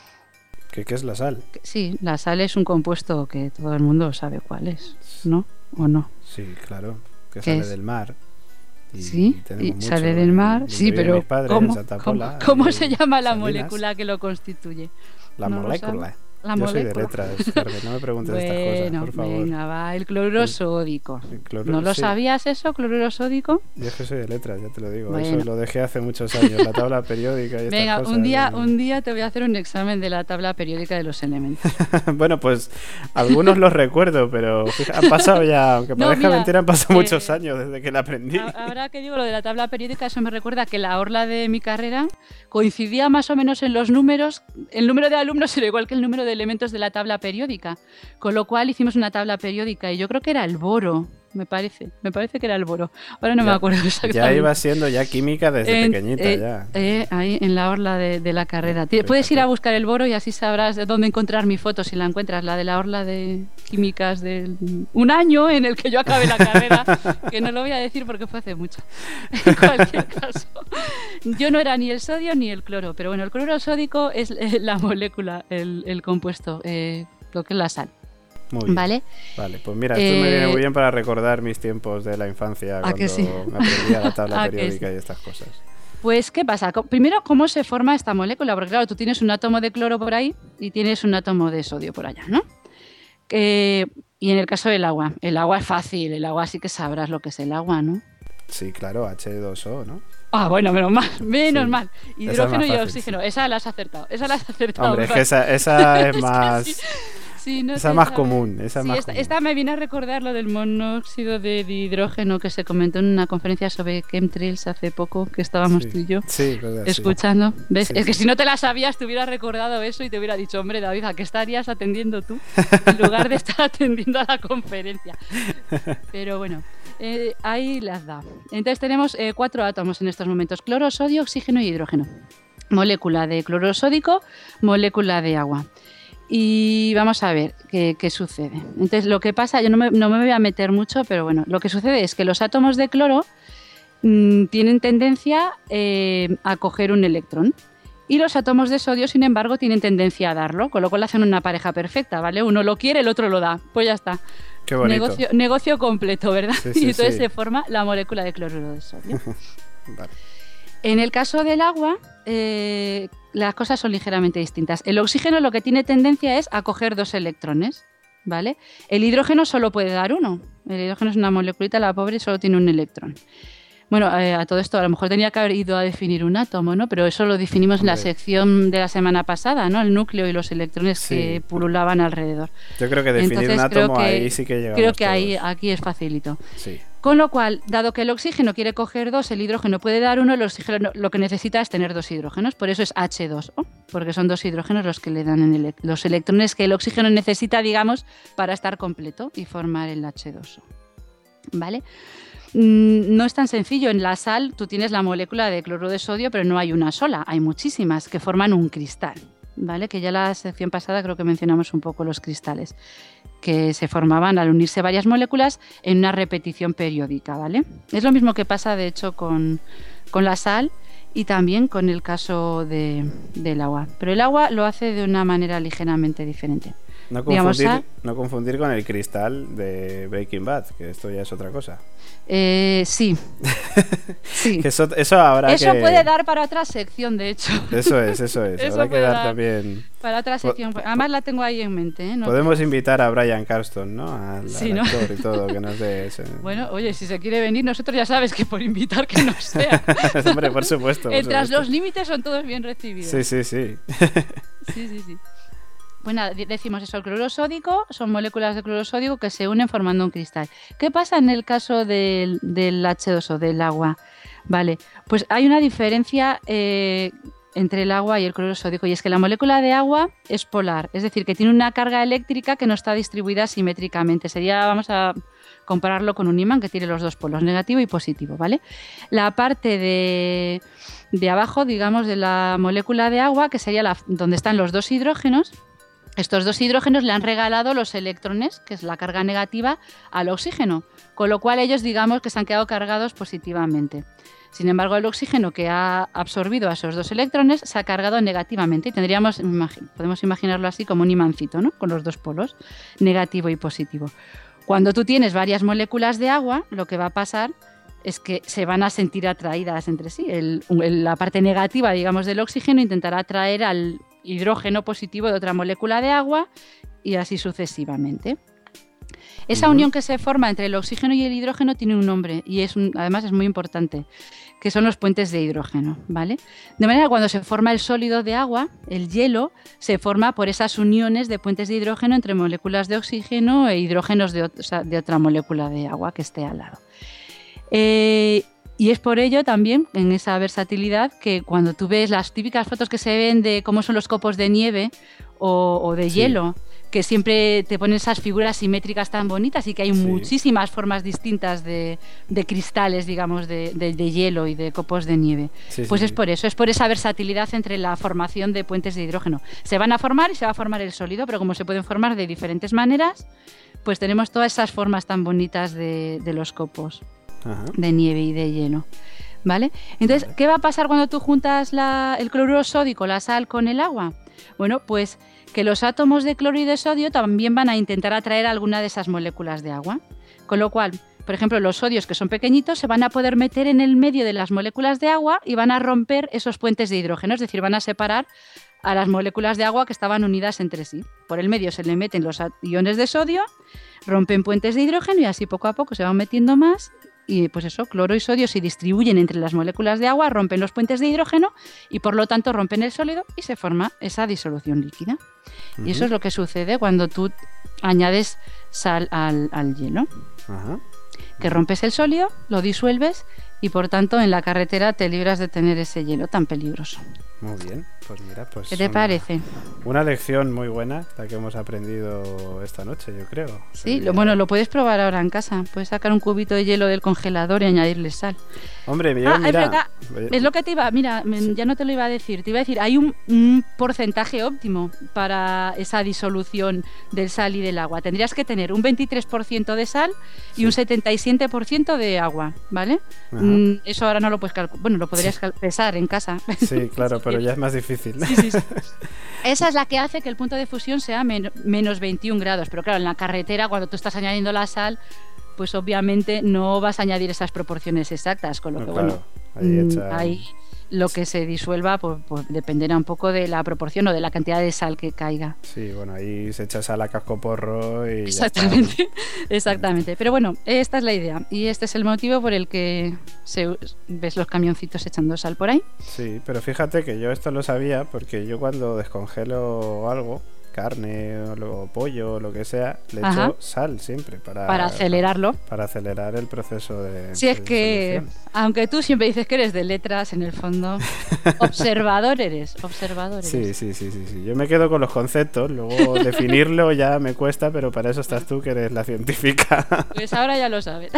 C: ¿Qué, qué es la sal?
O: Sí, la sal es un compuesto que todo el mundo sabe cuál es, ¿no? ¿O no?
C: Sí, claro, que sale del mar.
O: Y, sí, y, y sale del mar. Sí, pero ¿cómo, ¿cómo, ¿cómo se llama la Salinas. molécula que lo constituye?
C: La
O: ¿No
C: molécula.
O: La
C: Yo
O: molécula.
C: soy de letras, Carmen, no me preguntes
O: bueno,
C: estas cosas, por favor.
O: Venga, va, el cloruro sódico.
C: El cloruro,
O: ¿No lo
C: sí.
O: sabías eso, cloruro sódico?
C: Yo es que soy de letras, ya te lo digo.
O: Bueno.
C: Eso lo dejé hace muchos años, la tabla periódica y estas
O: Venga,
C: cosas.
O: un día, un día te voy a hacer un examen de la tabla periódica de los elementos.
C: Bueno, pues algunos los recuerdo, pero fija, han pasado ya, aunque
O: No,
C: parezca
O: mira,
C: mentira, han pasado
O: eh,
C: muchos años desde que la aprendí.
O: Ahora que digo lo de la tabla periódica, eso me recuerda que la orla de mi carrera coincidía más o menos en los números. El número de alumnos era igual que el número de elementos de la tabla periódica, con lo cual hicimos una tabla periódica y yo creo que era el boro, me parece, me parece que era el boro. Ahora no
C: ya,
O: me acuerdo exactamente.
C: Ya iba siendo ya química desde
O: en,
C: pequeñita
O: eh,
C: ya.
O: Eh, ahí en la orla de, de la carrera. Fíjate. Puedes ir a buscar el boro y así sabrás dónde encontrar mi foto si la encuentras, la de la orla de químicas de un año en el que yo acabé la carrera, que no lo voy a decir porque fue hace mucho. En cualquier caso, yo no era ni el sodio ni el cloro, pero bueno, el cloruro sódico es eh, la molécula, el, el compuesto, eh, lo que es la sal.
C: Muy bien.
O: ¿Vale?
C: Vale, pues mira, esto
O: eh,
C: me viene muy bien para recordar mis tiempos de la infancia cuando
O: sí?
C: me aprendía la tabla periódica
O: sí?
C: y estas cosas.
O: Pues, ¿qué pasa? Primero, ¿cómo se forma esta molécula? Porque claro, tú tienes un átomo de cloro por ahí y tienes un átomo de sodio por allá, ¿no? Eh, y en el caso del agua, el agua es fácil, el agua sí que sabrás lo que es el agua, ¿no?
C: Sí, claro, hache dos o, ¿no?
O: Ah, bueno, menos mal, menos
C: Sí.
O: mal. Hidrógeno
C: es
O: y
C: fácil,
O: oxígeno, esa la has acertado, esa la has acertado.
C: Hombre, es que esa, esa es más...
O: Sí, sí, no
C: esa es
O: sé,
C: más
O: esa-
C: común, esa es
O: sí,
C: más
O: esta,
C: común.
O: esta me viene a recordar lo del monóxido de hidrógeno que se comentó en una conferencia sobre chemtrails hace poco, que estábamos
C: Sí.
O: tú y yo
C: Sí, verdad, sí.
O: escuchando. ¿Ves?
C: Sí,
O: es que
C: sí.
O: si no te la sabías, te hubiera recordado eso y te hubiera dicho, hombre, David, ¿a qué estarías atendiendo tú en lugar de estar atendiendo a la conferencia? Pero bueno, eh, ahí las da. Entonces tenemos eh, cuatro átomos en estos momentos: cloro, sodio, oxígeno y hidrógeno. Molécula de cloruro sódico, molécula de agua. Y vamos a ver qué, qué sucede. Entonces, lo que pasa, yo no me, no me voy a meter mucho, pero bueno, lo que sucede es que los átomos de cloro mmm, tienen tendencia eh, a coger un electrón Y los átomos de sodio, sin embargo, tienen tendencia a darlo, con lo cual hacen una pareja perfecta, ¿vale? Uno lo quiere, el otro lo da. Pues ya está.
C: Qué bonito.
O: Negocio, negocio completo, ¿verdad?
C: Sí, sí,
O: y entonces
C: sí.
O: se forma la molécula de cloruro de sodio.
C: Vale.
O: En el caso del agua, eh, las cosas son ligeramente distintas. El oxígeno lo que tiene tendencia es a coger dos electrones, ¿vale? El hidrógeno solo puede dar uno. El hidrógeno es una moleculita, la pobre, solo tiene un electrón. Bueno, eh, a todo esto a lo mejor tenía que haber ido a definir un átomo, ¿no? Pero eso lo definimos en la sección de la semana pasada, ¿no? El núcleo y los electrones
C: Sí.
O: que pululaban alrededor.
C: Yo creo que definir
O: Entonces,
C: un
O: creo
C: átomo
O: que-
C: ahí sí que llegamos
O: Creo que
C: todos.
O: ahí aquí es facilito.
C: Sí.
O: Con lo cual, dado que el oxígeno quiere coger dos, el hidrógeno puede dar uno, el oxígeno lo que necesita es tener dos hidrógenos, por eso es hache dos O, porque son dos hidrógenos los que le dan en el- los electrones que el oxígeno necesita, digamos, para estar completo y formar el hache dos O. ¿Vale? Mm, No es tan sencillo. En la sal tú tienes la molécula de cloruro de sodio, pero no hay una sola, hay muchísimas que forman un cristal. ¿Vale? Que ya la sección pasada creo que mencionamos un poco los cristales, que se formaban al unirse varias moléculas en una repetición periódica, ¿vale? Es lo mismo que pasa, de hecho, con, con la sal y también con el caso de, del agua. Pero el agua lo hace de una manera ligeramente diferente.
C: No
O: Digamos,
C: confundir,
O: sal-
C: no confundir con el cristal de Breaking Bad, que esto ya es otra cosa.
O: Eh, sí. sí.
C: Que eso, eso habrá
O: Eso
C: que...
O: puede dar para otra sección, de hecho.
C: Eso es, eso es.
O: Eso
C: habrá que
O: puede
C: dar
O: dar
C: también...
O: Para otra sección. Además la tengo ahí en mente, ¿eh? No-
C: Podemos invitar a Bryan Carston, ¿no? Al,
O: Sí,
C: al
O: ¿no?
C: actor y todo, que nos dé ese...
O: Bueno, oye, si se quiere venir, nosotros ya sabes que por invitar que no sea.
C: Hombre, por supuesto. por
O: Eh, Tras
C: supuesto.
O: los límites son todos bien recibidos.
C: Sí, sí, sí.
O: Sí, sí, sí. Bueno, de- decimos eso, el cloruro sódico son moléculas de cloruro sódico que se unen formando un cristal. ¿Qué pasa en el caso del, del hache dos O, del agua? Vale, pues hay una diferencia eh, entre el agua y el cloruro sódico, y es que la molécula de agua es polar, es decir, que tiene una carga eléctrica que no está distribuida simétricamente. Sería, vamos a compararlo con un imán que tiene los dos polos, negativo y positivo, ¿vale? La parte de, de abajo, digamos, de la molécula de agua, que sería la, donde están los dos hidrógenos, estos dos hidrógenos le han regalado los electrones, que es la carga negativa, al oxígeno, con lo cual ellos, digamos, que se han quedado cargados positivamente. Sin embargo, el oxígeno que ha absorbido a esos dos electrones se ha cargado negativamente y tendríamos, imagi- podemos imaginarlo así como un imancito, ¿no? Con los dos polos, negativo y positivo. Cuando tú tienes varias moléculas de agua, lo que va a pasar es que se van a sentir atraídas entre sí. El- el- la parte negativa, digamos, del oxígeno intentará atraer al hidrógeno positivo de otra molécula de agua y así sucesivamente. Esa
P: Ujú.
O: unión que se forma entre el oxígeno y el hidrógeno tiene un nombre y es un- además es muy importante, que son los puentes de hidrógeno, ¿vale? De manera que cuando se forma el sólido de agua, el hielo, se forma por esas uniones de puentes de hidrógeno entre moléculas de oxígeno e hidrógenos de, ot- o sea, de otra molécula de agua que esté al lado. Eh, y es por ello también, en esa versatilidad, que cuando tú ves las típicas fotos que se ven de cómo son los copos de nieve o, o de
P: Sí.
O: hielo, que siempre te ponen esas figuras simétricas tan bonitas y que hay muchísimas formas distintas de, de cristales, digamos, de, de- de hielo y de copos de nieve.
P: Sí,
O: Pues
P: sí,
O: es
P: sí.
O: por eso, es por esa versatilidad entre la formación de puentes de hidrógeno. Se van a formar y se va a formar el sólido, pero como se pueden formar de diferentes maneras, pues tenemos todas esas formas tan bonitas de, de los copos
C: Ajá.
O: de nieve y de hielo. ¿Vale? Entonces, ¿qué va a pasar cuando tú juntas la- el cloruro sódico, la sal, con el agua? Bueno, pues que los átomos de cloro y de sodio también van a intentar atraer alguna de esas moléculas de agua. Con lo cual, por ejemplo, los sodios, que son pequeñitos, se van a poder meter en el medio de las moléculas de agua y van a romper esos puentes de hidrógeno, es decir, van a separar a las moléculas de agua que estaban unidas entre sí. Por el medio se le meten los a- iones de sodio, rompen puentes de hidrógeno y así poco a poco se van metiendo más. Y pues eso, cloro y sodio se distribuyen entre las moléculas de agua, rompen los puentes de hidrógeno y por lo tanto rompen el sólido y se forma esa disolución líquida. Y eso
C: Ujú.
O: es lo que sucede cuando tú añades sal al, al hielo,
C: Ajá.
O: que rompes el sólido, lo disuelves y por tanto en la carretera te libras de tener ese hielo tan peligroso.
C: Muy bien, pues mira, pues...
O: ¿Qué te
C: una-
O: parece?
C: Una lección muy buena, la que hemos aprendido esta noche, yo creo.
O: Sí, lo, bueno, lo puedes probar ahora en casa. Puedes sacar un cubito de hielo del congelador y añadirle sal.
C: Hombre, yo,
O: Ah, es
C: mira...
O: verdad. Es lo que te iba, mira, me- ya no te lo iba a decir, te iba a decir, hay un, un porcentaje óptimo para esa disolución del sal y del agua. Tendrías que tener un veintitrés por ciento de sal y un setenta y siete por ciento de agua, ¿vale?
C: Ajá.
O: Mm, eso ahora no lo puedes calcular, bueno, lo podrías cal- pesar en casa.
C: Sí, claro, pero ya es más difícil.
O: Sí, sí, sí. Esa es la que hace que el punto de fusión sea men- menos veintiún grados. Pero claro, en la carretera, cuando tú estás añadiendo la sal, pues obviamente no vas a añadir esas proporciones exactas. Con lo
C: No,
O: que,
C: claro,
O: bueno,
C: ahí
O: mm,
C: echa-
O: ahí lo que se disuelva pues, pues dependerá un poco de la proporción o de la cantidad de sal que caiga.
C: Sí, bueno, ahí se echa sal a cascoporro y ya está.
O: Exactamente, exactamente. Pero bueno, esta es la idea y este es el motivo por el que se, ves los camioncitos echando sal por ahí.
C: Sí, pero fíjate que yo esto lo sabía porque yo cuando descongelo algo, carne o lo- pollo o lo que sea, le
O: Ajá.
C: echo sal siempre para,
O: Para acelerarlo.
C: Para acelerar el proceso de.
O: Si es
C: de
O: que,
C: disolución.
O: aunque tú siempre dices que eres de letras, en el fondo, observador eres, observador eres.
C: Sí, sí, sí, sí, sí. Yo me quedo con los conceptos, luego definirlo ya me cuesta, pero para eso estás tú, que eres la científica.
O: Pues ahora ya lo sabes.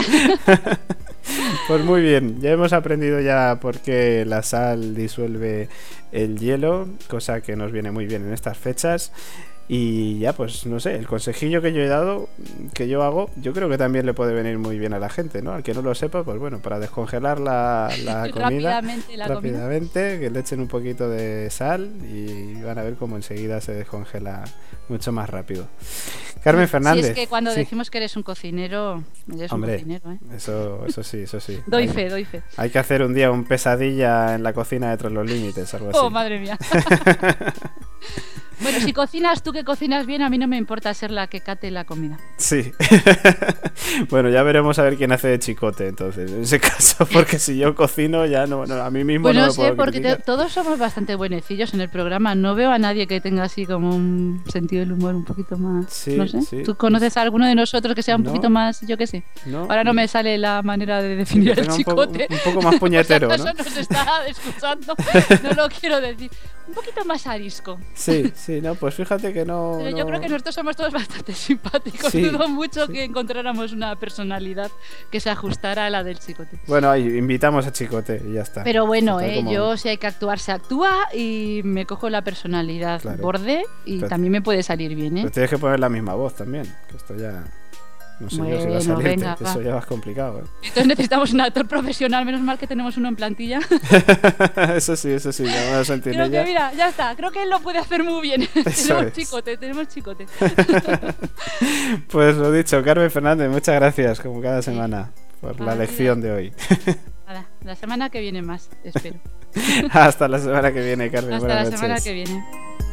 C: Pues muy bien, ya hemos aprendido ya por qué la sal disuelve el hielo, cosa que nos viene muy bien en estas fechas. Y ya, pues no sé, el consejillo que yo he dado, que yo hago, yo creo que también le puede venir muy bien a la gente, ¿no? Al que no lo sepa, pues bueno, para descongelar la, la comida
O: Rápidamente la
C: rápidamente, que le echen un poquito de sal y van a ver cómo enseguida se descongela mucho más rápido. Carmen Fernández.
O: Si es que cuando
C: sí.
O: decimos que eres un cocinero, eres
C: Hombre,
O: un cocinero, ¿eh?
C: eso, eso sí, eso sí.
O: Doy
C: Hay-
O: fe, doy fe.
C: Hay que hacer un día un pesadilla en la cocina de Tras los Límites, algo así.
O: Oh, madre mía. Bueno, si cocinas tú que cocinas bien, a mí no me importa ser la que cate la comida.
C: Sí. Bueno, ya veremos a ver quién hace de chicote entonces, en ese caso, porque si yo cocino ya no, no, a mí mismo
O: Pues
C: no
O: no
C: lo
O: sé,
C: puedo
O: porque te-
C: criticar.
O: todos somos bastante buenecillos en el programa. No veo a nadie que tenga así como un sentido del humor un poquito más.
C: Sí,
O: no sé.
C: sí.
O: ¿Tú conoces a alguno de nosotros que sea un
C: No.
O: poquito más, yo qué sé?
C: No.
O: Ahora no me sale la manera de definir
C: que
O: el
C: tenga un poco-
O: chicote.
C: un poco más puñetero,
O: Por si
C: ¿no?
O: acaso nos está escuchando. No lo quiero decir. Un poquito más arisco.
C: Sí, sí, no, pues fíjate que no...
O: Pero yo
C: no-
O: creo que nosotros somos todos bastante simpáticos.
C: Sí,
O: Dudo mucho que encontráramos una personalidad que se ajustara a la del chicote.
C: Bueno, ahí invitamos a Chicote y ya está.
O: Pero bueno,
C: Total,
O: eh,
C: como-
O: yo si hay que actuar, se actúa y me cojo la personalidad
C: Claro.
O: borde y
C: Pero-
O: también me puede salir bien, ¿eh?
C: Pero tienes que poner la misma voz también, que esto ya... No sé yo si va a
O: Bueno,
C: salirte,
O: venga,
C: que
O: va.
C: eso ya va complicado. ¿eh?
O: Entonces necesitamos un actor profesional, menos mal que tenemos uno en plantilla.
C: Eso sí, eso sí, ya me lo sentí en
O: Creo que
C: ella.
O: mira, ya está, creo que él lo puede hacer muy bien.
C: Eso
O: tenemos
C: es.
O: chicote, tenemos chicote.
C: Pues lo dicho, Carmen Fernández, muchas gracias, como cada semana, por la
O: Ah,
C: lección de hoy.
O: Nada, la semana que viene más, espero.
C: Hasta la semana que viene, Carmen.
O: Hasta la
C: Buenas
O: semana
C: noches.
O: que viene.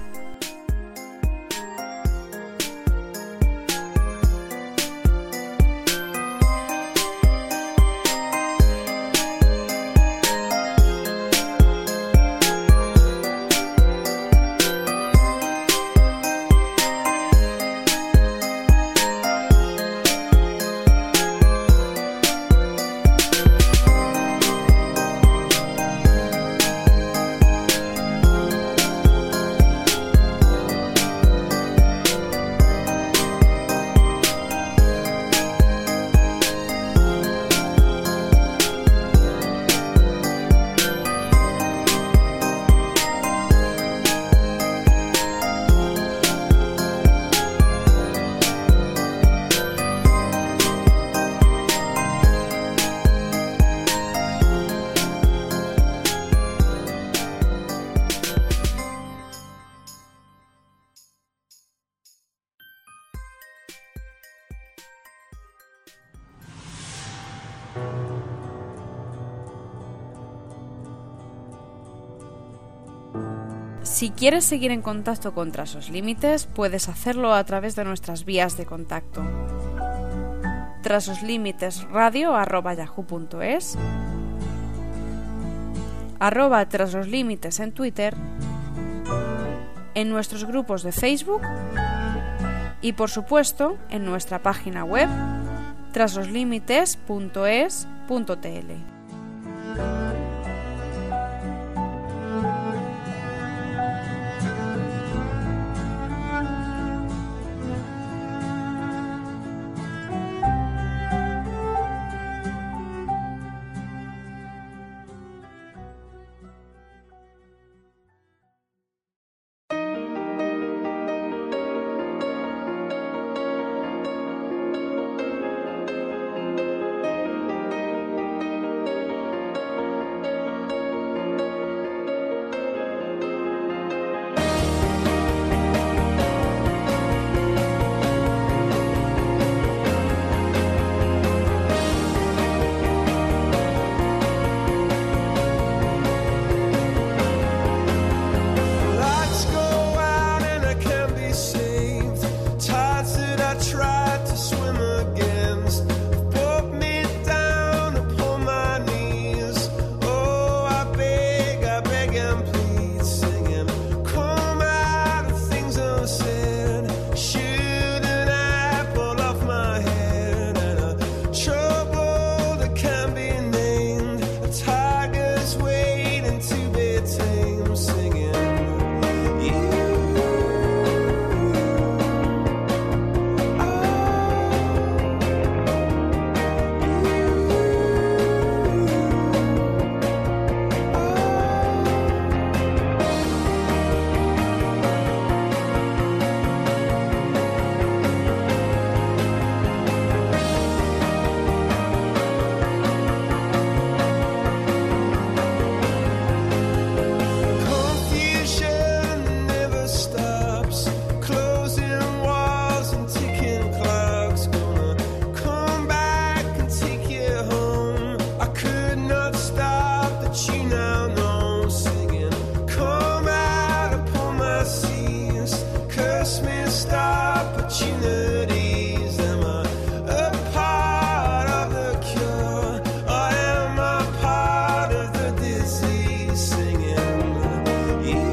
D: Si quieres seguir en contacto con Tras los Límites, puedes hacerlo a través de nuestras vías de contacto. Tras los Límites radio arroba yahoo punto es, arroba Tras los Límites en Twitter, en nuestros grupos de Facebook y por supuesto en nuestra página web trasloslimítes punto es punto tl.
P: opportunities? Am I a part of the cure, or am I part of the disease? Singing you.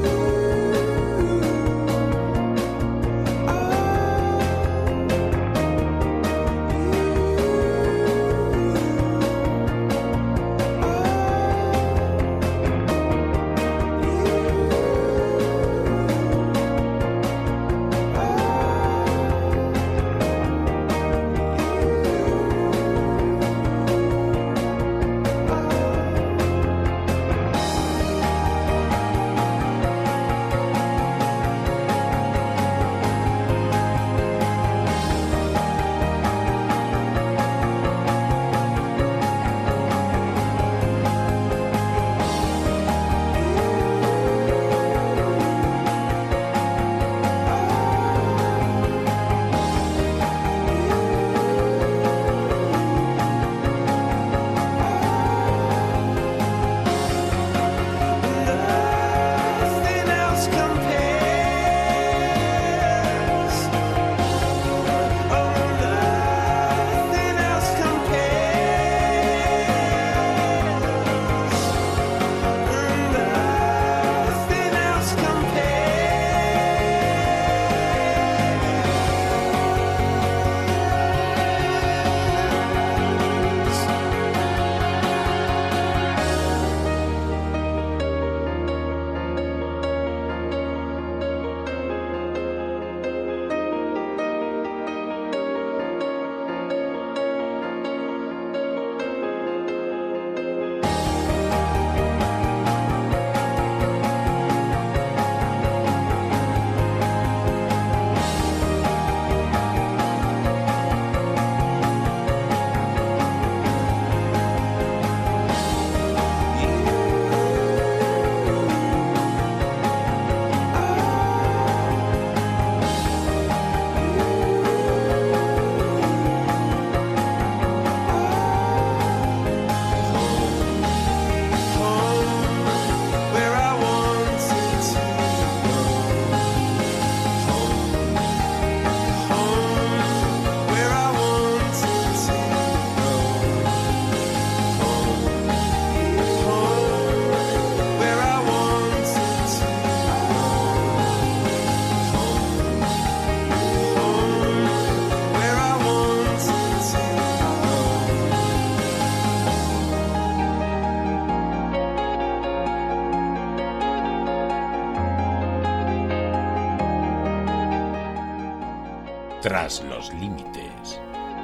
K: Tras los límites.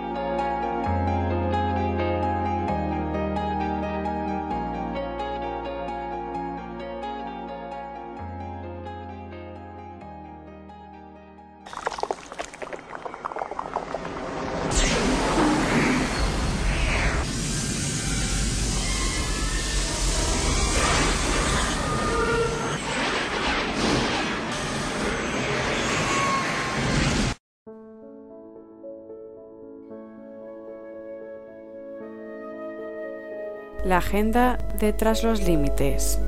D: La agenda de Tras los límites.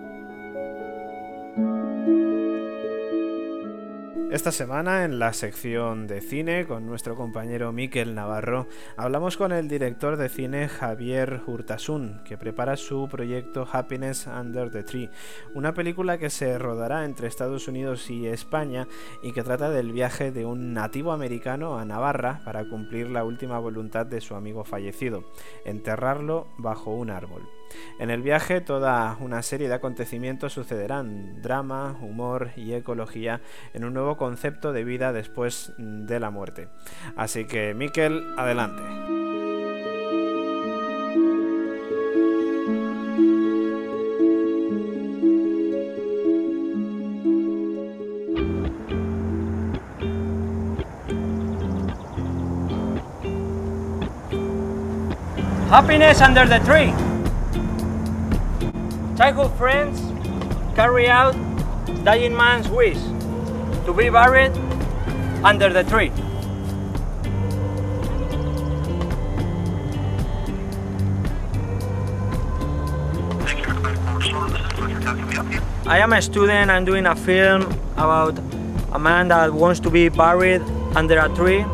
C: Esta semana, en la sección de cine, con nuestro compañero Mikel Navarro, hablamos con el director de cine Javier Urtasun, que prepara su proyecto Happiness Under the Tree, una película que se rodará entre Estados Unidos y España y que trata del viaje de un nativo americano a Navarra para cumplir la última voluntad de su amigo fallecido, enterrarlo bajo un árbol. En el viaje toda una serie de acontecimientos sucederán, drama, humor y ecología en un nuevo concepto de vida después de la muerte. Así que, Mikel, adelante.
Q: Happiness Under the Tree. Childhood friends carry out dying man's wish to be buried under the tree. I am a student. I'm doing a film about a man that wants to be buried under a tree.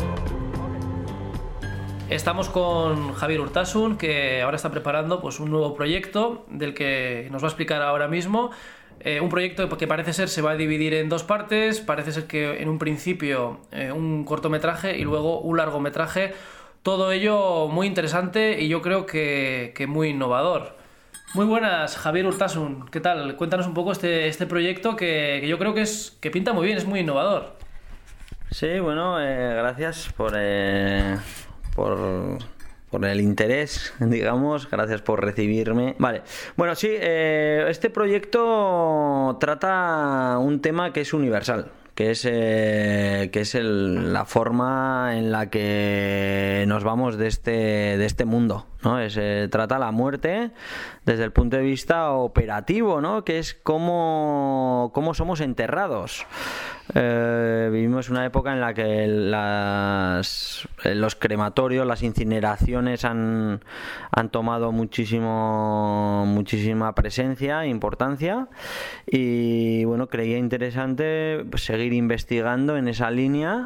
R: Estamos con Javier Urtasun, que ahora está preparando pues, un nuevo proyecto del que nos va a explicar ahora mismo. Eh, un proyecto que parece ser se va a dividir en dos partes. Parece ser que en un principio eh, un cortometraje y luego un largometraje. Todo ello muy interesante y yo creo que, que muy innovador. Muy buenas, Javier Urtasun. ¿Qué tal? Cuéntanos un poco este, este proyecto que, que yo creo que, es, que pinta muy bien, es muy innovador.
S: Sí, bueno, eh, gracias por... Eh... Por, por el interés, digamos, gracias por recibirme. Vale, bueno, sí, eh, este proyecto trata un tema que es universal, que es, eh, que es el, la forma en la que nos vamos de este, de este mundo, ¿no? Es, eh, trata la muerte desde el punto de vista operativo, ¿no? Que es cómo, cómo somos enterrados. Eh, vivimos una época en la que las, los crematorios, las incineraciones han, han tomado muchísimo, muchísima presencia e importancia, y bueno, creía interesante seguir investigando en esa línea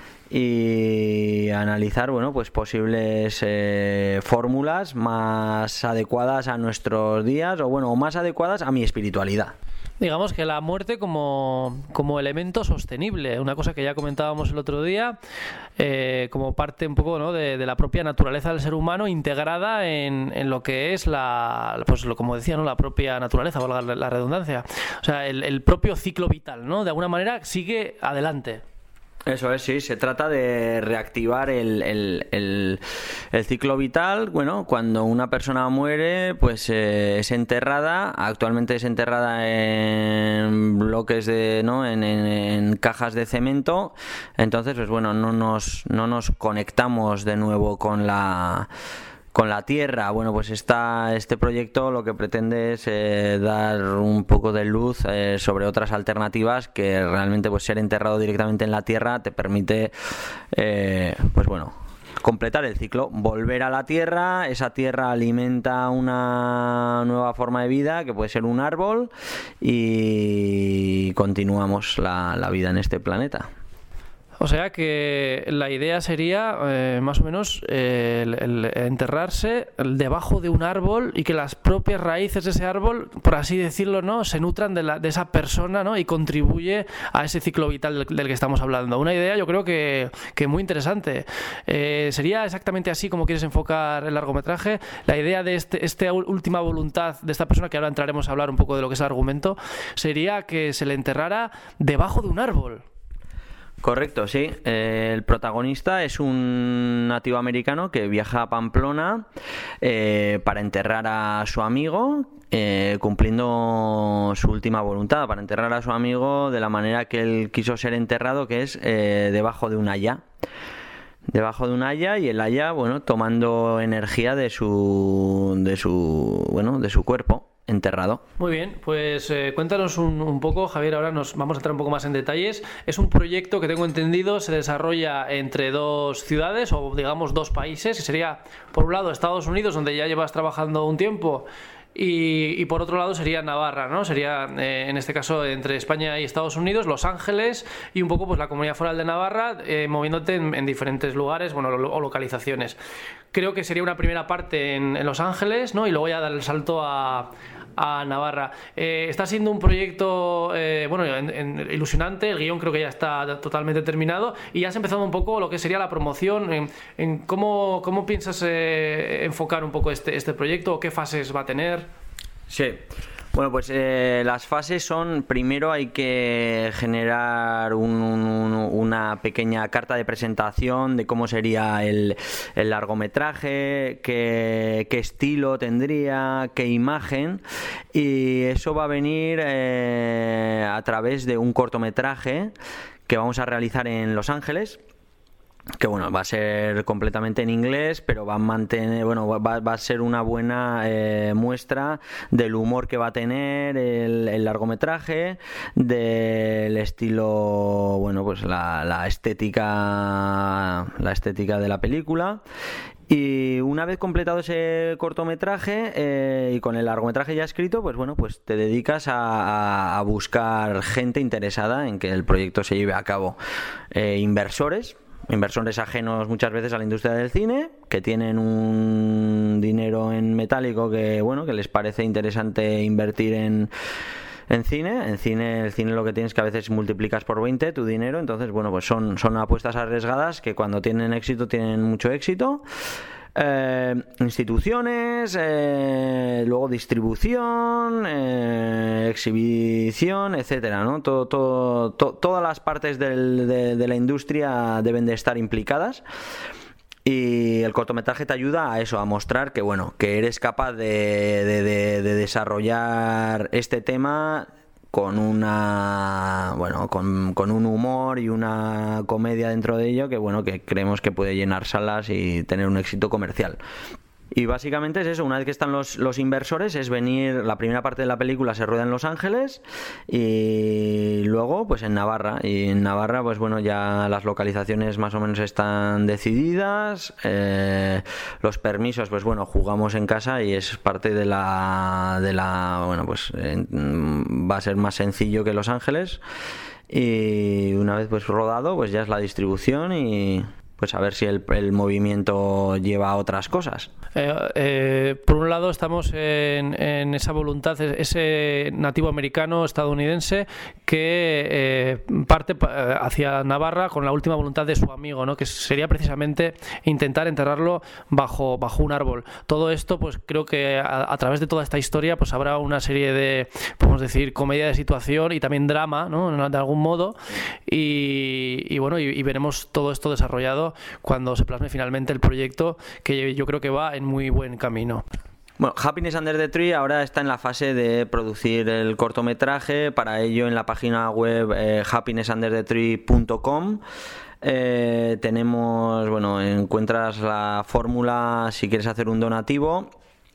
S: y analizar, bueno, pues posibles eh, fórmulas más adecuadas a nuestros días, o bueno, más adecuadas a mi espiritualidad.
R: Digamos que la muerte como, como elemento sostenible, una cosa que ya comentábamos el otro día, eh, como parte un poco, ¿no? de, de la propia naturaleza del ser humano, integrada en, en lo que es la, pues lo, como decía, ¿no? la propia naturaleza, valga la, la redundancia. O sea, el, el propio ciclo vital, ¿no? De alguna manera sigue adelante.
S: Eso es, sí, se trata de reactivar el, el, el, el ciclo vital. Bueno, cuando una persona muere, pues eh, es enterrada, actualmente es enterrada en bloques de, ¿no? En, en, en cajas de cemento. Entonces, pues bueno, no nos, no nos conectamos de nuevo con la... con la tierra. Bueno, pues esta, este proyecto lo que pretende es eh, dar un poco de luz eh, sobre otras alternativas, que realmente pues ser enterrado directamente en la tierra te permite eh, pues bueno, completar el ciclo, volver a la tierra. Esa tierra alimenta una nueva forma de vida que puede ser un árbol, y continuamos la, la vida en este planeta.
R: O sea que la idea sería eh, más o menos eh, el, el enterrarse debajo de un árbol, y que las propias raíces de ese árbol, por así decirlo, ¿no? se nutran de, la, de esa persona, ¿no? y contribuye a ese ciclo vital del, del que estamos hablando. Una idea yo creo que, que muy interesante. Eh, ¿Sería exactamente así como quieres enfocar el largometraje? La idea de este, esta última voluntad de esta persona, que ahora entraremos a hablar un poco de lo que es el argumento, sería que se le enterrara debajo de un árbol.
S: Correcto, sí. Eh, el protagonista es un nativo americano que viaja a Pamplona eh, para enterrar a su amigo, eh, cumpliendo su última voluntad, para enterrar a su amigo de la manera que él quiso ser enterrado, que es eh, debajo de un haya. Debajo de un haya, y el haya, bueno, tomando energía de su, de su, bueno, de su cuerpo enterrado.
R: Muy bien, pues eh, cuéntanos un, un poco, Javier. Ahora nos vamos a entrar un poco más en detalles. Es un proyecto que tengo entendido se desarrolla entre dos ciudades, o digamos dos países, que sería por un lado Estados Unidos, donde ya llevas trabajando un tiempo, y, y por otro lado sería Navarra, ¿no? Sería eh, en este caso entre España y Estados Unidos, Los Ángeles y un poco pues la Comunidad Foral de Navarra, eh, moviéndote en, en diferentes lugares, bueno, lo, o localizaciones. Creo que sería una primera parte en, en Los Ángeles, ¿no? Y luego ya dar el salto a a Navarra. Eh, está siendo un proyecto eh, bueno, en, en, ilusionante. El guión creo que ya está totalmente terminado, y ya has empezado un poco lo que sería la promoción. En, en cómo, cómo piensas eh, enfocar un poco este, este proyecto, o qué fases va a tener.
S: Sí. Bueno, pues eh, las fases son: primero hay que generar un, un, una pequeña carta de presentación de cómo sería el, el largometraje, qué, qué estilo tendría, qué imagen, y eso va a venir eh, a través de un cortometraje que vamos a realizar en Los Ángeles, que bueno, va a ser completamente en inglés, pero va a mantener, bueno, va, va a ser una buena eh, muestra del humor que va a tener el, el largometraje, del estilo, bueno, pues la, la estética, la estética de la película. Y una vez completado ese cortometraje eh, y con el largometraje ya escrito, pues bueno, pues te dedicas a, a, a buscar gente interesada en que el proyecto se lleve a cabo. Eh, inversores, inversores ajenos muchas veces a la industria del cine, que tienen un dinero en metálico que, bueno, que les parece interesante invertir en... En cine, en cine, el cine lo que tienes que a veces multiplicas por veinte tu dinero, entonces bueno, pues son, son apuestas arriesgadas que cuando tienen éxito tienen mucho éxito. Eh, instituciones, eh, luego distribución, eh, exhibición, etcétera, ¿no? Todo, todo, to, todas las partes del, de, de la industria deben de estar implicadas. Y el cortometraje te ayuda a eso, a mostrar que bueno, que eres capaz de, de, de, de desarrollar este tema con una bueno, con, con un humor y una comedia dentro de ello que bueno, que creemos que puede llenar salas y tener un éxito comercial. Y básicamente es eso, una vez que están los, los inversores, es venir, la primera parte de la película se rueda en Los Ángeles y luego pues en Navarra, y en Navarra pues bueno, ya las localizaciones más o menos están decididas, eh, los permisos pues bueno, jugamos en casa y es parte de la, de la bueno pues eh, va a ser más sencillo que Los Ángeles, y una vez pues rodado pues ya es la distribución y pues a ver si el, el movimiento lleva a otras cosas.
R: Eh, eh, por un lado estamos en, en esa voluntad, ese nativo americano estadounidense que eh, parte hacia Navarra con la última voluntad de su amigo, ¿no? Que sería precisamente intentar enterrarlo bajo, bajo un árbol. Todo esto, pues creo que a, a través de toda esta historia pues habrá una serie de, podemos decir, comedia de situación y también drama, ¿no? De algún modo, y, y bueno, y, y veremos todo esto desarrollado cuando se plasme finalmente el proyecto, que yo creo que va en muy buen camino.
S: Bueno, Happiness Under the Tree ahora está en la fase de producir el cortometraje. Para ello, en la página web eh, happiness under the tree punto com eh, tenemos, bueno, encuentras la fórmula si quieres hacer un donativo.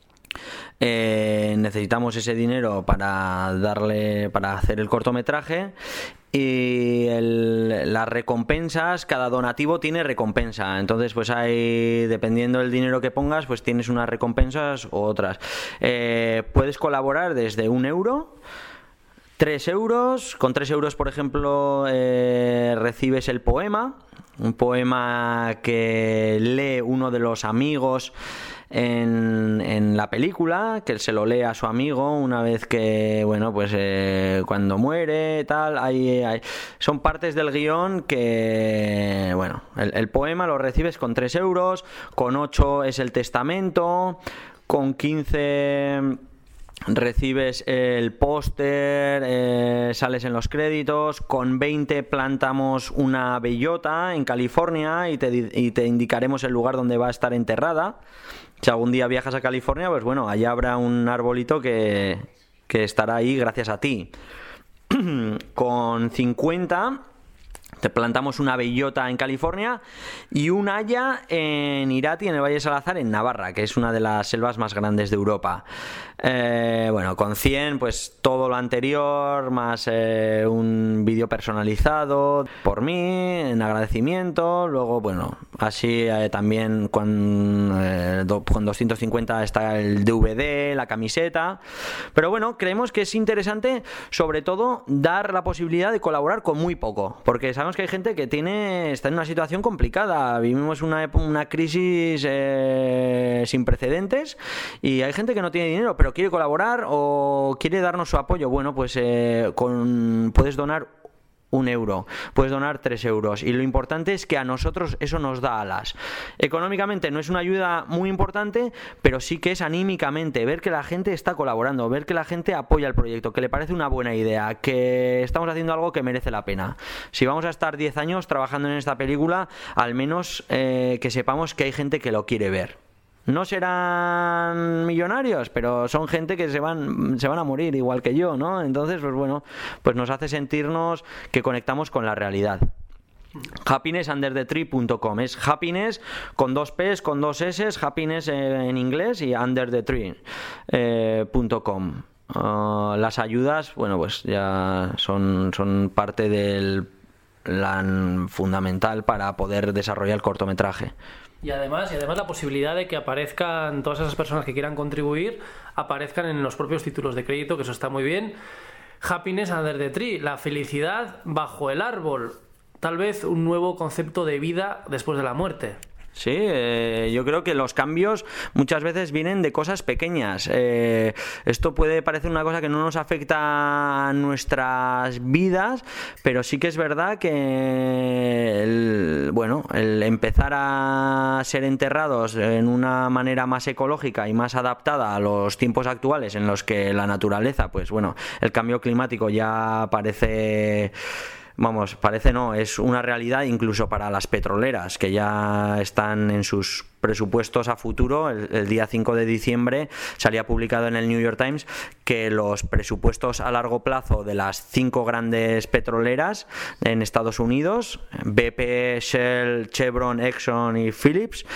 S: Eh, necesitamos ese dinero para darle, para hacer el cortometraje. Y el, las recompensas, cada donativo tiene recompensa, entonces pues hay, dependiendo del dinero que pongas, pues tienes unas recompensas u otras. Eh, puedes colaborar desde un euro, tres euros, con tres euros por ejemplo eh, recibes el poema, un poema que lee uno de los amigos En, en la película, que él se lo lee a su amigo una vez que, bueno, pues eh, cuando muere, tal, hay, hay, son partes del guión que, bueno, el, el poema lo recibes con tres euros, con ocho es el testamento, con quince recibes el póster, eh, sales en los créditos, con veinte plantamos una bellota en California y te, y te indicaremos el lugar donde va a estar enterrada. Si algún día viajas a California, pues bueno, allá habrá un arbolito que, que estará ahí gracias a ti. Con cincuenta te plantamos una bellota en California y un haya en Irati, en el Valle de Salazar, en Navarra, que es una de las selvas más grandes de Europa. Eh, bueno, con cien, pues todo lo anterior, más eh, un vídeo personalizado por mí, en agradecimiento. Luego, bueno, así eh, también con, eh, do, con doscientos cincuenta está el D V D, la camiseta. Pero bueno, creemos que es interesante, sobre todo, dar la posibilidad de colaborar con muy poco, porque sabemos que hay gente que tiene está en una situación complicada. Vivimos una, una crisis eh, sin precedentes y hay gente que no tiene dinero, pero quiere colaborar o quiere darnos su apoyo. Bueno, pues eh, con, puedes donar un euro, puedes donar tres euros, y lo importante es que a nosotros eso nos da alas. Económicamente no es una ayuda muy importante, pero sí que es anímicamente, ver que la gente está colaborando, ver que la gente apoya el proyecto, que le parece una buena idea, que estamos haciendo algo que merece la pena. Si vamos a estar diez años trabajando en esta película, al menos eh, que sepamos que hay gente que lo quiere ver. No serán millonarios, pero son gente que se van se van a morir igual que yo, ¿no? Entonces, pues bueno, pues nos hace sentirnos que conectamos con la realidad. happiness under the tree punto com es happiness con dos P's, con dos S's, happiness en inglés y under the tree punto com. Uh, las ayudas, bueno, pues ya son, son parte del la fundamental para poder desarrollar el cortometraje.
R: Y además, y además la posibilidad de que aparezcan todas esas personas que quieran contribuir, aparezcan en los propios títulos de crédito, que eso está muy bien. Happiness Under the Tree, la felicidad bajo el árbol. Tal vez un nuevo concepto de vida después de la muerte.
S: Sí, eh, yo creo que los cambios muchas veces vienen de cosas pequeñas. Eh, esto puede parecer una cosa que no nos afecta a nuestras vidas, pero sí que es verdad que el, bueno, el empezar a ser enterrados en una manera más ecológica y más adaptada a los tiempos actuales en los que la naturaleza, pues bueno, el cambio climático ya parece... Vamos, parece no, es una realidad incluso para las petroleras, que ya están en sus presupuestos a futuro. El, el día cinco de diciembre salía publicado en el New York Times que los presupuestos a largo plazo de las cinco grandes petroleras en Estados Unidos, B P, Shell, Chevron, Exxon y Phillips,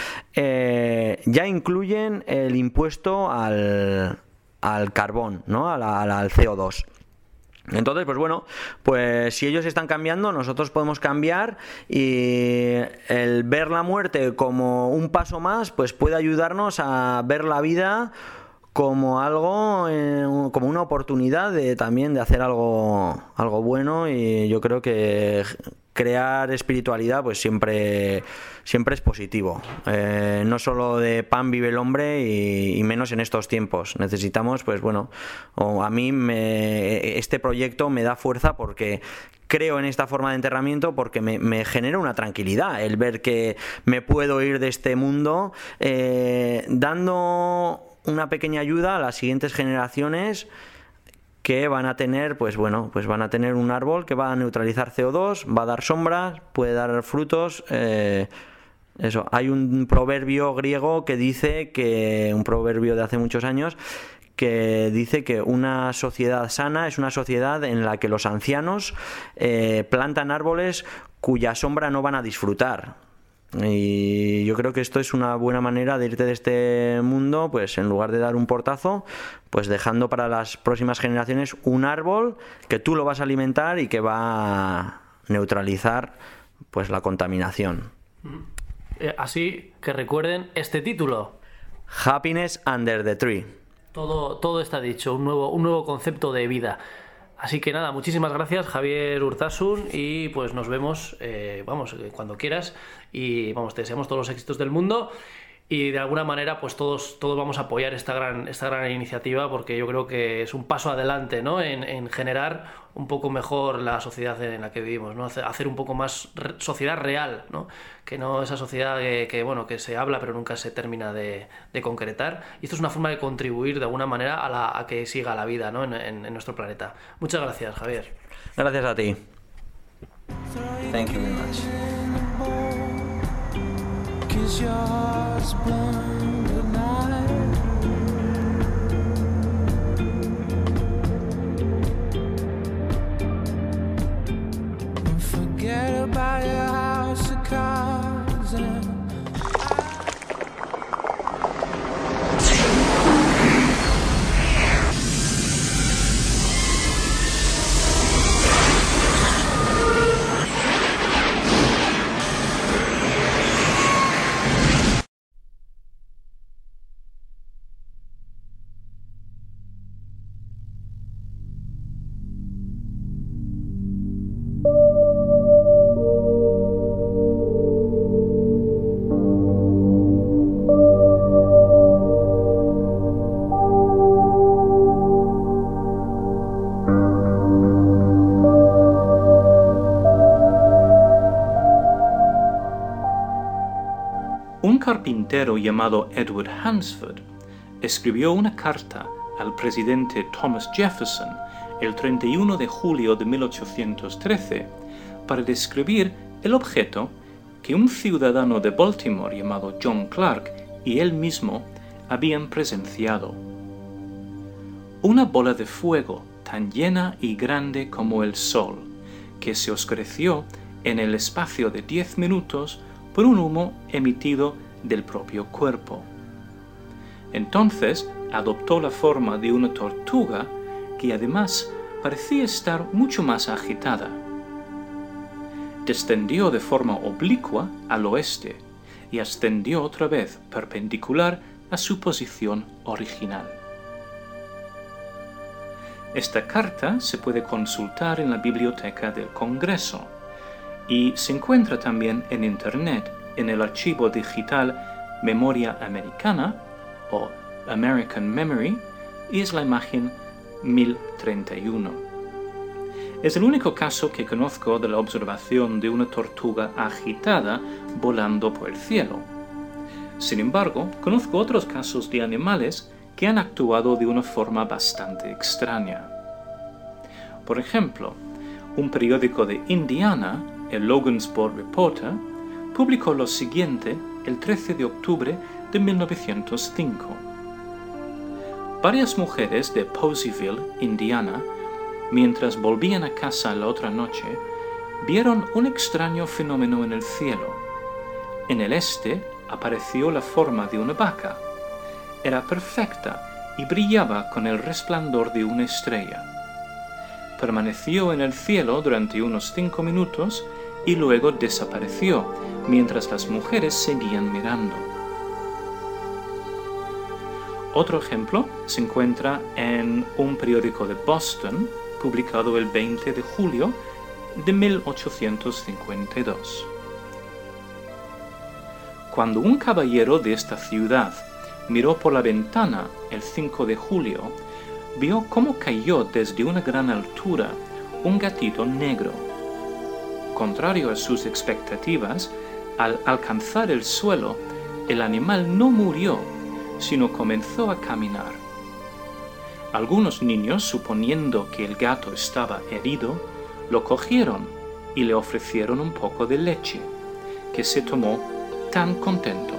S: eh, ya incluyen el impuesto al, al carbón, ¿no? Al, al, al C O dos. Entonces, pues bueno, pues si ellos están cambiando, nosotros podemos cambiar, y el ver la muerte como un paso más, pues puede ayudarnos a ver la vida como algo, eh, como una oportunidad de también de hacer algo, algo bueno. Y yo creo que crear espiritualidad pues siempre siempre es positivo. Eh, no solo de pan vive el hombre, y, y menos en estos tiempos. Necesitamos, pues bueno, o a mí me, este proyecto me da fuerza porque creo en esta forma de enterramiento, porque me, me genera una tranquilidad el ver que me puedo ir de este mundo eh, dando una pequeña ayuda a las siguientes generaciones, que van a tener, pues bueno, pues van a tener un árbol que va a neutralizar C O dos, va a dar sombras, puede dar frutos. Eh, eso, hay un proverbio griego que dice que, un proverbio de hace muchos años, que dice que una sociedad sana es una sociedad en la que los ancianos eh, plantan árboles cuya sombra no van a disfrutar. Y yo creo que esto es una buena manera de irte de este mundo, pues en lugar de dar un portazo, pues dejando para las próximas generaciones un árbol que tú lo vas a alimentar y que va a neutralizar pues la contaminación.
R: Eh, así que recuerden este título:
S: Happiness Under the Tree.
R: Todo, todo está dicho, un nuevo, un nuevo concepto de vida. Así que nada, muchísimas gracias, Javier Urtasun, y pues nos vemos, eh, vamos, cuando quieras, y vamos, te deseamos todos los éxitos del mundo, y de alguna manera pues todos, todos vamos a apoyar esta gran, esta gran iniciativa, porque yo creo que es un paso adelante, ¿no? en, en generar un poco mejor la sociedad en la que vivimos, ¿no? Hacer un poco más re- sociedad real, ¿no? Que no esa sociedad que, que, bueno, que se habla pero nunca se termina de, de concretar. Y esto es una forma de contribuir de alguna manera a, la, a que siga la vida, ¿no? en, en, en nuestro planeta. Muchas gracias, Javier.
S: Gracias a ti. Thank you very much.
P: Forget about your house of cards and
T: Un carpintero llamado Edward Hansford escribió una carta al presidente Thomas Jefferson el treinta y uno de julio de mil ochocientos trece para describir el objeto que un ciudadano de Baltimore llamado John Clark y él mismo habían presenciado. Una bola de fuego tan llena y grande como el sol, que se oscureció en el espacio de diez minutos por un humo emitido del propio cuerpo. Entonces adoptó la forma de una tortuga que además parecía estar mucho más agitada. descendió de forma oblicua al oeste y ascendió otra vez perpendicular a su posición original. Esta carta se puede consultar en la Biblioteca del Congreso y se encuentra también en Internet en el archivo digital Memoria Americana o American Memory y es la imagen mil treinta y uno. Es el único caso que conozco de la observación de una tortuga agitada volando por el cielo. Sin embargo, conozco otros casos de animales que han actuado de una forma bastante extraña. Por ejemplo, un periódico de Indiana, el Logansport Reporter, publicó lo siguiente el trece de octubre de mil novecientos cinco. Varias mujeres de Poseyville, Indiana, mientras volvían a casa la otra noche, vieron un extraño fenómeno en el cielo. En el este apareció la forma de una vaca. Era perfecta y brillaba con el resplandor de una estrella. Permaneció en el cielo durante unos cinco minutos y luego desapareció, mientras las mujeres seguían mirando. Otro ejemplo se encuentra en un periódico de Boston, publicado el veinte de julio de mil ochocientos cincuenta y dos. Cuando un caballero de esta ciudad miró por la ventana el cinco de julio, vio cómo cayó desde una gran altura un gatito negro. Contrario a sus expectativas, al alcanzar el suelo, el animal no murió, sino comenzó a caminar. Algunos niños, suponiendo que el gato estaba herido, lo cogieron y le ofrecieron un poco de leche, que se tomó tan contento.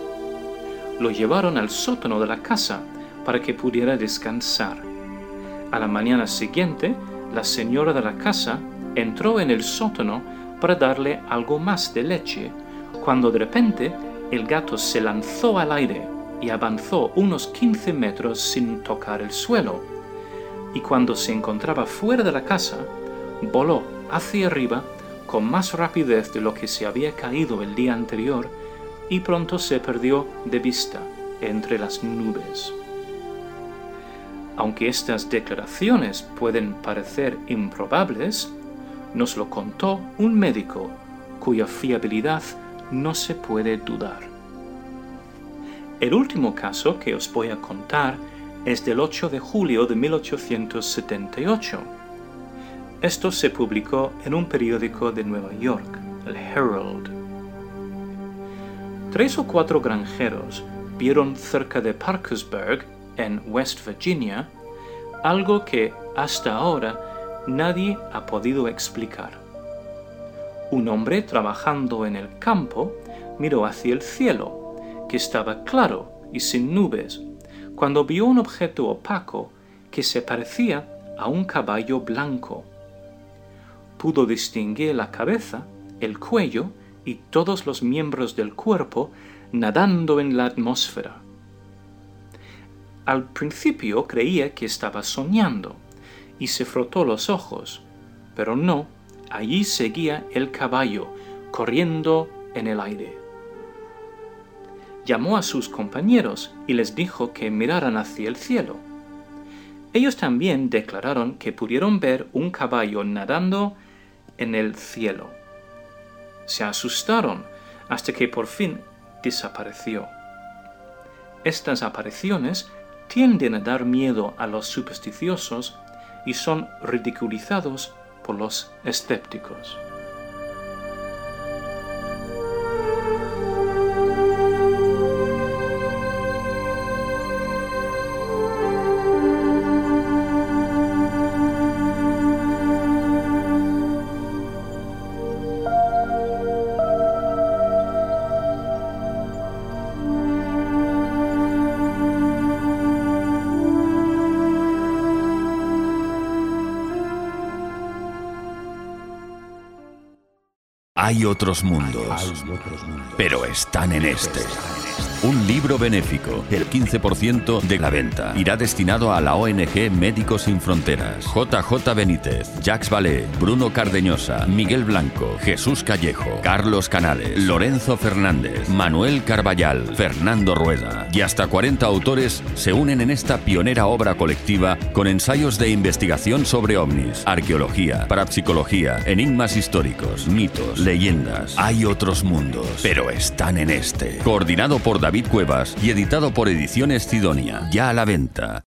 T: Lo llevaron al sótano de la casa para que pudiera descansar. A la mañana siguiente, la señora de la casa entró en el sótano para darle algo más de leche, cuando de repente el gato se lanzó al aire y avanzó unos quince metros sin tocar el suelo, y cuando se encontraba fuera de la casa, voló hacia arriba con más rapidez de lo que se había caído el día anterior y pronto se perdió de vista entre las nubes. Aunque estas declaraciones pueden parecer improbables, nos lo contó un médico cuya fiabilidad no se puede dudar. El último caso que os voy a contar es del ocho de julio de mil ochocientos setenta y ocho. Esto se publicó en un periódico de Nueva York, el Herald. Tres o cuatro granjeros vieron cerca de Parkersburg, en West Virginia, algo que hasta ahora nadie ha podido explicar. Un hombre trabajando en el campo miró hacia el cielo, que estaba claro y sin nubes, cuando vio un objeto opaco que se parecía a un caballo blanco. Pudo distinguir la cabeza, el cuello y todos los miembros del cuerpo nadando en la atmósfera. Al principio creía que estaba soñando y se frotó los ojos, pero no, allí seguía el caballo corriendo en el aire. Llamó a sus compañeros y les dijo que miraran hacia el cielo. Ellos también declararon que pudieron ver un caballo nadando en el cielo. Se asustaron hasta que por fin desapareció. Estas apariciones tienden a dar miedo a los supersticiosos y son ridiculizados por los escépticos.
K: Hay otros mundos, pero están en este.
U: un libro benéfico. El quince por ciento de la venta irá destinado a la O N G Médicos Sin Fronteras. J J Benítez, Jacques Vallée, Bruno Cardeñosa, Miguel Blanco, Jesús Callejo, Carlos Canales, Lorenzo Fernández, Manuel Carballal, Fernando Rueda y hasta cuarenta autores se unen en esta pionera obra colectiva con ensayos de investigación sobre ovnis, arqueología, parapsicología, enigmas históricos, mitos, leyendas. Hay otros mundos, pero están en este. Coordinado por David Cuevas y editado por Ediciones Cidonia. Ya a la venta.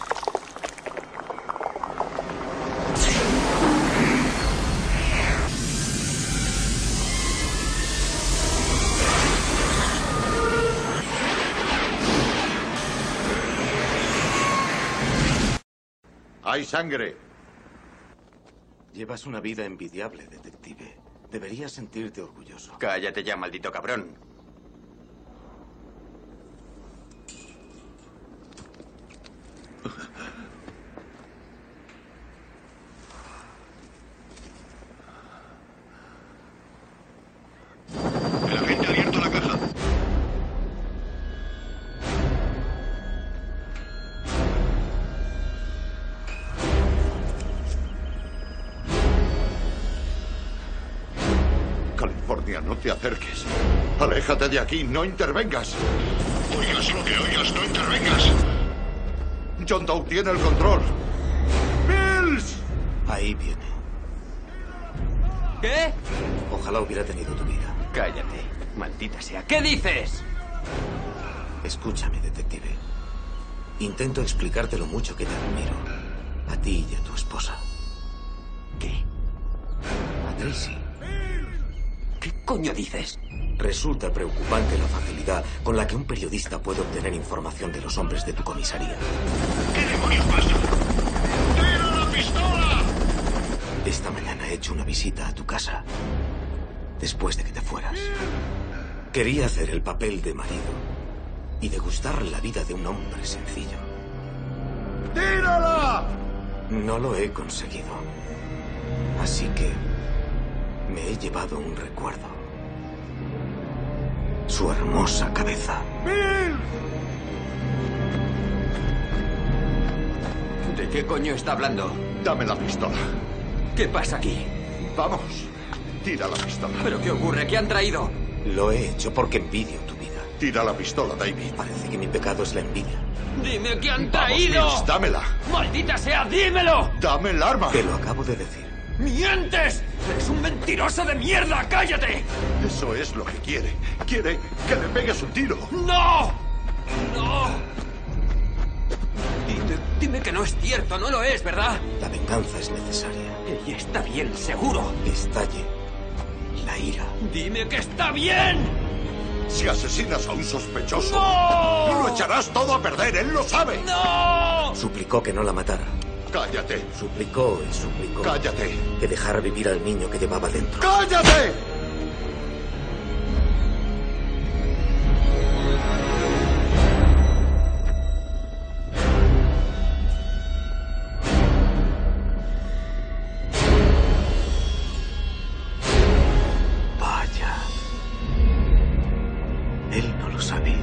J: Hay sangre.
V: Llevas una vida envidiable, detective. Deberías sentirte orgulloso.
W: Cállate ya, maldito cabrón.
J: El agente ha abierto la caja. California, no te acerques. Aléjate de aquí, no intervengas. Oigas lo que oigas, no intervengas. John Doe tiene el control. ¡Mills!
V: Ahí viene.
W: ¿Qué?
V: Ojalá hubiera tenido tu vida.
W: Cállate, maldita sea. ¿Qué dices?
V: Escúchame, detective. Intento explicarte lo mucho que te admiro. A ti y a tu esposa.
W: ¿Qué?
V: A Tracy.
W: ¿Qué coño dices?
V: Resulta preocupante la facilidad con la que un periodista puede obtener información de los hombres de tu comisaría.
J: ¿Qué demonios pasa? ¡Tira la pistola!
V: Esta mañana he hecho una visita a tu casa. Después de que te fueras. Quería hacer el papel de marido y degustar la vida de un hombre sencillo.
J: ¡Tírala!
V: No lo he conseguido. Así que me he llevado un recuerdo. Su hermosa cabeza.
J: ¡Bill!
W: ¿De qué coño está hablando?
J: Dame la pistola.
W: ¿Qué pasa aquí?
J: Vamos. Tira la pistola.
W: ¿Pero qué ocurre? ¿Qué han traído?
V: Lo he hecho porque envidio tu vida.
J: Tira la pistola, David.
V: Parece que mi pecado es la envidia.
W: ¡Dime qué han
J: Vamos,
W: traído!
J: Mills, dámela.
W: ¡Maldita sea, dímelo!
J: Dame el arma.
V: Te lo acabo de decir.
W: ¡Mientes! ¡Eres un mentiroso de mierda! ¡Cállate!
J: Eso es lo que quiere. Quiere que le pegues un tiro.
W: ¡No! ¡No! Dime, dime que no es cierto, no lo es, ¿verdad?
V: La venganza es necesaria.
W: Y está bien, seguro.
V: Estalle la ira.
W: ¡Dime que está bien!
J: Si asesinas a un sospechoso,
W: ¡No!
J: lo echarás todo a perder. Él lo sabe.
W: ¡No!
V: Suplicó que no la matara.
J: Cállate.
V: Suplicó y suplicó.
J: Cállate.
V: Que dejara vivir al niño que llevaba dentro.
J: ¡Cállate!
V: Vaya. Él no lo sabía.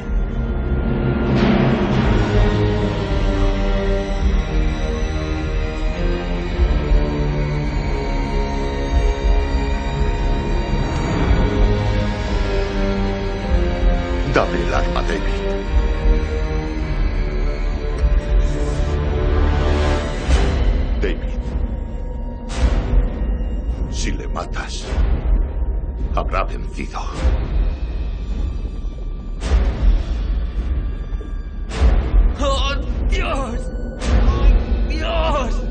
J: Dame el arma, David. David. Si le matas, habrá vencido.
W: ¡Oh, Dios! ¡Oh, Dios!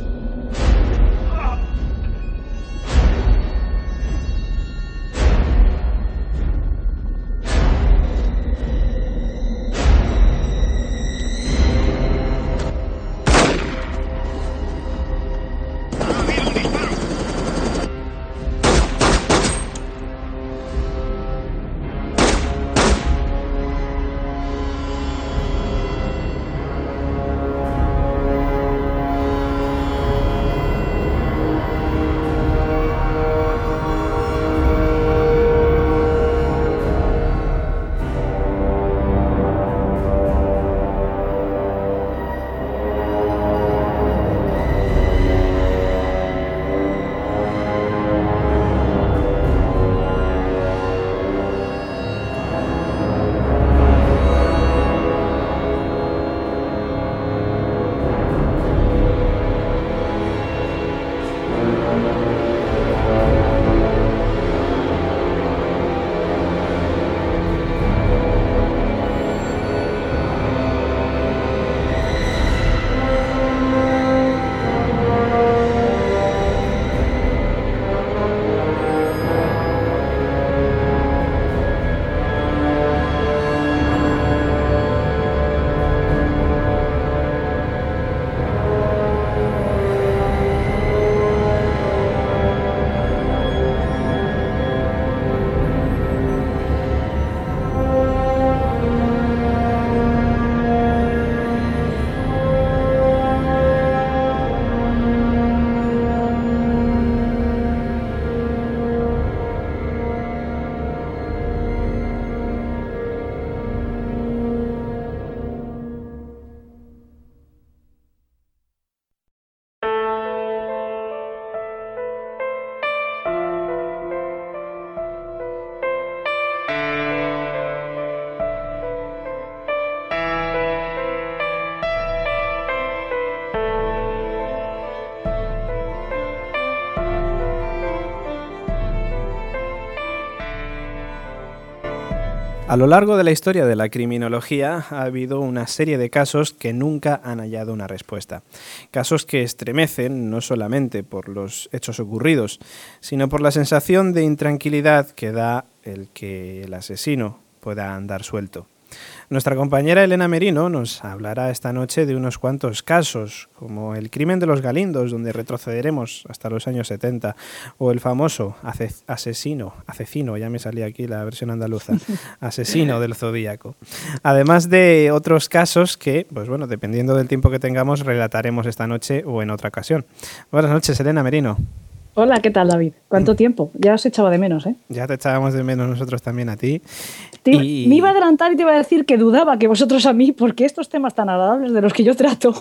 C: A lo largo de la historia de la criminología ha habido una serie de casos que nunca han hallado una respuesta. Casos que estremecen no solamente por los hechos ocurridos, sino por la sensación de intranquilidad que da el que el asesino pueda andar suelto. Nuestra compañera Elena Merino nos hablará esta noche de unos cuantos casos, como el crimen de los Galindos, donde retrocederemos hasta los años setenta, o el famoso ace- asesino, asesino, ya me salía aquí la versión andaluza, asesino del Zodíaco. Además de otros casos que, pues bueno, dependiendo del tiempo que tengamos, relataremos esta noche o en otra ocasión. Buenas noches, Elena Merino.
A: Hola, ¿qué tal, David? ¿Cuánto tiempo? Ya os echaba de menos, ¿eh?
C: Ya te echábamos de menos nosotros también a ti.
A: Te,
C: y...
A: Me iba a adelantar y te iba a decir que dudaba que vosotros a mí, porque estos temas tan agradables de los que yo trato,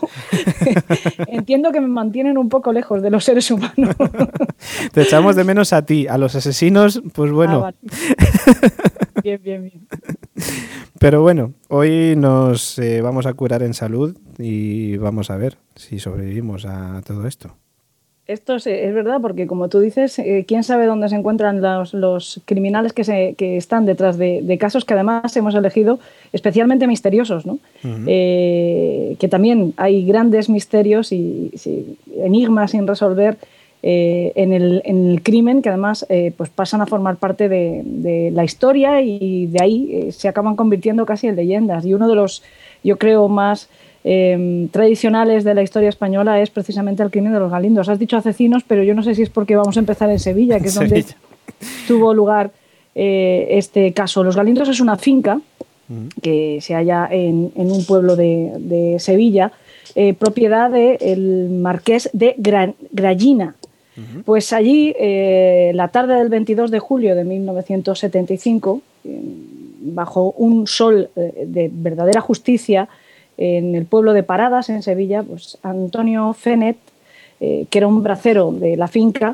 A: entiendo que me mantienen un poco lejos de los seres humanos.
C: Te echamos de menos a ti, a los asesinos, pues bueno.
A: Ah, vale. Bien, bien, bien.
C: Pero bueno, hoy nos eh, vamos a curar en salud y vamos a ver si sobrevivimos a todo esto.
A: Esto es, es verdad, porque como tú dices, eh, quién sabe dónde se encuentran los, los criminales que, se, que están detrás de, de casos que además hemos elegido especialmente misteriosos, ¿no? Uh-huh. Eh, que también hay grandes misterios y, y enigmas sin resolver eh, en, el, en el crimen, que además eh, pues pasan a formar parte de, de la historia y de ahí eh, se acaban convirtiendo casi en leyendas. Y uno de los, yo creo, más Eh, tradicionales de la historia española es precisamente el crimen de los Galindos. Has dicho asesinos, pero yo no sé si es porque vamos a empezar en Sevilla, que es donde Sevilla. tuvo lugar eh, este caso. Los Galindos es una finca mm. que se halla en, en un pueblo de, de Sevilla, eh, propiedad del marqués de Gra- Grallina. Mm-hmm. Pues allí, eh, la tarde del veintidós de julio de mil novecientos setenta y cinco, eh, bajo un sol eh, de verdadera justicia, en el pueblo de Paradas, en Sevilla, pues Antonio Fenet, eh, que era un bracero de la finca,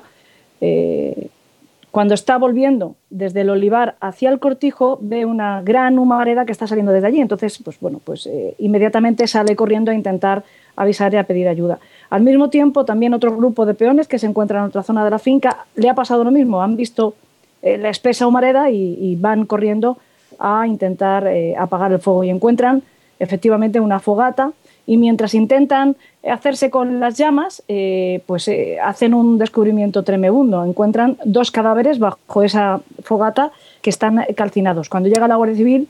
A: eh, cuando está volviendo desde el olivar hacia el cortijo, ve una gran humareda que está saliendo desde allí. Entonces, pues bueno, pues eh, inmediatamente sale corriendo a intentar avisar y a pedir ayuda. Al mismo tiempo, también otro grupo de peones que se encuentran en otra zona de la finca le ha pasado lo mismo. Han visto eh, la espesa humareda y, y van corriendo a intentar eh, apagar el fuego y encuentran efectivamente una fogata, y mientras intentan hacerse con las llamas, eh, pues eh, hacen un descubrimiento tremebundo. Encuentran dos cadáveres bajo esa fogata que están calcinados. Cuando llega la Guardia Civil,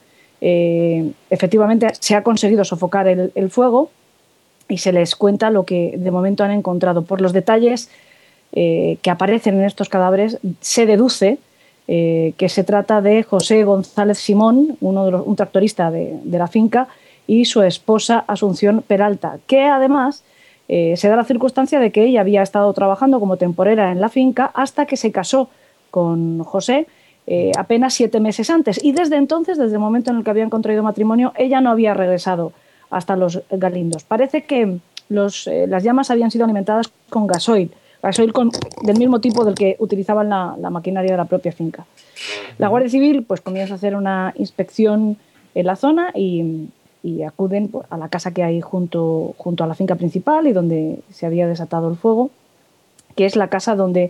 A: eh, efectivamente se ha conseguido sofocar el, el fuego y se les cuenta lo que de momento han encontrado. Por los detalles eh, que aparecen en estos cadáveres, se deduce eh, que se trata de José González Simón, uno de los, un tractorista de, de la finca, y su esposa Asunción Peralta, que además eh, se da la circunstancia de que ella había estado trabajando como temporera en la finca hasta que se casó con José eh, apenas siete meses antes, y desde entonces, desde el momento en el que habían contraído matrimonio, ella no había regresado hasta los Galindos. Parece que los, eh, las llamas habían sido alimentadas con gasoil, gasoil con, del mismo tipo del que utilizaban la, la maquinaria de la propia finca. La Guardia Civil pues comienza a hacer una inspección en la zona y y acuden a la casa que hay junto, junto a la finca principal y donde se había desatado el fuego, que es la casa donde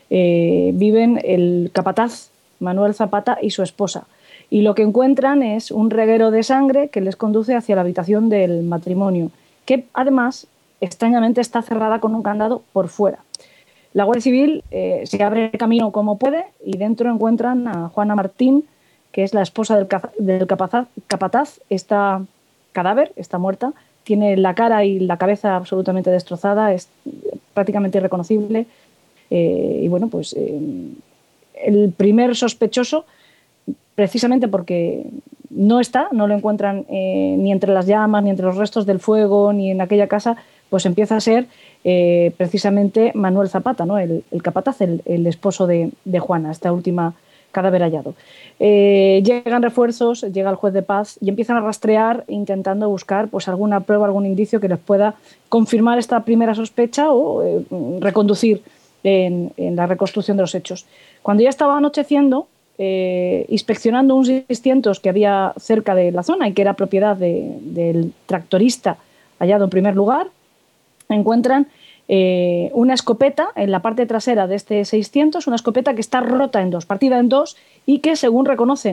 A: eh, viven el capataz Manuel Zapata y su esposa. Y lo que encuentran es un reguero de sangre que les conduce hacia la habitación del matrimonio, que además extrañamente está cerrada con un candado por fuera. La Guardia Civil eh, se abre camino como puede y dentro encuentran a Juana Martín, que es la esposa del, del capataz, capataz. Está cadáver, está muerta, tiene la cara y la cabeza absolutamente destrozada, es prácticamente irreconocible. Eh, y bueno, pues eh, el primer sospechoso, precisamente porque no está, no lo encuentran eh, ni entre las llamas, ni entre los restos del fuego, ni en aquella casa, pues empieza a ser eh, precisamente Manuel Zapata, ¿no? el, el capataz, el, el esposo de, de Juana, esta última cadáver hallado. Eh, llegan refuerzos, llega el juez de paz y empiezan a rastrear intentando buscar pues alguna prueba, algún indicio que les pueda confirmar esta primera sospecha o eh, reconducir en, en la reconstrucción de los hechos. Cuando ya estaba anocheciendo, eh, inspeccionando un seiscientos que había cerca de la zona y que era propiedad de, del tractorista hallado en primer lugar, encuentran Eh, una escopeta en la parte trasera de este seiscientos, una escopeta que está rota en dos, partida en dos, y que según reconocen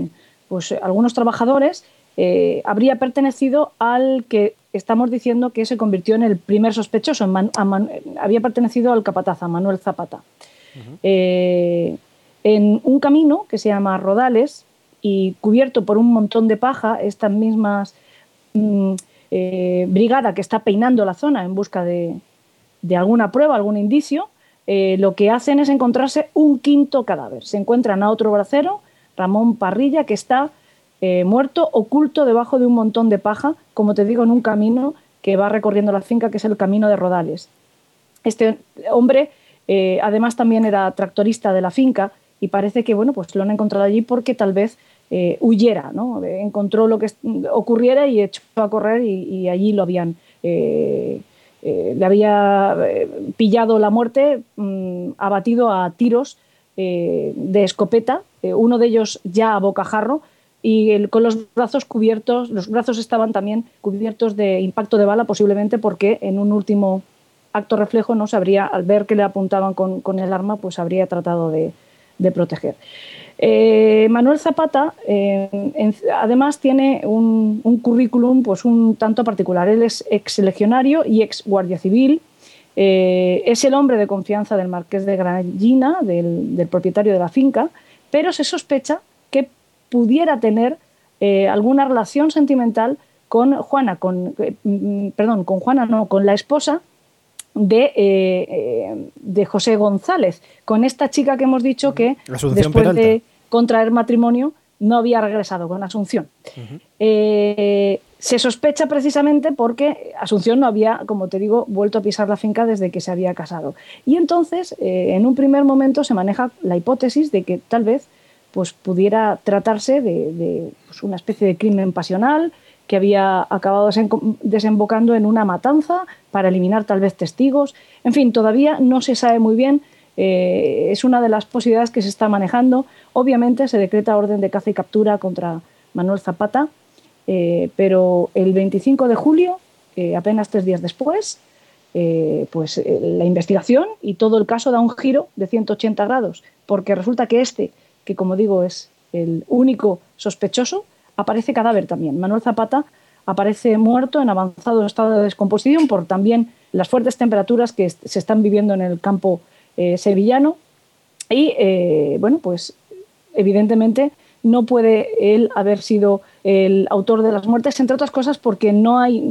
A: pues algunos trabajadores, eh, habría pertenecido al que estamos diciendo que se convirtió en el primer sospechoso, en Man, a Man, había pertenecido al capataz, a Manuel Zapata. Uh-huh. eh, en un camino que se llama Rodales y cubierto por un montón de paja, estas mismas mm, eh, brigada que está peinando la zona en busca de, de alguna prueba, algún indicio, eh, lo que hacen es encontrarse un quinto cadáver. Se encuentran a otro bracero, Ramón Parrilla, que está eh, muerto, oculto debajo de un montón de paja, como te digo, en un camino que va recorriendo la finca, que es el camino de Rodales. Este hombre, eh, además, también era tractorista de la finca y parece que, bueno, pues lo han encontrado allí porque tal vez eh, huyera, ¿no? Encontró lo que ocurriera y echó a correr y, y allí lo habían... Eh, eh, le había eh, pillado la muerte, mmm, abatido a tiros eh, de escopeta, eh, uno de ellos ya a bocajarro y el, con los brazos cubiertos, los brazos estaban también cubiertos de impacto de bala, posiblemente porque en un último acto reflejo no se habría, al ver que le apuntaban con, con el arma, pues habría tratado de, de proteger. Eh, Manuel Zapata, eh, en, además, tiene un, un currículum pues un tanto particular. Él es ex legionario y ex guardia civil. Eh, es el hombre de confianza del marqués de Granellina, del, del propietario de la finca, pero se sospecha que pudiera tener eh, alguna relación sentimental con Juana, con, eh, perdón, con Juana no, con la esposa de, eh, eh, de José González, con esta chica que hemos dicho que
C: Asunción
A: después
C: Peralta.
A: de contraer matrimonio no había regresado, con Asunción. Uh-huh. Eh, se sospecha precisamente porque Asunción no había, como te digo, vuelto a pisar la finca desde que se había casado. Y entonces, eh, en un primer momento, se maneja la hipótesis de que tal vez pues, pudiera tratarse de, de pues, una especie de crimen pasional que había acabado desembocando en una matanza para eliminar tal vez testigos. En fin, todavía no se sabe muy bien. Eh, es una de las posibilidades que se está manejando. Obviamente se decreta orden de caza y captura contra Manuel Zapata, eh, pero el veinticinco de julio, eh, apenas tres días después, eh, pues eh, la investigación y todo el caso da un giro de ciento ochenta grados, porque resulta que este, que como digo es el único sospechoso, aparece cadáver también. Manuel Zapata aparece muerto en avanzado estado de descomposición por también las fuertes temperaturas que se están viviendo en el campo eh, sevillano y, eh, bueno, pues evidentemente no puede él haber sido el autor de las muertes, entre otras cosas porque no hay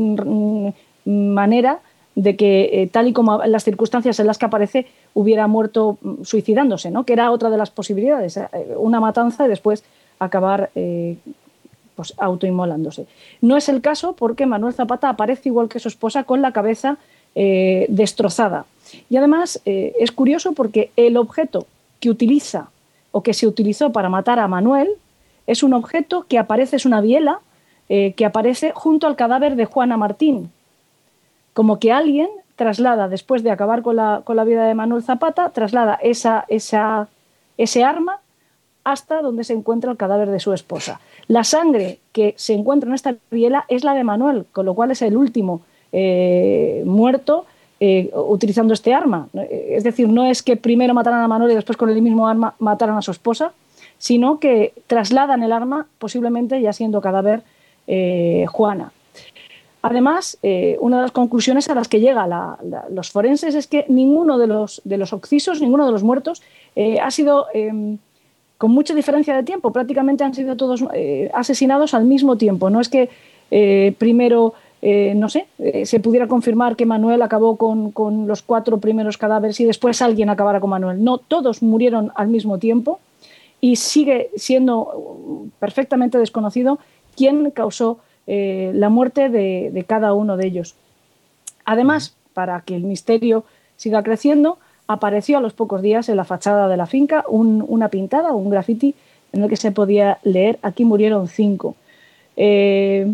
A: manera de que, eh, tal y como las circunstancias en las que aparece, hubiera muerto suicidándose, ¿no? Que era otra de las posibilidades, eh, una matanza y después acabar eh, pues, autoinmolándose. No es el caso porque Manuel Zapata aparece igual que su esposa con la cabeza eh, destrozada. Y además eh, es curioso porque el objeto que utiliza o que se utilizó para matar a Manuel es un objeto que aparece, es una biela eh, que aparece junto al cadáver de Juana Martín. Como que alguien traslada, después de acabar con la, con la vida de Manuel Zapata, traslada esa, esa, ese arma hasta donde se encuentra el cadáver de su esposa. La sangre que se encuentra en esta biela es la de Manuel, con lo cual es el último eh, muerto eh, utilizando este arma. Es decir, no es que primero mataran a Manuel y después con el mismo arma mataran a su esposa, sino que trasladan el arma, posiblemente ya siendo cadáver eh, Juana. Además, eh, una de las conclusiones a las que llegan los forenses es que ninguno de los, de los occisos, ninguno de los muertos, eh, ha sido, eh, con mucha diferencia de tiempo, prácticamente han sido todos eh, asesinados al mismo tiempo. No es que eh, primero, eh, no sé, eh, se pudiera confirmar que Manuel acabó con, con los cuatro primeros cadáveres y después alguien acabara con Manuel. No, todos murieron al mismo tiempo y sigue siendo perfectamente desconocido quién causó Eh, la muerte de, de cada uno de ellos. Además, para que el misterio siga creciendo, apareció a los pocos días en la fachada de la finca un, una pintada, un graffiti, en el que se podía leer: aquí murieron cinco. Eh,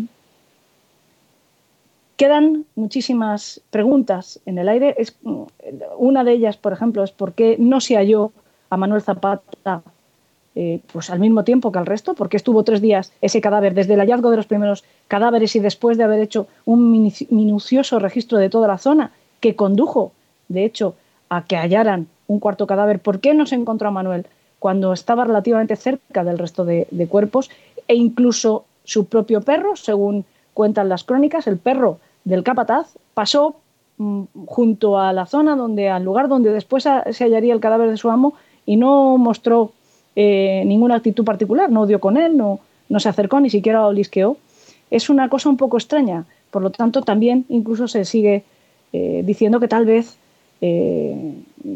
A: quedan muchísimas preguntas en el aire. Es, una de ellas, por ejemplo, es por qué no se halló a Manuel Zapata Eh, pues al mismo tiempo que al resto, porque estuvo tres días ese cadáver, desde el hallazgo de los primeros cadáveres y después de haber hecho un minucioso registro de toda la zona, que condujo, de hecho, a que hallaran un cuarto cadáver. ¿Por qué no se encontró a Manuel cuando estaba relativamente cerca del resto de, de cuerpos? e incluso su propio perro, según cuentan las crónicas, el perro del capataz, pasó mm, junto a la zona donde, al lugar donde después a, se hallaría el cadáver de su amo y no mostró eh, ninguna actitud particular, no dio con él, no, no se acercó, ni siquiera lo olisqueó. Es una cosa un poco extraña, por lo tanto también incluso se sigue eh, diciendo que tal vez eh,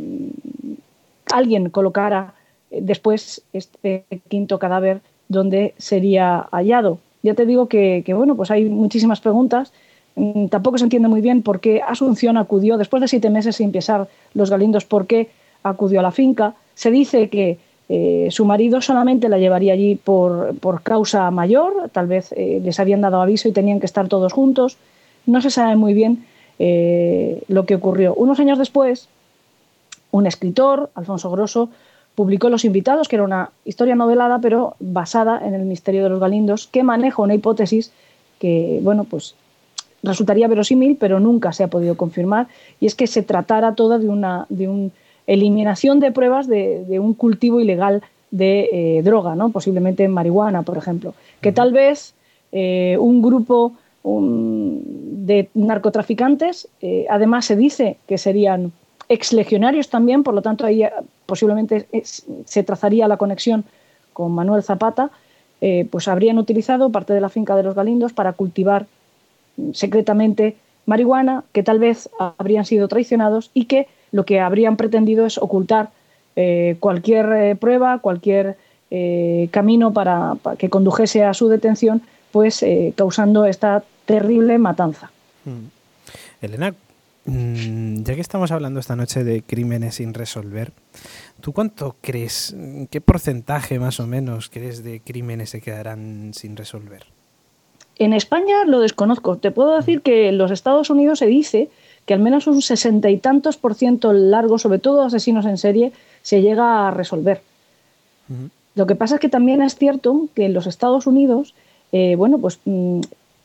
A: alguien colocara después este quinto cadáver donde sería hallado. Ya te digo que, que bueno, pues hay muchísimas preguntas. Mm, tampoco se entiende muy bien por qué Asunción acudió, después de siete meses sin pisar Los Galindos, por qué acudió a la finca. Se dice que eh, su marido solamente la llevaría allí por, por causa mayor, tal vez eh, les habían dado aviso y tenían que estar todos juntos. No se sabe muy bien eh, lo que ocurrió. Unos años después, un escritor, Alfonso Grosso, publicó Los Invitados, que era una historia novelada, pero basada en el misterio de los Galindos, que maneja una hipótesis que, bueno, pues resultaría verosímil, pero nunca se ha podido confirmar, y es que se tratara toda de una de un eliminación de pruebas de, de un cultivo ilegal de eh, droga, ¿no? Posiblemente marihuana, por ejemplo, que tal vez eh, un grupo un, de narcotraficantes, eh, además se dice que serían exlegionarios también, por lo tanto ahí posiblemente es, se trazaría la conexión con Manuel Zapata, eh, pues habrían utilizado parte de la finca de los Galindos para cultivar secretamente marihuana, que tal vez habrían sido traicionados y que lo que habrían pretendido es ocultar eh, cualquier eh, prueba, cualquier eh, camino para, para que condujese a su detención, pues eh, causando esta terrible matanza.
C: Mm. Elena, mm, ya que estamos hablando esta noche de crímenes sin resolver, ¿tú cuánto crees, qué porcentaje más o menos crees de crímenes se quedarán sin resolver?
A: En España lo desconozco. Te puedo decir que en los Estados Unidos se dice que al menos un sesenta y tantos por ciento largo, sobre todo asesinos en serie, se llega a resolver. Uh-huh. Lo que pasa es que también es cierto que en los Estados Unidos, eh, bueno, pues mm,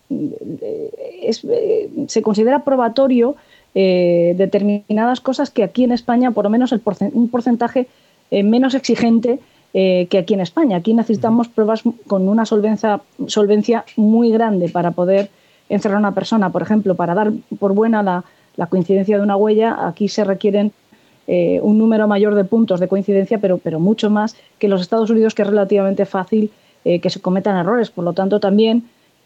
A: es, eh, se considera probatorio eh, determinadas cosas que aquí en España, por lo menos el porcent- un porcentaje eh, menos exigente eh, que aquí en España. Aquí necesitamos pruebas con una solvencia, solvencia muy grande para poder encerrar a una persona. Por ejemplo, para dar por buena la, la coincidencia de una huella, aquí se requieren eh, un número mayor de puntos de coincidencia, pero, pero mucho más que en los Estados Unidos, que es relativamente fácil eh, que se cometan errores. Por lo tanto, también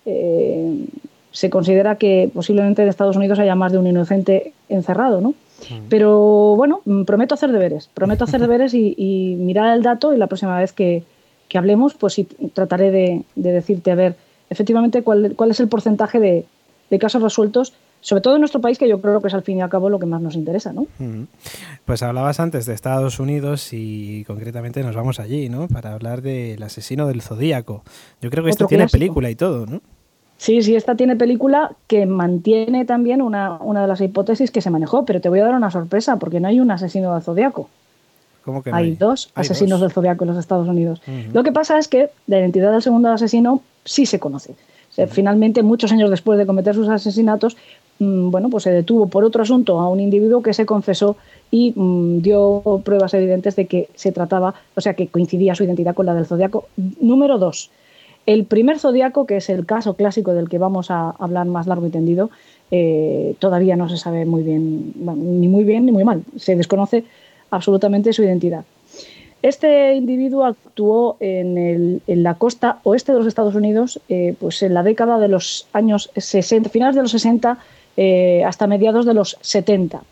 A: eh, se considera que posiblemente en Estados Unidos haya más de un inocente encerrado, ¿no? Pero bueno, prometo hacer deberes, prometo hacer deberes y, y mirar el dato, y la próxima vez que, que hablemos, pues sí, trataré de, de decirte, a ver, efectivamente, cuál, cuál es el porcentaje de, de casos resueltos, sobre todo en nuestro país, que yo creo que es al fin y al cabo lo que más nos interesa, ¿no?
C: Pues hablabas antes de Estados Unidos y concretamente nos vamos allí, ¿no? Para hablar del asesino del Zodíaco. Yo creo que esto tiene película y todo, ¿no?
A: Sí, sí, esta tiene película que mantiene también una, una de las hipótesis que se manejó, pero te voy a dar una sorpresa, porque no hay un asesino del Zodíaco.
C: ¿Cómo que no
A: hay?
C: hay
A: dos
C: hay
A: asesinos
C: dos.
A: del Zodíaco en los Estados Unidos.
C: Uh-huh.
A: Lo que pasa es que la identidad del segundo asesino sí se conoce. O sea, uh-huh. Finalmente, muchos años después de cometer sus asesinatos, mmm, bueno, pues se detuvo por otro asunto a un individuo que se confesó y mmm, dio pruebas evidentes de que se trataba, o sea, que coincidía su identidad con la del Zodíaco. Número dos. El primer Zodíaco, que es el caso clásico del que vamos a hablar más largo y tendido, eh, todavía no se sabe muy bien, ni muy bien ni muy mal. Se desconoce absolutamente su identidad. Este individuo actuó en, el, en la costa oeste de los Estados Unidos, eh, pues en la década de los años sesenta, finales de los sesenta eh, hasta mediados de los setenta.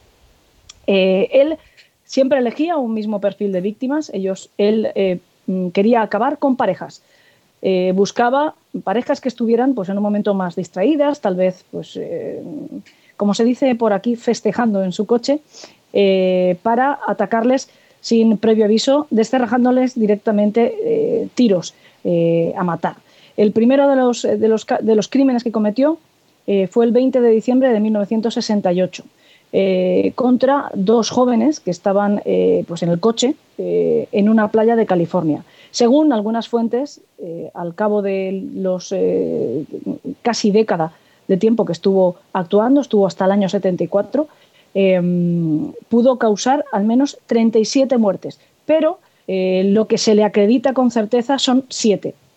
A: Eh, él siempre elegía un mismo perfil de víctimas. Ellos, él eh, quería acabar con parejas. Eh, buscaba parejas que estuvieran pues, en un momento más distraídas, tal vez, pues, eh, como se dice por aquí, festejando en su coche, eh, para atacarles sin previo aviso, descerrajándoles directamente eh, tiros eh, a matar. El primero de los, de los, de los crímenes que cometió eh, fue el veinte de diciembre de mil novecientos sesenta y ocho, eh, contra dos jóvenes que estaban eh, pues en el coche eh, en una playa de California. Según algunas fuentes, eh, al cabo de los eh, casi década de tiempo que estuvo actuando, estuvo hasta el año setenta y cuatro, eh, pudo causar al menos treinta y siete muertes, pero eh, lo que se le acredita con certeza son siete.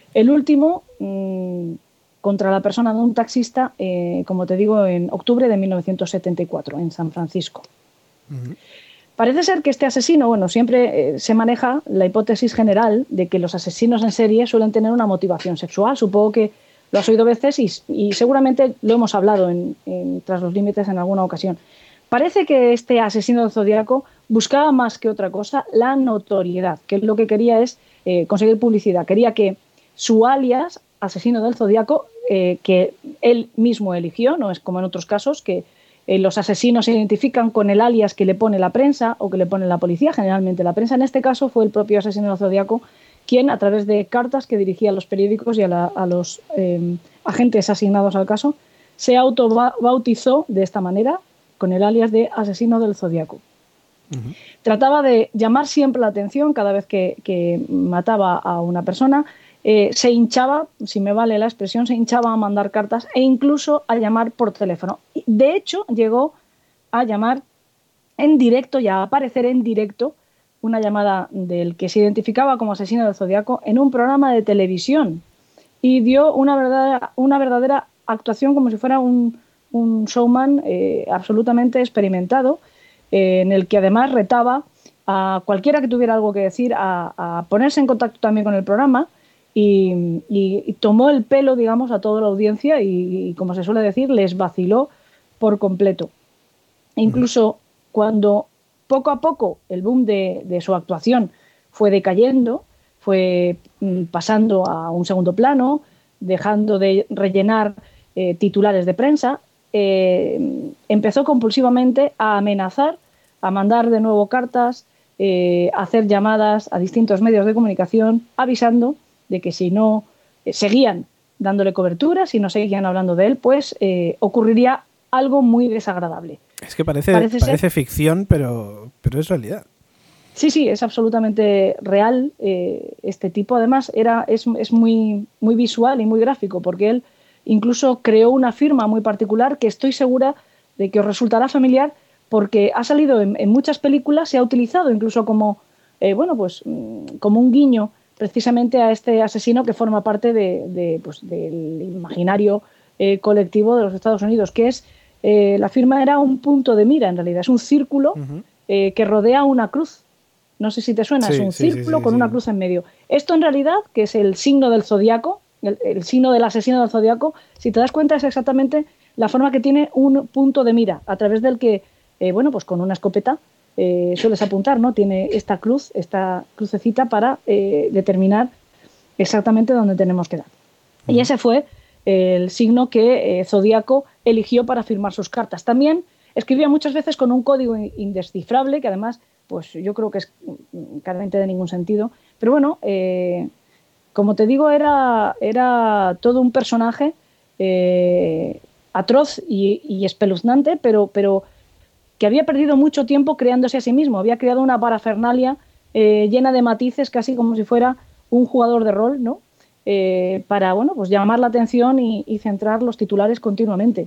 A: El último, mmm, contra la persona de un taxista, eh, como te digo, en octubre de mil novecientos setenta y cuatro, en San Francisco. Uh-huh. Parece ser que este asesino, bueno, siempre eh, se maneja la hipótesis general de que los asesinos en serie suelen tener una motivación sexual. Supongo que lo has oído veces y, y seguramente lo hemos hablado en, en Tras los Límites en alguna ocasión. Parece que este asesino del Zodíaco buscaba más que otra cosa la notoriedad, que lo que quería es eh, conseguir publicidad. Quería que su alias, asesino del Zodíaco, eh, que él mismo eligió, no es como en otros casos, que eh, los asesinos se identifican con el alias que le pone la prensa o que le pone la policía, generalmente la prensa. En este caso fue el propio asesino del Zodíaco quien, a través de cartas que dirigía a los periódicos y a, la, a los eh, agentes asignados al caso, se autobautizó de esta manera con el alias de asesino del Zodíaco. Uh-huh. Trataba de llamar siempre la atención cada vez que, que mataba a una persona. Eh, se hinchaba, si me vale la expresión, se hinchaba a mandar cartas e incluso a llamar por teléfono. De hecho, llegó a llamar en directo y a aparecer en directo una llamada del que se identificaba como asesino del Zodíaco en un programa de televisión y dio una verdadera, una verdadera actuación como si fuera un, un showman eh, absolutamente experimentado, eh, en el que además retaba a cualquiera que tuviera algo que decir a, a ponerse en contacto también con el programa. Y, y, y tomó el pelo, digamos, a toda la audiencia y, y, como se suele decir, les vaciló por completo. E incluso cuando poco a poco el boom de, de su actuación fue decayendo, fue mm, pasando a un segundo plano, dejando de rellenar eh, titulares de prensa, eh, empezó compulsivamente a amenazar, a mandar de nuevo cartas, eh, a hacer llamadas a distintos medios de comunicación, avisando de que si no eh, seguían dándole cobertura, si no seguían hablando de él, pues eh, ocurriría algo muy desagradable.
C: Es que parece, parece, parece ficción, pero, pero es realidad.
A: Sí, sí, es absolutamente real eh, este tipo. Además, era, es, es muy, muy visual y muy gráfico, porque él incluso creó una firma muy particular que estoy segura de que os resultará familiar, porque ha salido en, en muchas películas, se ha utilizado incluso como, eh, bueno, pues, como un guiño precisamente a este asesino que forma parte de, de, pues, del imaginario eh, colectivo de los Estados Unidos, que es, eh, la firma era un punto de mira, en realidad, es un círculo uh-huh. eh, que rodea una cruz. No sé si te suena, sí, es un sí, círculo sí, sí, con sí. una cruz en medio. Esto en realidad, que es el signo del zodiaco, el, el signo del asesino del zodiaco, si te das cuenta es exactamente la forma que tiene un punto de mira, a través del que, eh, bueno, pues con una escopeta, Eh, sueles apuntar, ¿no? Tiene esta cruz, esta crucecita para eh, determinar exactamente dónde tenemos que dar. Uh-huh. Y ese fue eh, el signo que eh, Zodíaco eligió para firmar sus cartas. También escribía muchas veces con un código indescifrable, que además, pues yo creo que es carente de ningún sentido. Pero bueno, eh, como te digo, era, era todo un personaje eh, atroz y, y espeluznante, pero... pero que había perdido mucho tiempo creándose a sí mismo, había creado una parafernalia eh, llena de matices, casi como si fuera un jugador de rol, ¿no? Eh, para, bueno, pues llamar la atención y, y centrar los titulares continuamente.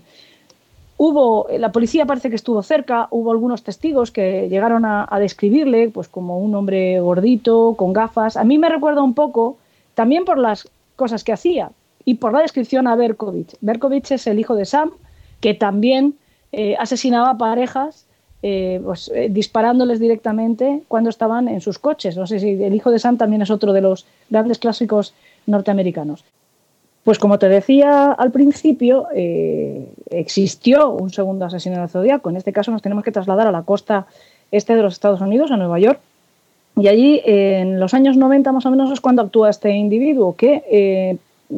A: Hubo, la policía parece que estuvo cerca, hubo algunos testigos que llegaron a, a describirle pues como un hombre gordito, con gafas. A mí me recuerda un poco, también por las cosas que hacía y por la descripción, a Berkovich. Berkovich es el hijo de Sam, que también eh, asesinaba parejas eh, pues, eh, disparándoles directamente cuando estaban en sus coches. No sé si el hijo de Sam también es otro de los grandes clásicos norteamericanos. Pues como te decía al principio, eh, existió un segundo asesino del Zodíaco. En este caso nos tenemos que trasladar a la costa este de los Estados Unidos, a Nueva York. Y allí, eh, en los años noventa más o menos, es cuando actúa este individuo que, eh,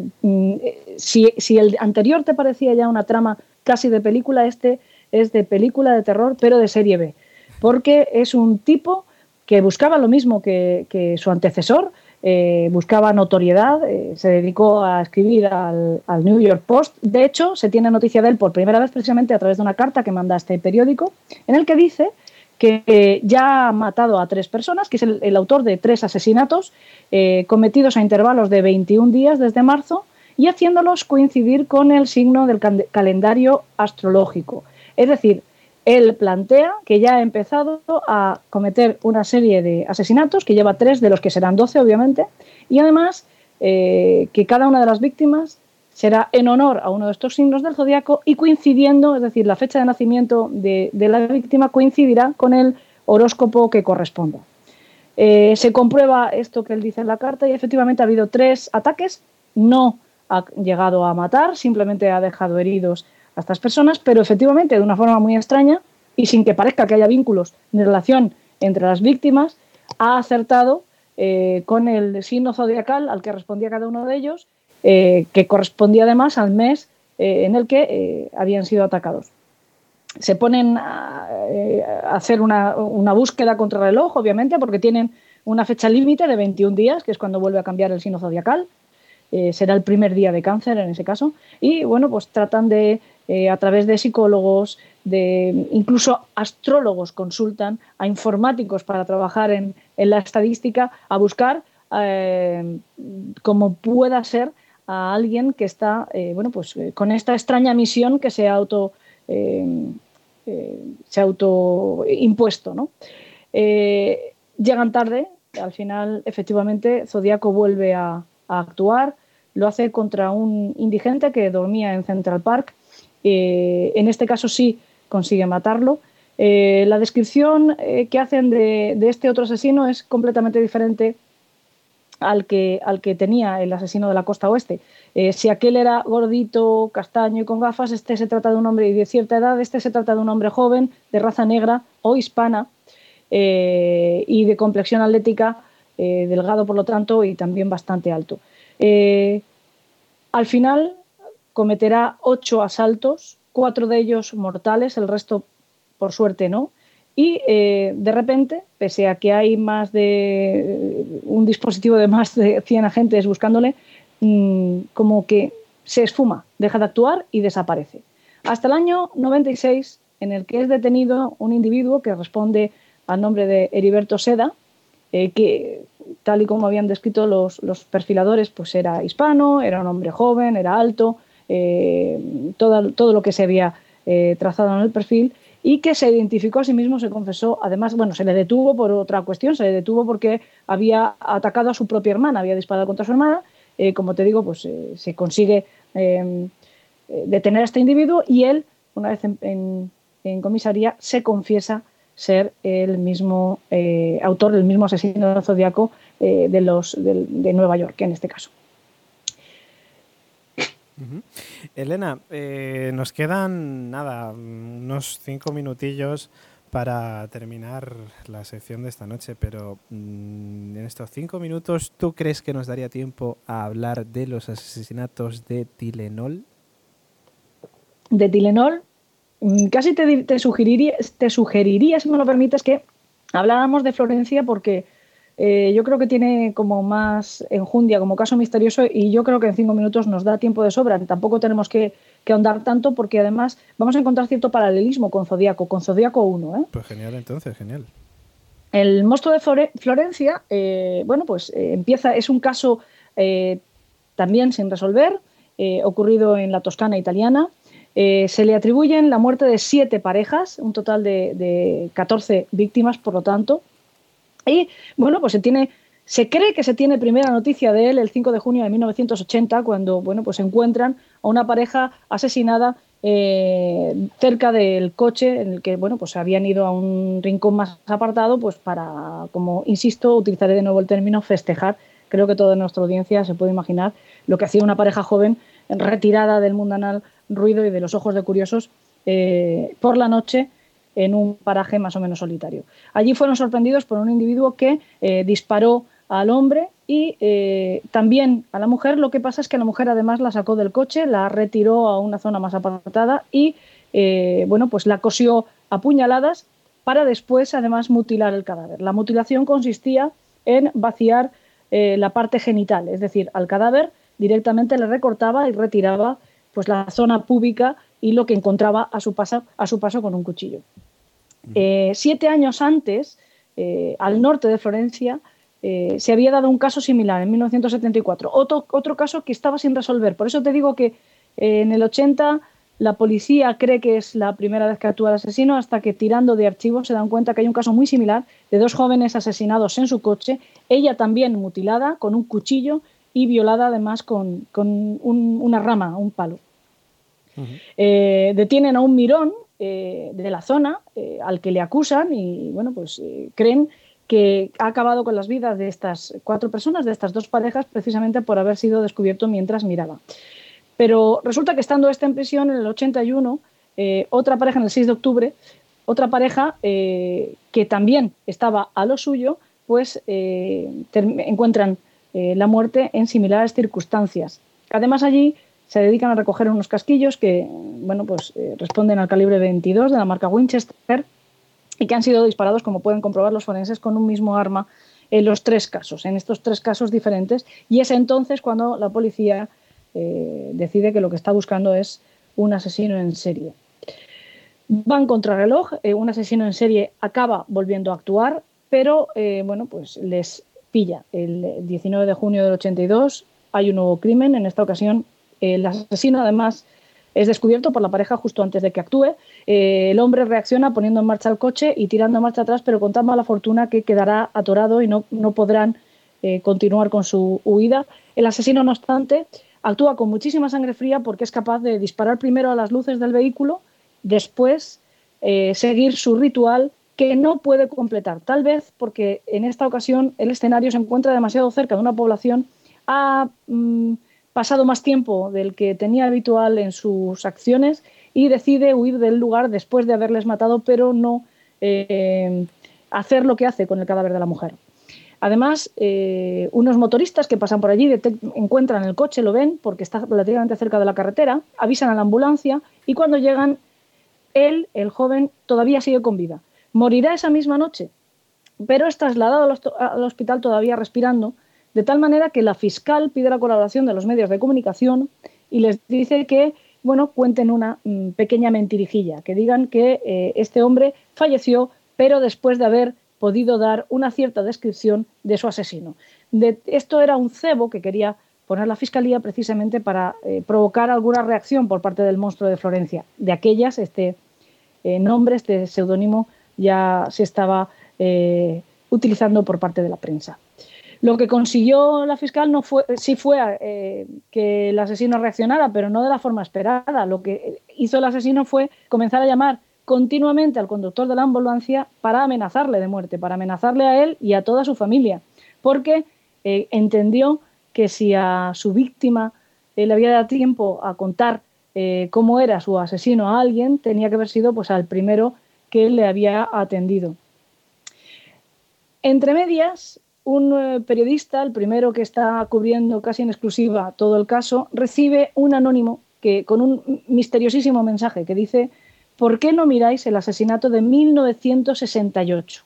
A: si, si el anterior te parecía ya una trama casi de película, este es de película de terror, pero de serie B. Porque es un tipo que buscaba lo mismo que, que su antecesor, Eh, buscaba notoriedad, eh, se dedicó a escribir al, al New York Post. De hecho, se tiene noticia de él por primera vez precisamente a través de una carta que manda a este periódico, en el que dice que eh, ya ha matado a tres personas, que es el, el autor de tres asesinatos eh, cometidos a intervalos de veintiún días desde marzo y haciéndolos coincidir con el signo del cal- calendario astrológico. Es decir, él plantea que ya ha empezado a cometer una serie de asesinatos, que lleva tres, de los que serán doce, obviamente, y además eh, que cada una de las víctimas será en honor a uno de estos signos del zodiaco y coincidiendo, es decir, la fecha de nacimiento de, de la víctima coincidirá con el horóscopo que corresponda. Eh, se comprueba esto que él dice en la carta y efectivamente ha habido tres ataques, no ha llegado a matar, simplemente ha dejado heridos a estas personas, pero efectivamente de una forma muy extraña y sin que parezca que haya vínculos de relación entre las víctimas, ha acertado eh, con el signo zodiacal al que respondía cada uno de ellos, eh, que correspondía además al mes eh, en el que eh, habían sido atacados. Se ponen a, eh, a hacer una, una búsqueda contra el reloj, obviamente, porque tienen una fecha límite de veintiún días, que es cuando vuelve a cambiar el signo zodiacal. Eh, será el primer día de Cáncer en ese caso. Y bueno, pues tratan de, eh, a través de psicólogos, de incluso astrólogos, consultan a informáticos para trabajar en, en la estadística, a buscar eh, cómo pueda ser a alguien que está eh, bueno, pues, eh, con esta extraña misión que se ha auto eh, eh, se ha autoimpuesto, ¿no? Eh, llegan tarde, al final efectivamente Zodíaco vuelve a, a actuar, lo hace contra un indigente que dormía en Central Park, eh, en este caso sí consigue matarlo. Eh, la descripción eh, que hacen de, de este otro asesino es completamente diferente al que, al que tenía el asesino de la costa oeste. Eh, si aquel era gordito, castaño y con gafas, este se trata de un hombre de cierta edad, este se trata de un hombre joven, de raza negra o hispana eh, y de complexión atlética, eh, delgado por lo tanto y también bastante alto. Eh, al final cometerá ocho asaltos, cuatro de ellos mortales, el resto por suerte no. Y eh, de repente, pese a que hay más de un dispositivo de más de cien agentes buscándole, mmm, como que se esfuma, deja de actuar y desaparece. Hasta el año noventa y seis, en el que es detenido un individuo que responde al nombre de Heriberto Seda, eh, que tal y como habían descrito los, los perfiladores, pues era hispano, era un hombre joven, era alto, eh, todo, todo lo que se había eh, trazado en el perfil, y que se identificó a sí mismo, se confesó, además, bueno, se le detuvo por otra cuestión, se le detuvo porque había atacado a su propia hermana, había disparado contra su hermana, eh, como te digo, pues eh, se consigue eh, detener a este individuo y él, una vez en, en, en comisaría, se confiesa ser el mismo eh, autor, el mismo asesino del Zodíaco eh, de, los, de, de Nueva York, en este caso.
C: Uh-huh. Elena, eh, nos quedan nada, unos cinco minutillos para terminar la sección de esta noche, pero mmm, en estos cinco minutos, ¿tú crees que nos daría tiempo a hablar de los asesinatos de Tylenol?
A: De Tylenol, casi te, te, sugeriría, te sugeriría, si me lo permites, que habláramos de Florencia porque Eh, yo creo que tiene como más enjundia como caso misterioso y yo creo que en cinco minutos nos da tiempo de sobra. Tampoco tenemos que, que ahondar tanto porque además vamos a encontrar cierto paralelismo con Zodíaco, con Zodíaco uno. ¿eh?
C: Pues genial, entonces, genial.
A: El monstruo de Flore- Florencia, eh, bueno, pues eh, empieza, es un caso eh, también sin resolver, eh, ocurrido en la Toscana italiana. Eh, se le atribuyen la muerte de siete parejas, un total de, de catorce víctimas, por lo tanto. Y bueno, pues se tiene, se cree que se tiene primera noticia de él el cinco de junio de mil novecientos ochenta, cuando bueno, pues encuentran a una pareja asesinada eh, cerca del coche en el que bueno, pues habían ido a un rincón más apartado, pues para, como insisto, utilizaré de nuevo el término festejar. Creo que toda nuestra audiencia se puede imaginar lo que hacía una pareja joven retirada del mundanal ruido y de los ojos de curiosos eh, por la noche, en un paraje más o menos solitario. Allí fueron sorprendidos por un individuo que eh, disparó al hombre y eh, también a la mujer. Lo que pasa es que la mujer además la sacó del coche, la retiró a una zona más apartada y eh, bueno, pues la cosió a puñaladas para después además mutilar el cadáver. La mutilación consistía en vaciar eh, la parte genital, es decir, al cadáver directamente le recortaba y retiraba pues la zona púbica y lo que encontraba a su paso, a su paso con un cuchillo. Eh, siete años antes, eh, al norte de Florencia, eh, se había dado un caso similar en mil novecientos setenta y cuatro, otro, otro caso que estaba sin resolver. Por eso te digo que eh, en el ochenta la policía cree que es la primera vez que actúa el asesino, hasta que tirando de archivos se dan cuenta que hay un caso muy similar de dos jóvenes asesinados en su coche, ella también mutilada con un cuchillo y violada además con, con un, una rama, un palo. Uh-huh. Eh, detienen a un mirón eh, de la zona eh, al que le acusan y bueno, pues eh, creen que ha acabado con las vidas de estas cuatro personas, de estas dos parejas, precisamente por haber sido descubierto mientras miraba. Pero resulta que estando este en prisión en el ochenta y uno, eh, otra pareja en el seis de octubre, otra pareja eh, que también estaba a lo suyo, pues eh, encuentran eh, la muerte en similares circunstancias. Además allí se dedican a recoger unos casquillos que bueno, pues, eh, responden al calibre veintidós de la marca Winchester y que han sido disparados, como pueden comprobar los forenses, con un mismo arma en los tres casos, en estos tres casos diferentes. Y es entonces cuando la policía eh, decide que lo que está buscando es un asesino en serie. Van contra reloj, eh, un asesino en serie acaba volviendo a actuar, pero eh, bueno, pues les pilla. El diecinueve de junio del ochenta y dos hay un nuevo crimen. En esta ocasión el asesino además es descubierto por la pareja justo antes de que actúe. Eh, el hombre reacciona poniendo en marcha el coche y tirando marcha atrás, pero con tan mala fortuna que quedará atorado y no, no podrán eh, continuar con su huida. El asesino, no obstante, actúa con muchísima sangre fría porque es capaz de disparar primero a las luces del vehículo, después eh, seguir su ritual que no puede completar. Tal vez porque en esta ocasión el escenario se encuentra demasiado cerca de una población, ha mmm, pasado más tiempo del que tenía habitual en sus acciones y decide huir del lugar después de haberles matado, pero no eh, hacer lo que hace con el cadáver de la mujer. Además, eh, unos motoristas que pasan por allí encuentran el coche, lo ven porque está relativamente cerca de la carretera, avisan a la ambulancia y cuando llegan, él, el joven, todavía sigue con vida. Morirá esa misma noche, pero es trasladado al hospital todavía respirando, de tal manera que la fiscal pide la colaboración de los medios de comunicación y les dice que, bueno, cuenten una mmm, pequeña mentirijilla, que digan que eh, este hombre falleció, pero después de haber podido dar una cierta descripción de su asesino. De, esto era un cebo que quería poner la fiscalía precisamente para eh, provocar alguna reacción por parte del monstruo de Florencia. De aquellas, este eh, nombre, este seudónimo, ya se estaba eh, utilizando por parte de la prensa. Lo que consiguió la fiscal no fue, sí fue eh, que el asesino reaccionara, pero no de la forma esperada. Lo que hizo el asesino fue comenzar a llamar continuamente al conductor de la ambulancia para amenazarle de muerte, para amenazarle a él y a toda su familia, porque eh, entendió que si a su víctima eh, le había dado tiempo a contar eh, cómo era su asesino a alguien, tenía que haber sido pues, al primero que le había atendido. Entre medias, un eh, periodista, el primero que está cubriendo casi en exclusiva todo el caso, recibe un anónimo que, con un misteriosísimo mensaje que dice: ¿por qué no miráis el asesinato de mil novecientos sesenta y ocho?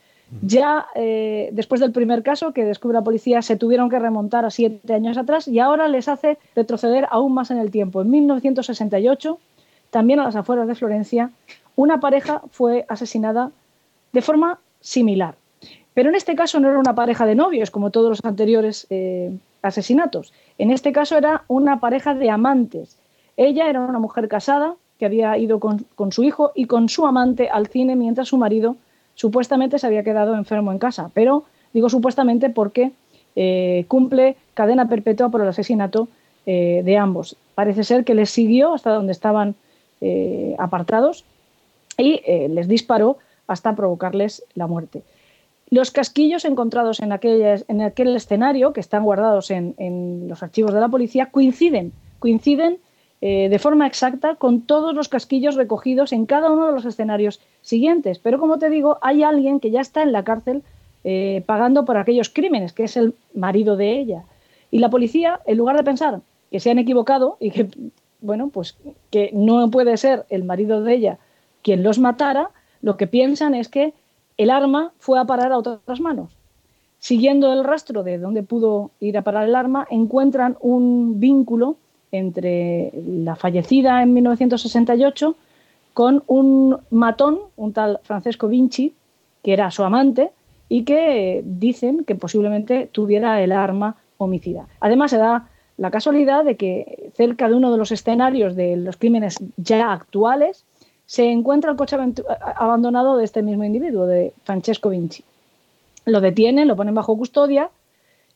A: Ya eh, después del primer caso que descubre la policía se tuvieron que remontar a siete años atrás y ahora les hace retroceder aún más en el tiempo. En mil novecientos sesenta y ocho, también a las afueras de Florencia, una pareja fue asesinada de forma similar. Pero en este caso no era una pareja de novios como todos los anteriores eh, asesinatos. En este caso era una pareja de amantes. Ella era una mujer casada que había ido con, con su hijo y con su amante al cine mientras su marido supuestamente se había quedado enfermo en casa. Pero digo supuestamente porque eh, cumple cadena perpetua por el asesinato eh, de ambos. Parece ser que les siguió hasta donde estaban eh, apartados y eh, les disparó hasta provocarles la muerte. Los casquillos encontrados en, aquella, en aquel escenario, que están guardados en, en los archivos de la policía, coinciden, coinciden eh, de forma exacta con todos los casquillos recogidos en cada uno de los escenarios siguientes. Pero como te digo, hay alguien que ya está en la cárcel eh, pagando por aquellos crímenes, que es el marido de ella. Y la policía, en lugar de pensar que se han equivocado y que, bueno, pues que no puede ser el marido de ella quien los matara, lo que piensan es que el arma fue a parar a otras manos. Siguiendo el rastro de dónde pudo ir a parar el arma, encuentran un vínculo entre la fallecida en mil novecientos sesenta y ocho con un matón, un tal Francesco Vinci, que era su amante y que dicen que posiblemente tuviera el arma homicida. Además, se da la casualidad de que cerca de uno de los escenarios de los crímenes ya actuales se encuentra el coche abandonado de este mismo individuo, de Francesco Vinci. Lo detienen, lo ponen bajo custodia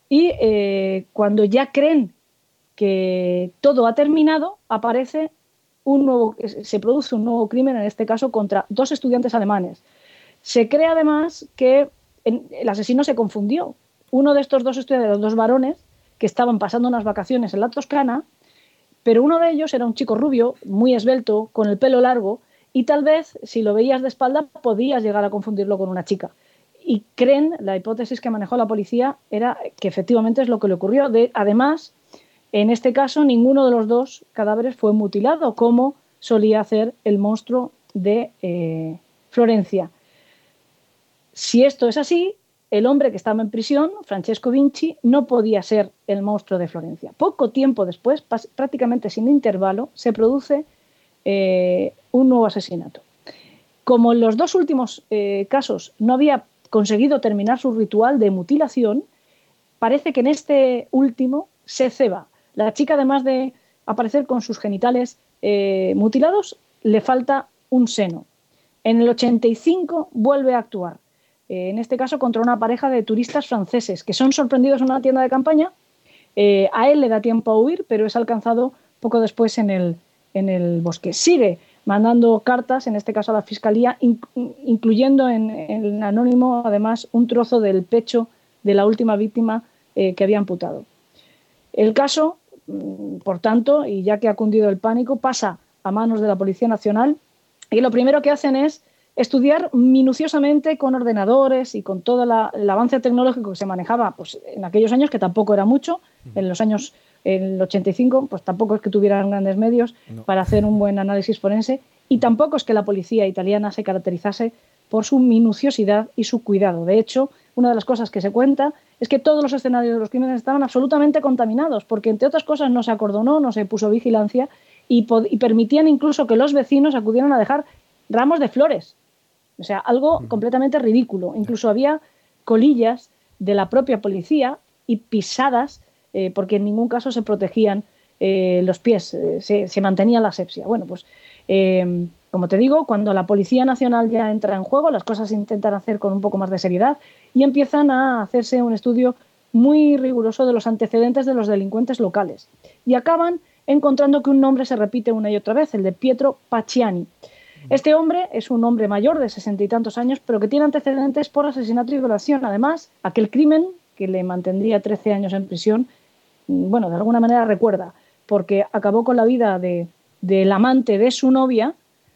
A: y eh, cuando ya creen que todo ha terminado, aparece un nuevo, se produce un nuevo crimen, en este caso contra dos estudiantes alemanes. Se cree además que el asesino se confundió. Uno de estos dos estudiantes, los dos varones, que estaban pasando unas vacaciones en la Toscana, pero uno de ellos era un chico rubio, muy esbelto, con el pelo largo, y tal vez, si lo veías de espalda, podías llegar a confundirlo con una chica. Y creen, la hipótesis que manejó la policía era que efectivamente es lo que le ocurrió. De, además, en este caso, ninguno de los dos cadáveres fue mutilado, como solía hacer el monstruo de eh, Florencia. Si esto es así, el hombre que estaba en prisión, Francesco Vinci, no podía ser el monstruo de Florencia. Poco tiempo después, prácticamente sin intervalo, se produce eh, un nuevo asesinato. Como en los dos últimos eh, casos no había conseguido terminar su ritual de mutilación, parece que en este último se ceba. La chica, además de aparecer con sus genitales eh, mutilados, le falta un seno. En el ochenta y cinco vuelve a actuar. En este caso contra una pareja de turistas franceses que son sorprendidos en una tienda de campaña. Eh, a él le da tiempo a huir, pero es alcanzado poco después en el, en el bosque. Sigue mandando cartas, en este caso a la fiscalía, in, incluyendo en, en el anónimo además un trozo del pecho de la última víctima eh, que había amputado. El caso, por tanto, y ya que ha cundido el pánico, pasa a manos de la Policía Nacional y lo primero que hacen es estudiar minuciosamente con ordenadores y con todo la, el avance tecnológico que se manejaba pues, en aquellos años, que tampoco era mucho, en los años en el ochenta y cinco, pues tampoco es que tuvieran grandes medios no. para hacer un buen análisis forense, y tampoco es que la policía italiana se caracterizase por su minuciosidad y su cuidado. De hecho, una de las cosas que se cuenta es que todos los escenarios de los crímenes estaban absolutamente contaminados, porque entre otras cosas no se acordonó, no se puso vigilancia y, y permitían incluso que los vecinos acudieran a dejar ramos de flores. O sea, algo completamente ridículo. Incluso había colillas de la propia policía y pisadas, eh, porque en ningún caso se protegían eh, los pies, eh, se, se mantenía la asepsia. Bueno, pues, eh, como te digo, cuando la Policía Nacional ya entra en juego, las cosas se intentan hacer con un poco más de seriedad y empiezan a hacerse un estudio muy riguroso de los antecedentes de los delincuentes locales. Y acaban encontrando que un nombre se repite una y otra vez, el de Pietro Pacciani. Este hombre es un hombre mayor de sesenta y tantos años, pero que tiene antecedentes por asesinato y violación. Además, aquel crimen que le mantendría trece años en prisión, bueno, de alguna manera recuerda, porque acabó con la vida de, del amante de su novia,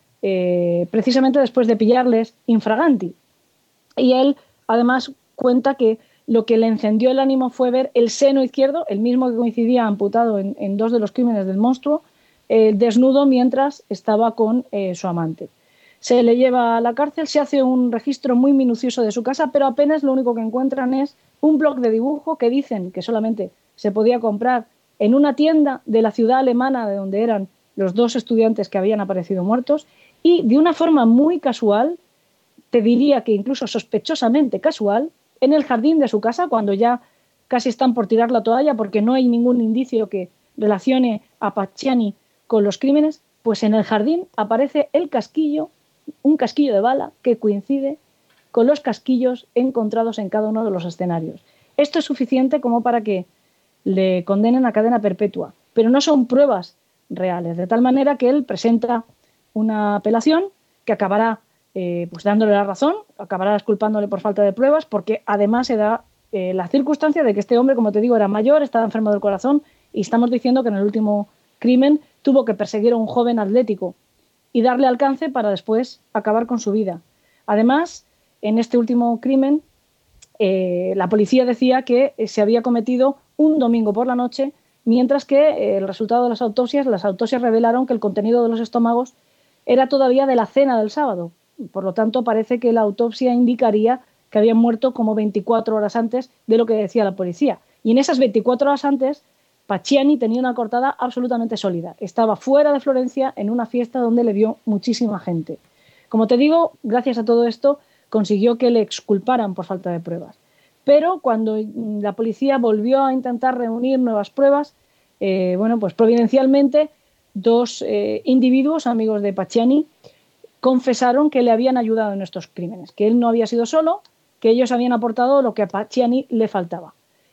A: eh, precisamente después de pillarles infraganti. Y él, además, cuenta que lo que le encendió el ánimo fue ver el seno izquierdo, el mismo que coincidía amputado en, en dos de los crímenes del monstruo, Eh, desnudo mientras estaba con eh, su amante. Se le lleva a la cárcel, se hace un registro muy minucioso de su casa, pero apenas lo único que encuentran es un bloc de dibujo que dicen que solamente se podía comprar en una tienda de la ciudad alemana de donde eran los dos estudiantes que habían aparecido muertos, y de una forma muy casual, te diría que incluso sospechosamente casual, en el jardín de su casa, cuando ya casi están por tirar la toalla porque no hay ningún indicio que relacione a Pacciani con los crímenes, pues en el jardín aparece el casquillo, un casquillo de bala que coincide con los casquillos encontrados en cada uno de los escenarios. Esto es suficiente como para que le condenen a cadena perpetua, pero no son pruebas reales, de tal manera que él presenta una apelación que acabará eh, pues dándole la razón, acabará disculpándole por falta de pruebas, porque además se da eh, la circunstancia de que este hombre, como te digo, era mayor, estaba enfermo del corazón, y estamos diciendo que en el último crimen tuvo que perseguir a un joven atlético y darle alcance para después acabar con su vida. Además, en este último crimen, eh, la policía decía que se había cometido un domingo por la noche, mientras que eh, el resultado de las autopsias, las autopsias revelaron que el contenido de los estómagos era todavía de la cena del sábado. Por lo tanto, parece que la autopsia indicaría que habían muerto como veinticuatro horas antes de lo que decía la policía. Y en esas veinticuatro horas antes, Pacciani tenía una cortada absolutamente sólida. Estaba fuera de Florencia en una fiesta donde le vio muchísima gente. Como te digo, gracias a todo esto consiguió que le exculparan por falta de pruebas. Pero cuando la policía volvió a intentar reunir nuevas pruebas, eh, bueno, pues providencialmente dos eh, individuos, amigos de Pacciani, confesaron que le habían ayudado en estos crímenes, que él no había sido solo, que ellos habían aportado lo que a Pacciani le faltaba.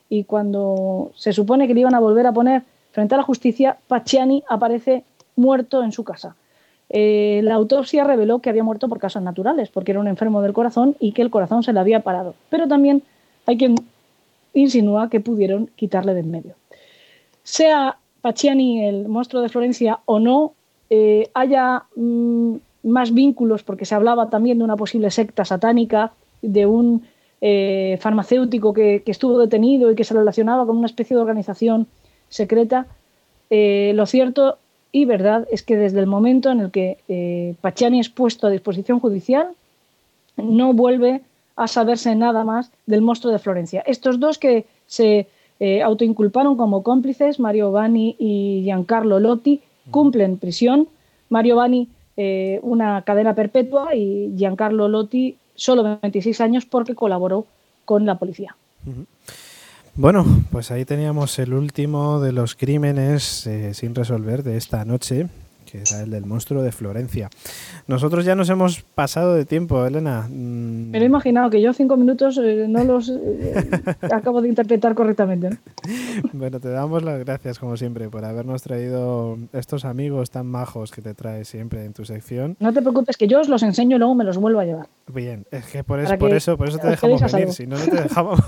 A: y cuando se supone que le iban a volver a poner frente a la justicia, Pacciani aparece muerto en su casa. Eh, la autopsia reveló que había muerto por causas naturales, porque era un enfermo del corazón y que el corazón se le había parado. Pero también hay quien insinúa que pudieron quitarle de en medio. Sea Pacciani el monstruo de Florencia o no, eh, haya mmm, más vínculos, porque se hablaba también de una posible secta satánica, de un eh, farmacéutico que, que estuvo detenido y que se relacionaba con una especie de organización secreta. Eh, lo cierto y verdad es que desde el momento en el que eh, Pacciani es puesto a disposición judicial, no vuelve a saberse nada más del monstruo de Florencia. Estos dos que se eh, autoinculparon como cómplices, Mario Vanni y Giancarlo Lotti, cumplen prisión. Mario Vanni eh, una cadena perpetua y Giancarlo Lotti solo veintiséis años porque colaboró con la policía.
C: Uh-huh. Bueno, pues ahí teníamos el último de los crímenes eh, sin resolver de esta noche, que era el del monstruo de Florencia. Nosotros ya nos hemos pasado de tiempo, Elena. Mm.
A: Me lo he imaginado que yo cinco minutos eh, no los eh, acabo de interpretar correctamente, ¿no?
C: Bueno, te damos las gracias, como siempre, por habernos traído estos amigos tan majos que te traes siempre en tu sección.
A: No te preocupes, que yo os los enseño y luego me los vuelvo a llevar.
C: Bien, es que por, es, por que eso por eso te dejamos venir, si no, no te dejamos.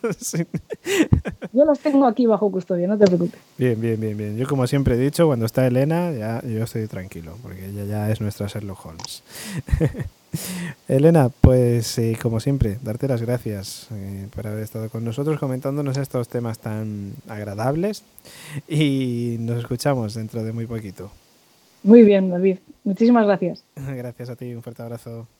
A: Yo los tengo aquí bajo custodia, no te preocupes.
C: Bien, bien, bien, bien. Yo, como siempre he dicho, cuando está Elena, ya yo estoy tranquilo, porque ella ya es nuestra Sherlock Holmes. Elena, pues eh, como siempre, darte las gracias eh, por haber estado con nosotros comentándonos estos temas tan agradables, y nos escuchamos dentro de muy poquito.
A: Muy bien, David. Muchísimas gracias.
C: Gracias a ti, un fuerte abrazo.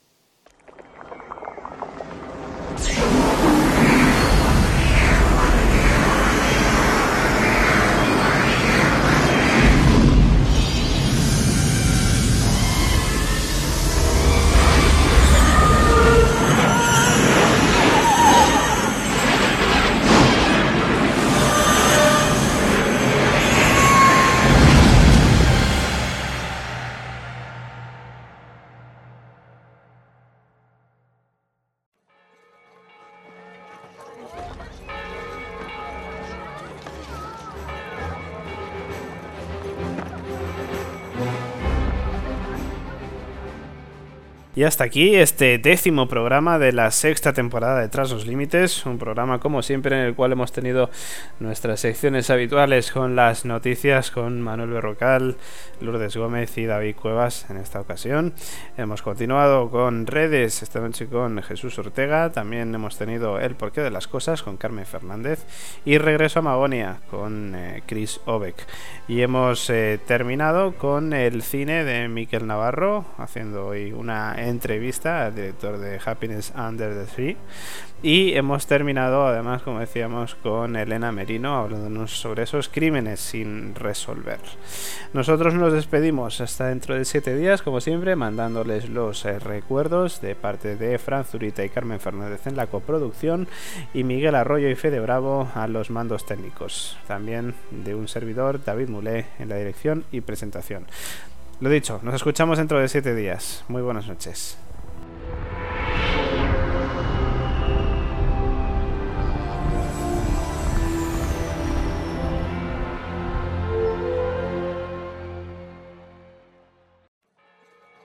C: Y hasta aquí este décimo programa de la sexta temporada de Tras los Límites, un programa como siempre en el cual hemos tenido nuestras secciones habituales con las noticias con Manuel Berrocal, Lourdes Gómez y David Cuevas. En esta ocasión hemos continuado con redes, esta noche con Jesús Ortega, también hemos tenido El porqué de las cosas con Carmen Fernández y Regreso a Magonia con eh, Chris Obeck. Y hemos eh, terminado con el cine de Miquel Navarro, haciendo hoy una entrevista al director de Happiness Under the Sea, y hemos terminado además, como decíamos, con Elena Merino hablándonos sobre esos crímenes sin resolver. Nosotros nos despedimos hasta dentro de siete días, como siempre, mandándoles los eh, recuerdos de parte de Fran Zurita y Carmen Fernández en la coproducción, y Miguel Arroyo y Fede Bravo a los mandos técnicos, también de un servidor, David Mulé, en la dirección y presentación. Lo dicho, nos escuchamos dentro de siete días. Muy buenas noches.